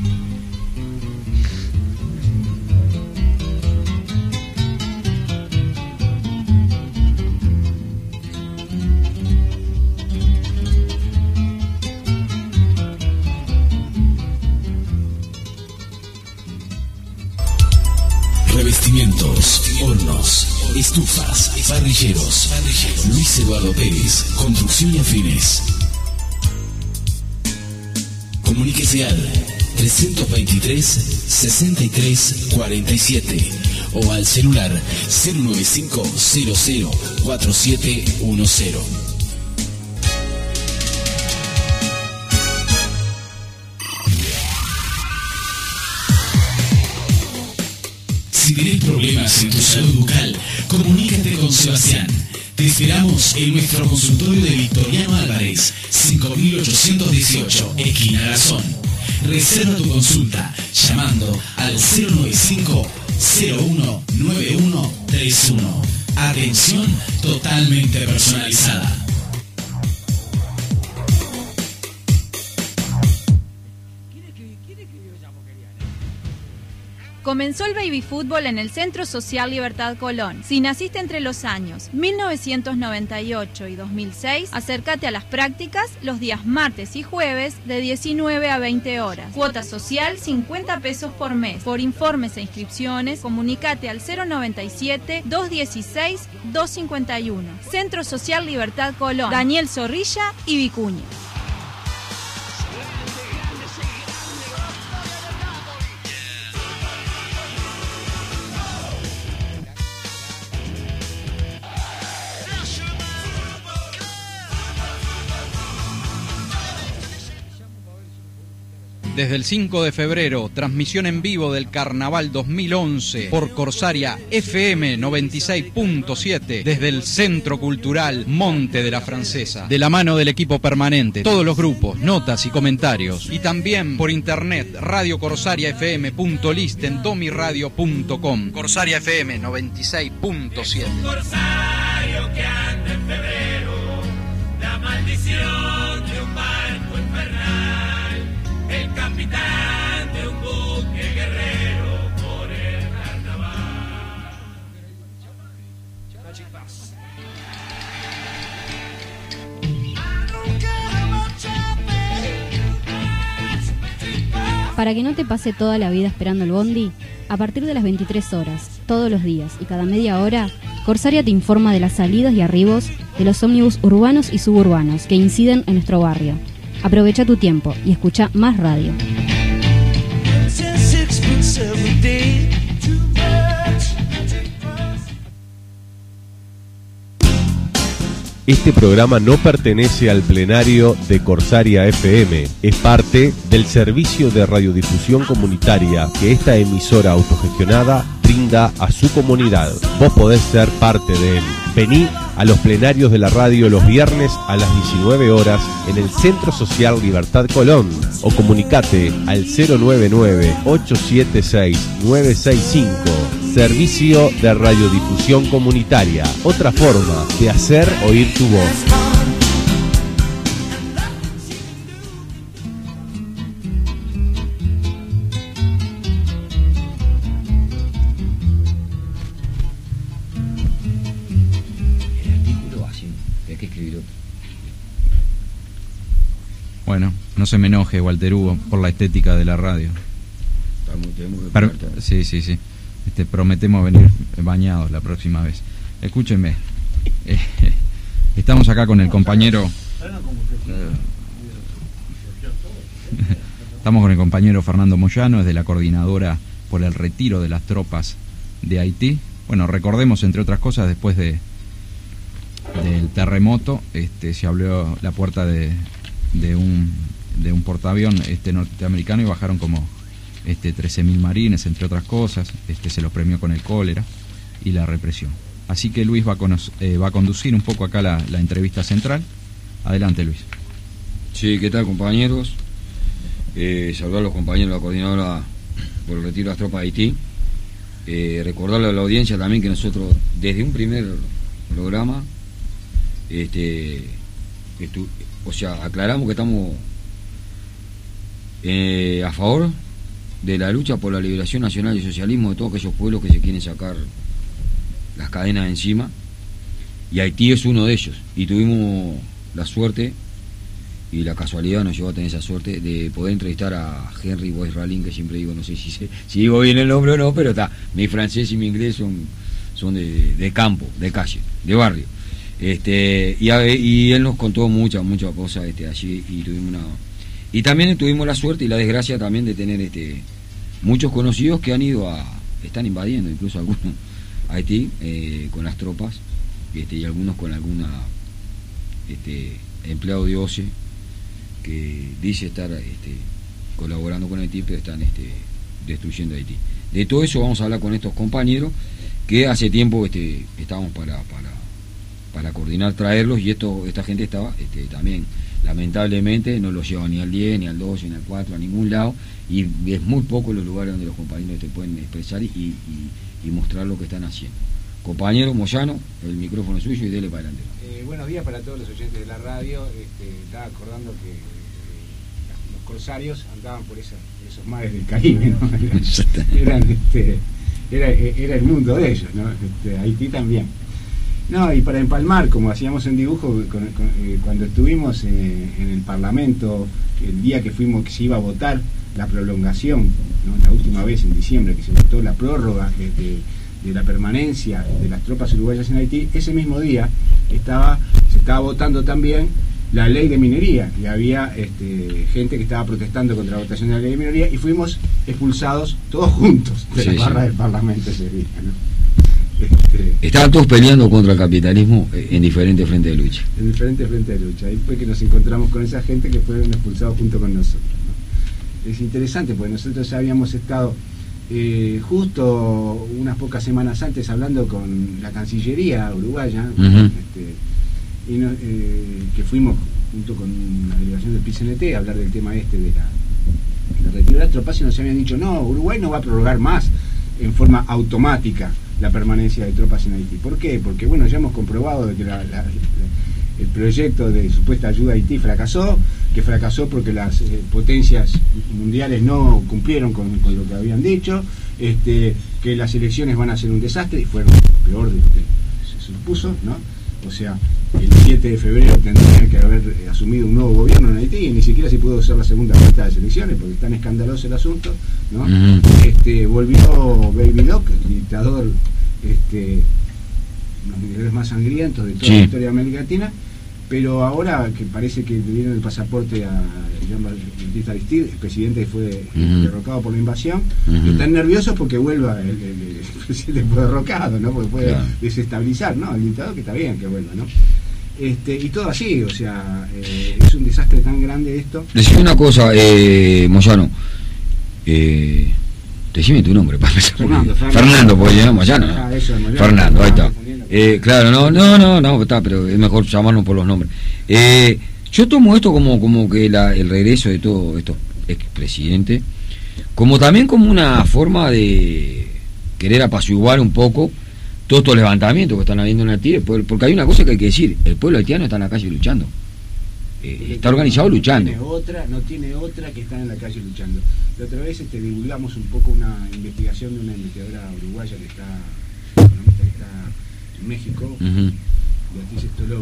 Revestimientos, hornos, estufas, parrilleros. Luis Eduardo Pérez, Construcción y Afines. Comuníquese al 323-63-47 o al celular 095-004710. Si tienes problemas en tu salud bucal, comunícate con Sebastián. Te esperamos en nuestro consultorio de Victoriano Álvarez, 5818, esquina Garzón. Reserva tu consulta llamando al 095-019131. Atención totalmente personalizada. Comenzó el baby fútbol en el Centro Social Libertad Colón. Si naciste entre los años 1998 y 2006, acércate a las prácticas los días martes y jueves de 19 a 20 horas. Cuota social 50 pesos por mes. Por informes e inscripciones, comunícate al 097-216-251. Centro Social Libertad Colón. Daniel Zorrilla y Vicuña. Desde el 5 de febrero, transmisión en vivo del Carnaval 2011 por Corsaria FM 96.7 desde el Centro Cultural Monte de la Francesa, de la mano del equipo permanente, todos los grupos, notas y comentarios, y también por internet radiocorsariafm.listendomiradio.com. Corsaria FM 96.7. Corsario que anda en febrero, la maldición de un barco infernal, el capitán de un buque guerrero por el carnaval. Para que no te pase toda la vida esperando el bondi, a partir de las 23 horas, todos los días y cada media hora, Corsaria te informa de las salidas y arribos de los ómnibus urbanos y suburbanos que inciden en nuestro barrio. Aprovecha tu tiempo y escucha más radio. Este programa no pertenece al plenario de Corsaria FM. Es parte del servicio de radiodifusión comunitaria que esta emisora autogestionada brinda a su comunidad. Vos podés ser parte de él. Vení a los plenarios de la radio los viernes a las 19 horas en el Centro Social Libertad Colón o comunicate al 099-876-965. Servicio de radiodifusión comunitaria. Otra forma de hacer oír tu voz. que escribir otro. Bueno, no se me enoje, Walter Hugo, por la estética de la radio. Sí. Prometemos venir bañados la próxima vez. Escúchenme. Estamos acá con el compañero. Estamos con el compañero Fernando Moyano, es de la coordinadora por el retiro de las tropas de Haití. Bueno, recordemos, entre otras cosas, después del terremoto, se abrió la puerta de un portaavión norteamericano y bajaron como 13.000 marines, entre otras cosas. Se los premió con el cólera y la represión. Así que Luis va a conducir un poco acá la entrevista central. Adelante, Luis. Sí, ¿qué tal, compañeros? Saludar a los compañeros de la coordinadora por el retiro de las tropas de Haití. Recordarle a la audiencia también que nosotros, desde un primer programa, aclaramos que estamos a favor de la lucha por la liberación nacional y el socialismo de todos aquellos pueblos que se quieren sacar las cadenas de encima, y Haití es uno de ellos, y tuvimos la suerte y la casualidad nos llevó a tener esa suerte de poder entrevistar a Henry Boisralin, que siempre digo, no sé si digo bien el nombre o no, pero está, mi francés y mi inglés son de campo, de calle, de barrio. Y él nos contó muchas cosas allí, y también tuvimos la suerte y la desgracia también de tener muchos conocidos que están invadiendo incluso algunos Haití con las tropas, y algunos con alguna empleado de OCE que dice estar colaborando con Haití, pero están destruyendo Haití. De todo eso vamos a hablar con estos compañeros que hace tiempo estábamos para coordinar, traerlos, y esta gente estaba también, lamentablemente no los lleva ni al 10, ni al 12, ni al 4, a ningún lado, y es muy poco los lugares donde los compañeros te pueden expresar y mostrar lo que están haciendo. Compañero Moyano, el micrófono es suyo y dele para adelante. Buenos días para todos los oyentes de la radio. Estaba acordando que los corsarios andaban por esos mares del Caribe, ¿no? Era el mundo de ellos, ¿no? Haití también. No, y para empalmar, como hacíamos en dibujo, cuando estuvimos en el Parlamento, el día que se iba a votar la prolongación, ¿no? La última vez en diciembre que se votó la prórroga de la permanencia de las tropas uruguayas en Haití, ese mismo día se estaba votando también la ley de minería, y había gente que estaba protestando contra la votación de la ley de minería, y fuimos expulsados todos juntos de la barra del Parlamento ese día, ¿no? Estaban todos peleando contra el capitalismo en diferentes frentes de lucha. En diferentes frentes de lucha. Ahí fue que nos encontramos con esa gente que fueron expulsados junto con nosotros, ¿no? Es interesante porque nosotros ya habíamos estado justo unas pocas semanas antes hablando con la Cancillería uruguaya, que fuimos junto con la delegación del PCNT a hablar del tema de la retiro de las tropas, y nos habían dicho, no, Uruguay no va a prorrogar más en forma automática la permanencia de tropas en Haití. ¿Por qué? Porque bueno, ya hemos comprobado de que el proyecto de supuesta ayuda a Haití fracasó porque las potencias mundiales no cumplieron con lo que habían dicho, que las elecciones van a ser un desastre, y fueron peor de lo que se supuso, ¿no? O sea, el 7 de febrero tendrían que haber asumido un nuevo gobierno en Haití, y ni siquiera se pudo hacer la segunda vuelta de las elecciones porque es tan escandaloso el asunto, ¿no? Volvió Baby Doc, el dictador, uno de los dictadores más sangrientos de toda la historia de América Latina, pero ahora que parece que le dieron el pasaporte a Jean-Baptiste Aristide, el presidente que fue derrocado por la invasión, están nerviosos porque vuelva el presidente fue derrocado, ¿no? Porque puede desestabilizar, ¿no? El dictador, que está bien que vuelva, ¿no? Y todo así, o sea, es un desastre tan grande esto. Decime una cosa, Moyano, decime tu nombre para empezar. Fernando, porque ya Moyano, ¿no? Fernando, ahí está. Claro, no, está, pero es mejor llamarnos por los nombres. Yo tomo esto como que el regreso de todos estos expresidentes, como también como una forma de querer apaciguar un poco todos estos levantamientos que están habiendo en Haití, porque hay una cosa que hay que decir: el pueblo haitiano está en la calle luchando, está organizado luchando. No tiene otra que estar en la calle luchando. La otra vez divulgamos un poco una investigación de una investigadora uruguaya economista que está en México, Beatriz Stolovich,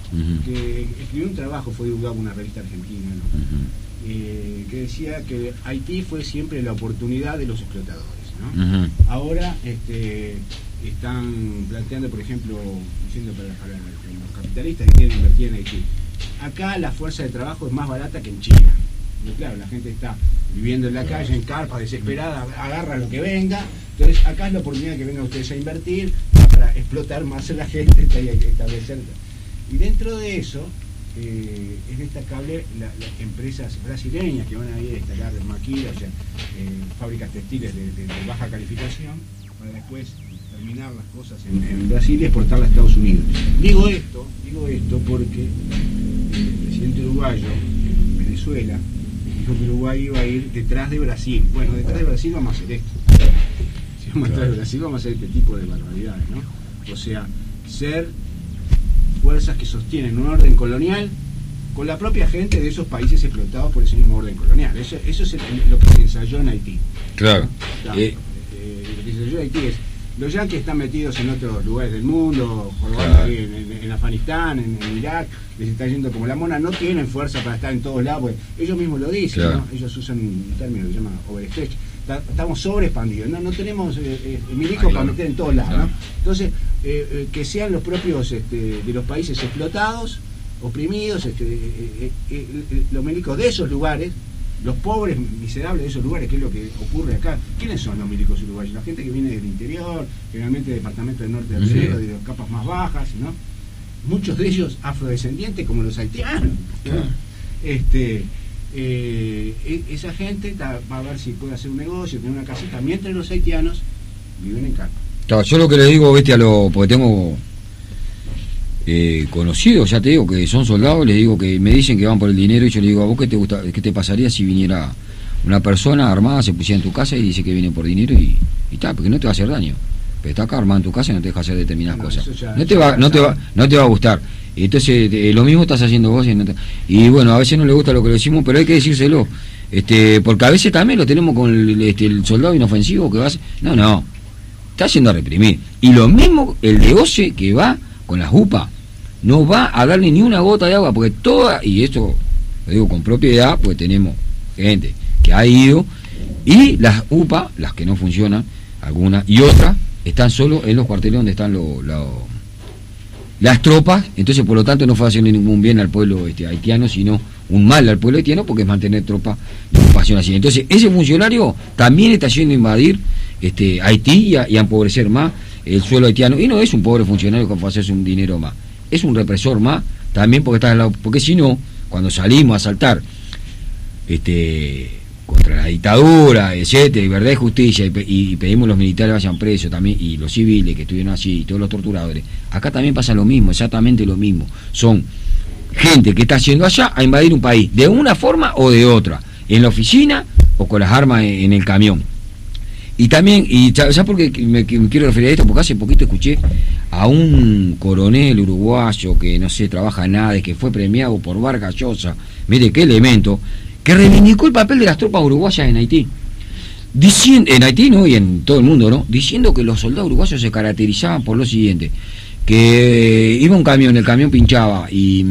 que escribió un trabajo, fue divulgado en una revista argentina, ¿no? Que decía que Haití fue siempre la oportunidad de los explotadores, ¿no? Ahora están planteando, por ejemplo, diciendo para los capitalistas que quieren invertir en Haití. Acá la fuerza de trabajo es más barata que en China. Pero claro, la gente está viviendo en la calle, en carpas, desesperada, agarra lo que venga. Entonces acá es la oportunidad que vengan ustedes a invertir para explotar más a la gente y establecer. Y dentro de eso es destacable las empresas brasileñas que van a ir a destacar de maquila, o sea, fábricas textiles de baja calificación, para después terminar las cosas en Brasil y exportarlas a Estados Unidos. Digo esto porque el presidente uruguayo en Venezuela dijo que Uruguay iba a ir detrás de Brasil. Bueno, detrás de Brasil vamos a hacer esto. Si vamos detrás de Brasil vamos a hacer este tipo de barbaridades, ¿no? O sea, ser fuerzas que sostienen un orden colonial con la propia gente de esos países explotados por ese mismo orden colonial. Eso es lo que se ensayó en Haití. Claro. Lo que se ensayó en Haití es: los yanquis están metidos en otros lugares del mundo, en Afganistán, en Irak, les está yendo como la mona, no tienen fuerza para estar en todos lados, porque ellos mismos lo dicen, ¿no? Ellos usan un término que se llama overstretch, estamos sobreexpandidos, no tenemos milicos para meter en todos lados, ¿no? Entonces, que sean los propios de los países explotados, oprimidos, los milicos de esos lugares, los pobres miserables de esos lugares, que es lo que ocurre acá. ¿Quiénes son los milicos uruguayos? La gente que viene del interior, generalmente del departamento del norte del Cerro, de las capas más bajas, ¿no? Muchos de ellos afrodescendientes, como los haitianos, ¿no? Esa gente va a ver si puede hacer un negocio, tener una casita, mientras los haitianos viven en carpa. Claro, yo lo que le digo, porque tengo conocidos, ya te digo, que son soldados, les digo que me dicen que van por el dinero, y yo le digo: ¿a vos qué te pasaría si viniera una persona armada, se pusiera en tu casa y dice que viene por dinero y tal? Porque no te va a hacer daño, pero está acá armada en tu casa y no te deja hacer determinadas cosas, no te va a gustar. Entonces lo mismo estás haciendo vos y bueno, a veces no le gusta lo que le decimos, pero hay que decírselo, porque a veces también lo tenemos con el soldado inofensivo que va a hacer, no, está haciendo a reprimir. Y lo mismo el de OCE, que va con las UPA, no va a darle ni una gota de agua, porque y esto lo digo con propiedad, pues tenemos gente que ha ido, y las UPA, las que no funcionan, algunas y otras, están solo en los cuarteles donde están las tropas. Entonces, por lo tanto, no fue hacerle ningún bien al pueblo haitiano, sino un mal al pueblo haitiano, porque es mantener tropas de ocupación así. Entonces, ese funcionario también está yendo a invadir Haití y a empobrecer más el suelo haitiano, y no es un pobre funcionario que fue a hacerse un dinero más, es un represor más, también porque está al lado, porque si no, cuando salimos a saltar contra la dictadura, etcétera, y verdad y justicia, y pedimos los militares vayan presos también, y los civiles que estuvieron así, y todos los torturadores, acá también pasa lo mismo, exactamente lo mismo, son gente que está yendo allá a invadir un país, de una forma o de otra, en la oficina o con las armas en el camión. Y también, ¿sabes por qué me quiero referir a esto? Porque hace poquito escuché a un coronel uruguayo que no sé, trabaja en nada, que fue premiado por Vargas Llosa, mire qué elemento, que reivindicó el papel de las tropas uruguayas en Haití. En Haití, ¿no? Y en todo el mundo, ¿no? Diciendo que los soldados uruguayos se caracterizaban por lo siguiente: que iba un camión, el camión pinchaba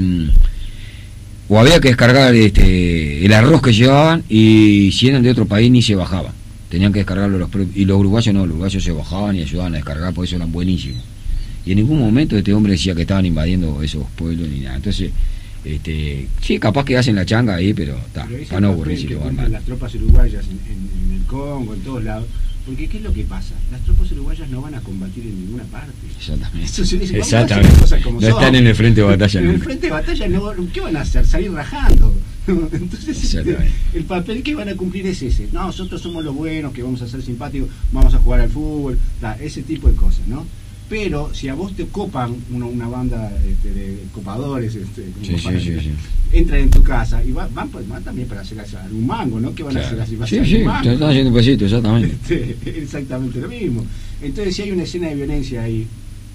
o había que descargar el arroz que llevaban, y si eran de otro país ni se bajaban. Tenían que descargarlo y los uruguayos no, los uruguayos se bajaban y ayudaban a descargar, por eso eran buenísimos. Y en ningún momento este hombre decía que estaban invadiendo esos pueblos ni nada. Entonces, sí, capaz que hacen la changa ahí, pero para no aburrirse. Las tropas uruguayas en el Congo, en todos lados, porque ¿qué es lo que pasa? Las tropas uruguayas no van a combatir en ninguna parte. Exactamente. Eso se dice, exactamente. No están en el frente de batalla. En el frente de batalla, ¿qué van a hacer? Salir rajando. Entonces el papel que van a cumplir es ese: no, nosotros somos los buenos, que vamos a ser simpáticos, vamos a jugar al fútbol, ese tipo de cosas, ¿no? Pero si a vos te copan una banda de copadores, entran en tu casa y van también para hacer un mango, ¿no? ¿Qué van a hacer así? Sí, te están haciendo un pesito, exactamente. Exactamente lo mismo. Entonces, si hay una escena de violencia ahí,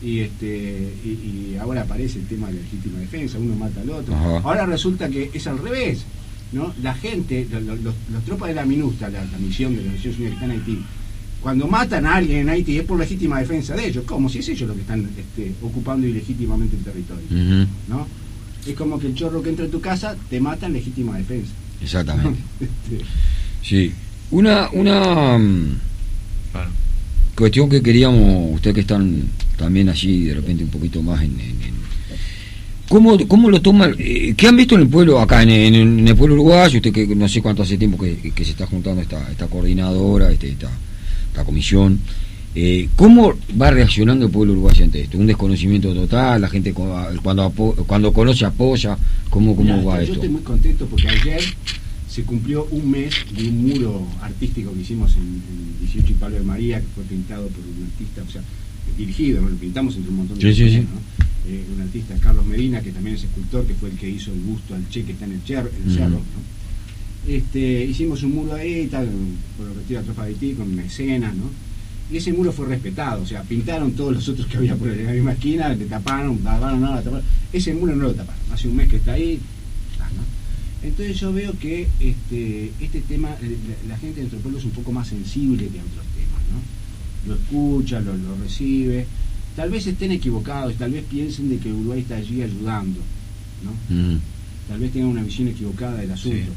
y ahora aparece el tema de la legítima defensa, uno mata al otro. Ajá. Ahora resulta que es al revés, ¿no? La gente, los tropas de la MINUSTA, la misión de las Naciones Unidas que está en Haití, cuando matan a alguien en Haití es por legítima defensa de ellos, como si es ellos los que están ocupando ilegítimamente el territorio, ¿no? Es como que el chorro que entra en tu casa te mata en legítima defensa. Exactamente. Sí. Una cuestión que queríamos, ustedes que están también allí de repente un poquito más en ¿cómo lo toman? ¿Qué han visto en el pueblo, acá en el pueblo uruguayo? Usted que no sé cuánto hace tiempo que se está juntando esta coordinadora, esta comisión. ¿Cómo va reaccionando el pueblo uruguayo ante esto? ¿Un desconocimiento total? ¿La gente cuando conoce apoya? ¿Cómo va esto? Yo estoy muy contento porque ayer se cumplió un mes de un muro artístico que hicimos en 18 y Pablo de María, que fue pintado por un artista, o sea, dirigido, ¿no? Lo pintamos entre un montón de personas, ¿no? Un artista, Carlos Medina, que también es escultor, que fue el que hizo el busto al Che que está en el cerro, ¿no? Hicimos un muro ahí, tal, por el retiro de la tropa de Haití, con una escena, ¿no? Y ese muro fue respetado, o sea, pintaron todos los otros que había por la misma esquina, le taparon, taparon. Ese muro no lo taparon, hace un mes que está ahí, ¿no? Entonces yo veo que este tema, la gente dentro del pueblo es un poco más sensible que otros temas, ¿no? Lo escucha, lo recibe. Tal vez estén equivocados, tal vez piensen de que Uruguay está allí ayudando, ¿no? Tal vez tengan una visión equivocada del asunto.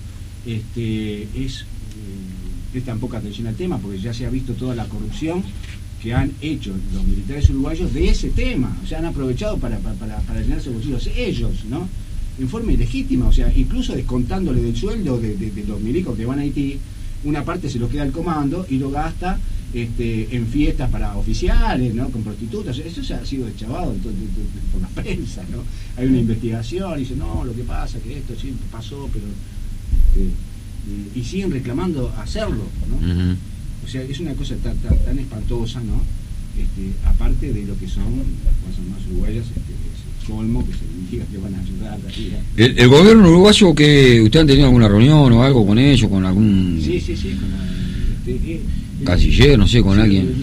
Prestan poca atención al tema porque ya se ha visto toda la corrupción que han hecho los militares uruguayos de ese tema, o sea, han aprovechado para llenarse bolsillos ellos, ¿no? En forma ilegítima, o sea, incluso descontándole del sueldo de los milicos que van a Haití, una parte se lo queda el comando y lo gasta en fiestas para oficiales, ¿no? Con prostitutas. Eso ya ha sido deschavado por la prensa, ¿no? Hay una investigación y dice, no, lo que pasa que esto sí pasó, pero y siguen reclamando hacerlo, ¿no? O sea, es una cosa tan espantosa, ¿no? Aparte de lo que son las cosas más uruguayas, colmo que se diga que van a ayudar el gobierno uruguayo, que usted han tenido alguna reunión o algo con ellos, con algún con canciller, no sé, con alguien,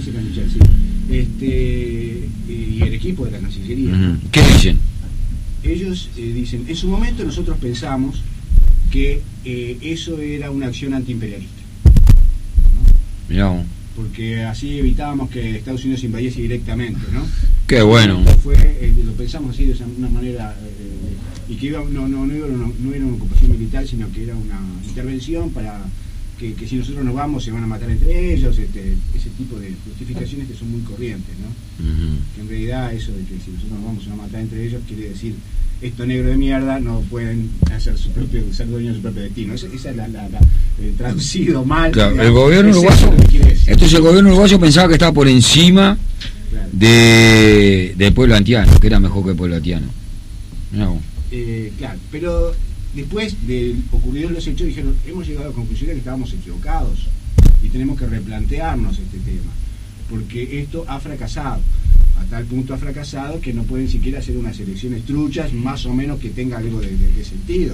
y el equipo de la Cancillería. ¿Qué dicen? Ellos dicen, en su momento nosotros pensamos que eso era una acción antiimperialista, ¿no? Mirá. Porque así evitábamos que Estados Unidos invadiese directamente, ¿no? Qué bueno. Lo pensamos así de una manera, y que no era una ocupación militar, sino que era una intervención para que si nosotros nos vamos se van a matar entre ellos, ese tipo de justificaciones que son muy corrientes, ¿no? Que en realidad eso de que si nosotros nos vamos se van a matar entre ellos quiere decir, estos negros de mierda no pueden ser dueños de su propio destino. Esa es el traducido mal. Claro, el gobierno uruguayo, entonces el gobierno uruguayo pensaba que estaba por encima, claro, del pueblo haitiano, que era mejor que el pueblo haitiano. Claro, pero después de ocurridos los hechos dijeron, hemos llegado a la conclusión de que estábamos equivocados y tenemos que replantearnos este tema, porque esto ha fracasado. A tal punto ha fracasado que no pueden siquiera hacer unas elecciones truchas, más o menos que tenga algo de sentido,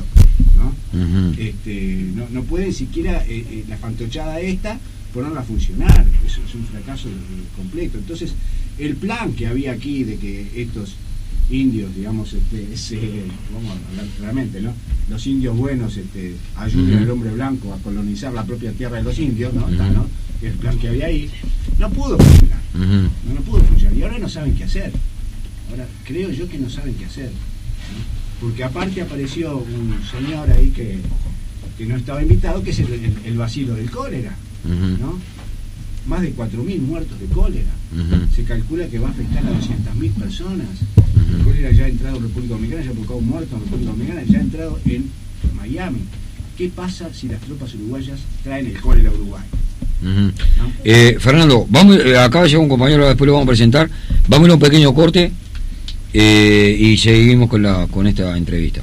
¿no? No pueden siquiera la fantochada esta ponerla a funcionar. Eso es un fracaso completo. Entonces, el plan que había aquí de que estos indios, digamos, vamos a hablar claramente, ¿no? Los indios buenos ayuden al hombre blanco a colonizar la propia tierra de los indios, ¿no? ¿no? El plan que había ahí no pudo funcionar. No pudo funcionar. Y ahora no saben qué hacer. Ahora creo yo que no saben qué hacer, ¿no? Porque aparte apareció un señor ahí que no estaba invitado, que es el vacilo del cólera, ¿no? Más de 4.000 muertos de cólera. Se calcula que va a afectar a 200.000 personas. El cólera ya ha entrado en República Dominicana, ya ha provocado un muerto en República Dominicana, ya ha entrado en Miami. ¿Qué pasa si las tropas uruguayas traen el cólera a Uruguay? ¿No? Fernando, acaba de llegar un compañero, después lo vamos a presentar. Vamos a un pequeño corte y seguimos con esta entrevista.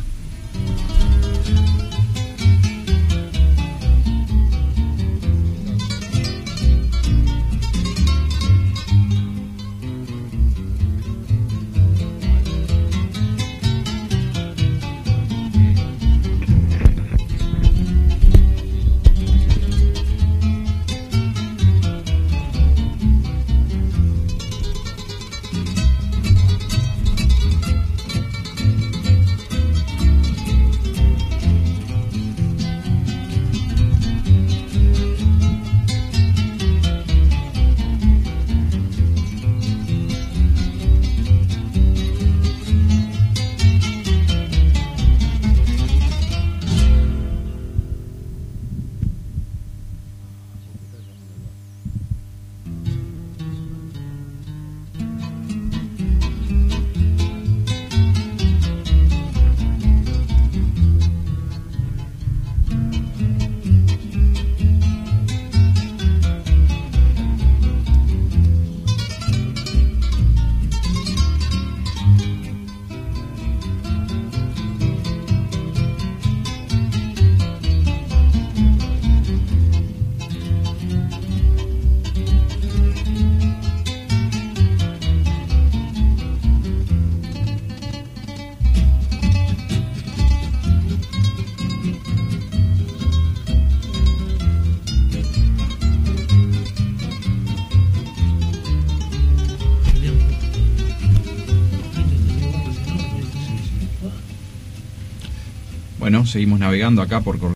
Bueno, seguimos navegando acá por